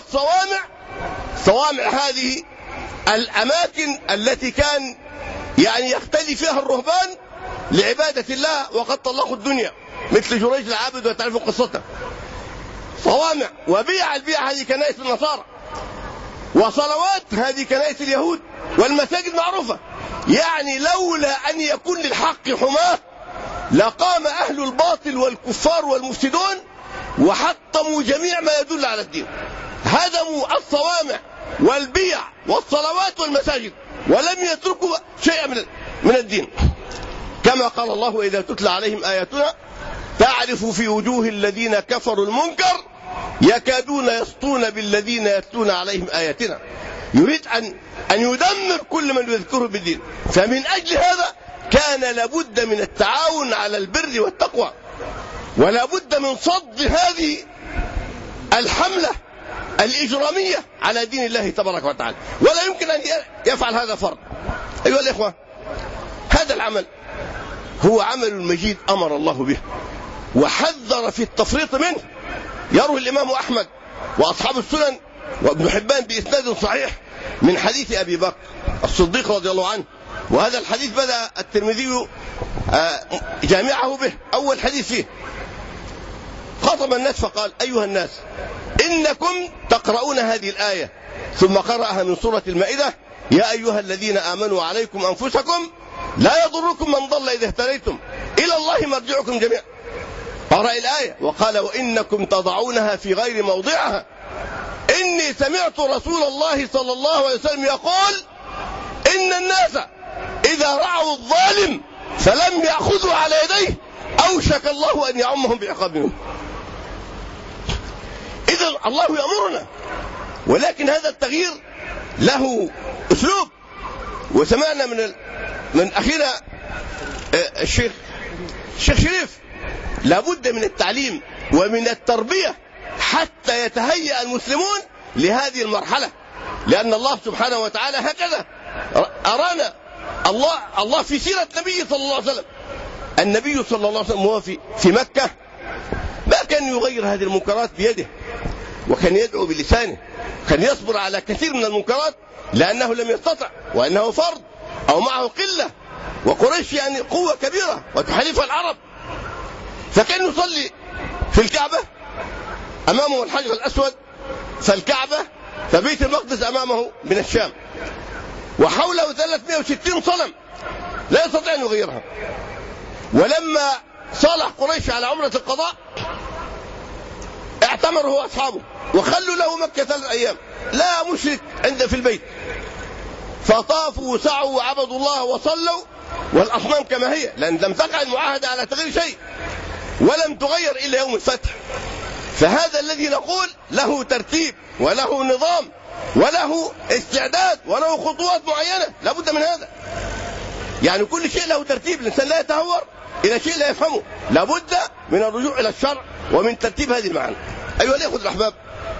صوامع هذه الأماكن التي كان يعني يختلي فيها الرهبان لعبادة الله وقد طلقوا الدنيا، مثل جريج العابد وتعرفوا قصته. صوامع وبيع، البيع هذه كنائس النصارى، وصلوات هذه كنائس اليهود، والمساجد معروفة. يعني لولا أن يكون للحق حماه لقام أهل الباطل والكفار والمفسدون وحطموا جميع ما يدل على الدين. هدموا الصوامع والبيع والصلوات والمساجد ولم يتركوا شيئا من الدين. كما قال الله: وإذا تتلى عليهم آياتنا تعرف في وجوه الذين كفروا المنكر يكادون يسطون بالذين يتلون عليهم آياتنا. يريد أن يدمر كل من يذكره بالدين. فمن أجل هذا كان لابد من التعاون على البر والتقوى، ولا بد من صد هذه الحملة الإجرامية على دين الله تبارك وتعالى، ولا يمكن أن يفعل هذا فرد. أيها الإخوة، هذا العمل هو عمل مجيد أمر الله به وحذر في التفريط منه. يروي الإمام أحمد وأصحاب السنن وابن حبان بإسناد صحيح من حديث أبي بكر الصديق رضي الله عنه، وهذا الحديث بدأ الترمذي جامعه به. أول حديث فيه: خاطب الناس فقال: أيها الناس، إنكم تقرؤون هذه الآية، ثم قرأها من سورة المائدة: يا أيها الذين آمنوا عليكم أنفسكم لا يضركم من ضل إذا اهتديتم إلى الله مرجعكم جميعا. قرأ الآية وقال: وإنكم تضعونها في غير موضعها، إني سمعت رسول الله صلى الله عليه وسلم يقول: إن الناس إذا رعوا الظالم فلم يأخذوا على يديه أوشك الله أن يعمهم بعقابهم. إذا الله يأمرنا، ولكن هذا التغيير له أسلوب. وسمعنا من أخينا الشيخ شريف لابد من التعليم ومن التربية حتى يتهيأ المسلمون لهذه المرحلة. لأن الله سبحانه وتعالى هكذا أرانا الله في سيرة النبي صلى الله عليه وسلم. النبي صلى الله عليه وسلم وهو في مكة ما كان يغير هذه المنكرات بيده، وكان يدعو بلسانه، كان يصبر على كثير من المنكرات لأنه لم يستطع، وأنه فرد أو معه قلة، وقريش يعني قوة كبيرة وتحالفها العرب. فكان يصلي في الكعبة أمامه الحجر الأسود، فالكعبة فبيت المقدس أمامه من الشام، وحوله 360 صنم لا يستطيع أن يغيرها. ولما صالح قريش على عمرة القضاء اعتمر هو أصحابه وخلوا له مكة 3 أيام، لا مشرك في البيت، فطافوا وسعوا وعبدوا الله وصلوا، والأصنام كما هي، لأن لم تقع المعاهدة على تغيير شيء ولم تغير إلا يوم الفتح. فهذا الذي نقول له ترتيب وله نظام وله استعداد وله خطوات معينة، لابد من هذا. يعني كل شيء له ترتيب، الإنسان لا يتهور إلى شيء لا يفهمه، لابد من الرجوع إلى الشرع ومن ترتيب هذه المعاني. أيها الأخوة الأحباب،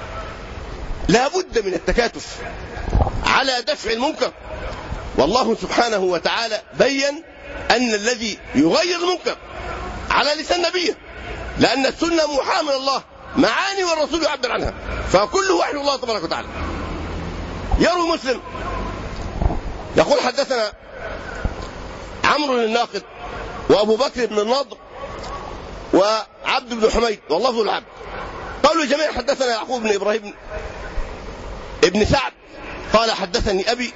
لابد من التكاتف على دفع المنكر. والله سبحانه وتعالى بين أن الذي يغير المنكر على لسان نبيه، لأن السنة موحاة من الله، معاني والرسول يعبر عنها، فكله وحي الله تبارك وتعالى. يروي مسلم يقول حدثنا عمرو الناقد وأبو بكر بن النضر وعبد بن حميد واللفظ العبد، قالوا جميعا حدثنا يعقوب بن إبراهيم ابن سعد قال حدثني أبي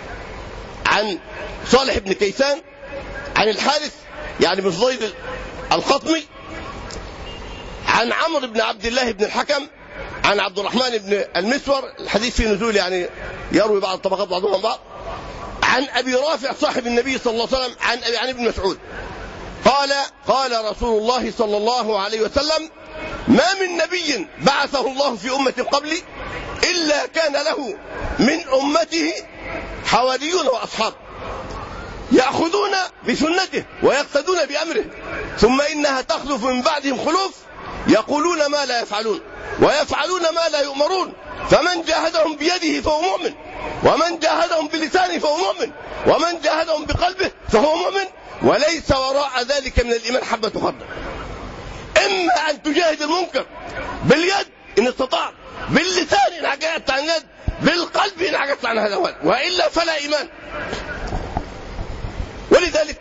عن صالح بن كيسان عن الحارث يعني بن فضيل الخطمي عن عمرو بن عبد الله بن الحكم عن عبد الرحمن بن المسور، الحديث في نزول يعني يروي بعض الطبقات بعضهم بعض، عن أبي رافع صاحب النبي صلى الله عليه وسلم عن ابن مسعود قال رسول الله صلى الله عليه وسلم: ما من نبي بعثه الله في أمة قبلي إلا كان له من أمته حواريون وأصحاب يأخذون بسنته ويقتدون بأمره، ثم إنها تخلف من بعدهم خلوف يقولون ما لا يفعلون ويفعلون ما لا يؤمرون، فمن جاهدهم بيده فهو مؤمن، ومن جاهدهم بلسانه فهو مؤمن، ومن جاهدهم بقلبه فهو مؤمن، وليس وراء ذلك من الإيمان حبة خردل. إما أن تجاهد المنكر باليد إن استطعت، باللسان إن عجزت عن اليد، بالقلب إن عجزت عن هذا، وإلا فلا إيمان. ولذلك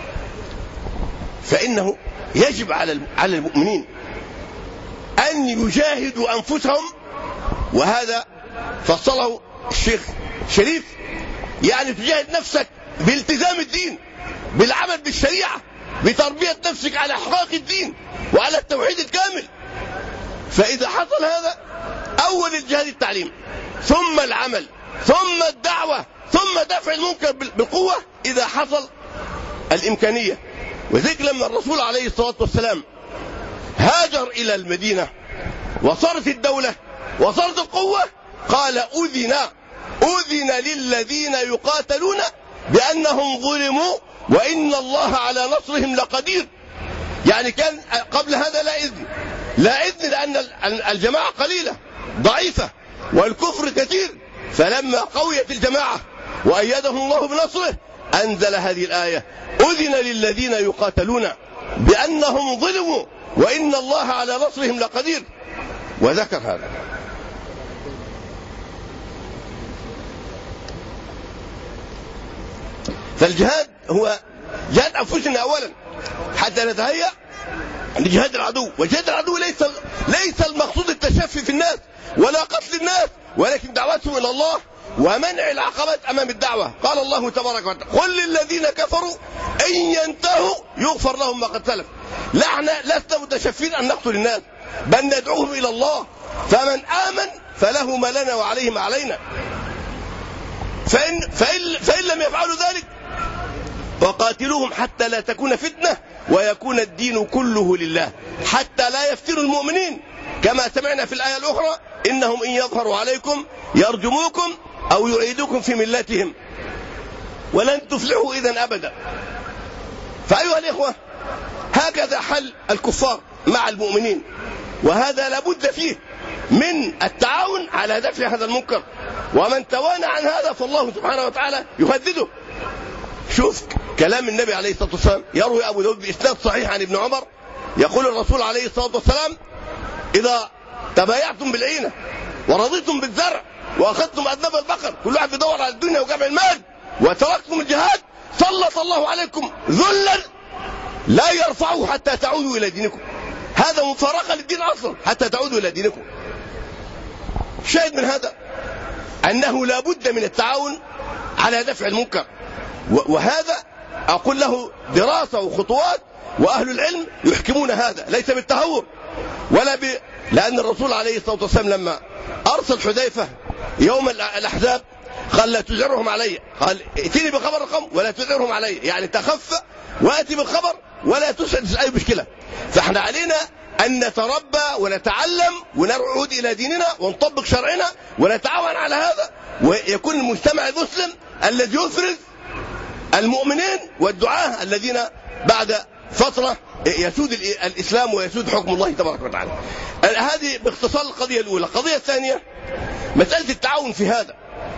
فإنه يجب على المؤمنين أن يجاهدوا أنفسهم، وهذا فصله الشيخ شريف، يعني تجاهد نفسك بالتزام الدين، بالعمل بالشريعة، بتربية نفسك على أحقاق الدين وعلى التوحيد الكامل. فإذا حصل هذا، أول الجهاد التعليم، ثم العمل، ثم الدعوة، ثم دفع المنكر بالقوة إذا حصل الإمكانية. وذلك لما الرسول عليه الصلاة والسلام هاجر إلى المدينة وصارت الدولة وصارت القوة، قال: أذن للذين يقاتلون بأنهم ظلموا وإن الله على نصرهم لقدير. يعني كان قبل هذا لا إذن لأن الجماعة قليلة ضعيفة والكفر كثير، فلما قويت الجماعة وأيدهم الله بنصره أنزل هذه الآية: أذن للذين يقاتلون بأنهم ظلموا وإن الله على نصرهم لقدير، وذكر هذا. فالجهاد هو جهاد أنفسنا أولا حتى نتهيأ لجهاد العدو. وجهاد العدو ليس المقصود التشفي في الناس ولا قتل الناس، ولكن دعوتهم إلى الله ومنع العقبات أمام الدعوة. قال الله تبارك وتعالى: قل للذين كفروا إن ينتهوا يغفر لهم ما قد سلف. نحن لسنا متشفين أن نقتل الناس، بل ندعوهم إلى الله، فمن آمن فله ما لنا وعليه ما علينا. فإن لم يفعلوا ذلك وقاتلوهم حتى لا تكون فتنة ويكون الدين كله لله، حتى لا يفتنوا المؤمنين، كما سمعنا في الآية الأخرى: إنهم إن يظهروا عليكم يرجموكم أو يعيدوكم في ملتهم ولن تفلحوا إذن أبدا. فأيها الإخوة، هكذا حل الكفار مع المؤمنين، وهذا لابد فيه من التعاون على دفع هذا المنكر ومن توانى عن هذا فالله سبحانه وتعالى يهدده. شوف كلام النبي عليه الصلاة والسلام، يروي أبو داود بإسناد صحيح عن ابن عمر، يقول الرسول عليه الصلاة والسلام: إذا تبايعتم بالعينة ورضيتم بالزرع وأخذتم أذناب البقر، كل واحد بيدور على الدنيا وجمع المال، وتركتم الجهاد، سلط الله عليكم ذلا لا يرفعه حتى تعودوا إلى دينكم. هذا مفارقة للدين أصلا حتى تعودوا إلى دينكم. شاهد من هذا أنه لا بد من التعاون على دفع المنكر، وهذا أقول له دراسة وخطوات، وأهل العلم يحكمون هذا ليس بالتهور ولا لأن الرسول عليه الصلاة والسلام لما أرسل حذيفة يوم الأحزاب قال: لا تزعرهم علي، قال: ائتني بخبر القوم ولا تزعرهم علي، يعني تخف وأتي بالخبر ولا تسعد أي مشكلة. فاحنا علينا أن نتربى ونتعلم ونعود إلى ديننا ونطبق شرعنا ونتعاون على هذا، ويكون المجتمع المسلم الذي يفرز المؤمنين والدعاة الذين بعد فترة يسود الإسلام ويسود حكم الله تبارك وتعالى. هذه باختصار القضية الأولى. القضية الثانية مسألة التعاون في هذا.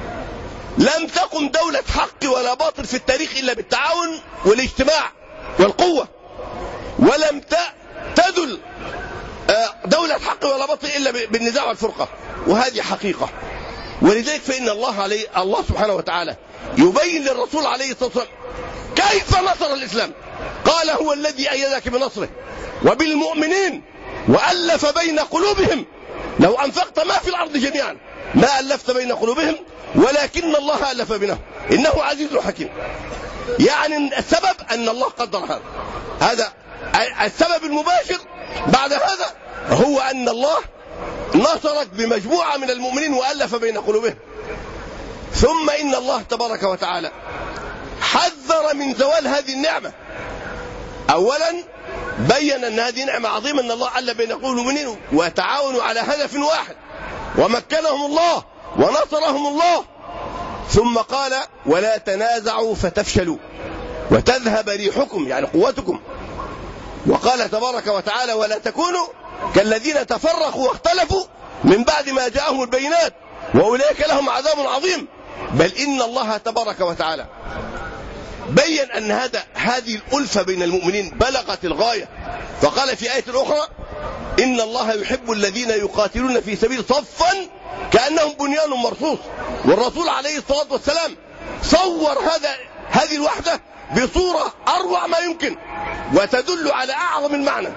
لم تقم دولة حق ولا باطل في التاريخ إلا بالتعاون والاجتماع والقوة، ولم تدل دولة حق ولا باطل إلا بالنزاع والفرقة، وهذه حقيقة. ولذلك فإن الله سبحانه وتعالى يبين للرسول عليه الصلاة والسلام كيف نصر الإسلام. قال: هو الذي أيدك بنصره وبالمؤمنين وألف بين قلوبهم، لو أنفقت ما في الأرض جميعا ما ألفت بين قلوبهم ولكن الله ألف بينهم إنه عزيز حكيم. يعني السبب أن الله قدر هذا السبب المباشر بعد هذا هو أن الله نصرك بمجموعة من المؤمنين وألف بين قلوبهم. ثم إن الله تبارك وتعالى حذر من زوال هذه النعمة. أولا بين أن هذه نعمة عظيمة، أن الله ألف بين قلوب المؤمنين وتعاونوا على هدف واحد ومكنهم الله ونصرهم الله. ثم قال: ولا تنازعوا فتفشلوا وتذهب ريحكم، يعني قوتكم. وقال تبارك وتعالى: ولا تكونوا كالذين تفرقوا واختلفوا من بعد ما جاءهم البينات وأولئك لهم عذاب عظيم. بل إن الله تبارك وتعالى بين أن هذه الألفة بين المؤمنين بلغت الغاية، فقال في آية أخرى: إن الله يحب الذين يقاتلون في سبيل صفا كأنهم بنيان مرصوص. والرسول عليه الصلاة والسلام صور هذه الوحدة بصورة أروع ما يمكن وتدل على أعظم المعنى.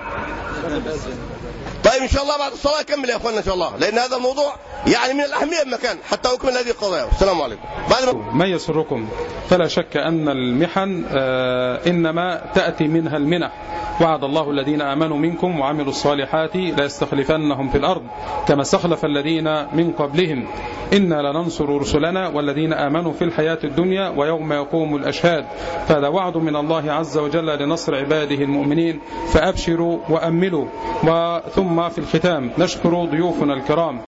طيب إن شاء الله بعد الصلاة كمل يا أخوانا إن شاء الله، لأن هذا الموضوع يعني من الأهمية بمكان حتى أكمل هذه القضايا. السلام عليكم. ما يسركم فلا شك أن المحن إنما تأتي منها المنح. وعد الله الذين آمنوا منكم وعملوا الصالحات ليستخلفنهم في الأرض كما استخلف الذين من قبلهم إنا لننصر رسلنا والذين آمنوا في الحياة الدنيا ويوم يقوم الأشهاد. فهذا وعد من الله عز وجل لنصر عباده المؤمنين، فأبشروا وأملوا. وثم في الختام نشكر ضيوفنا الكرام.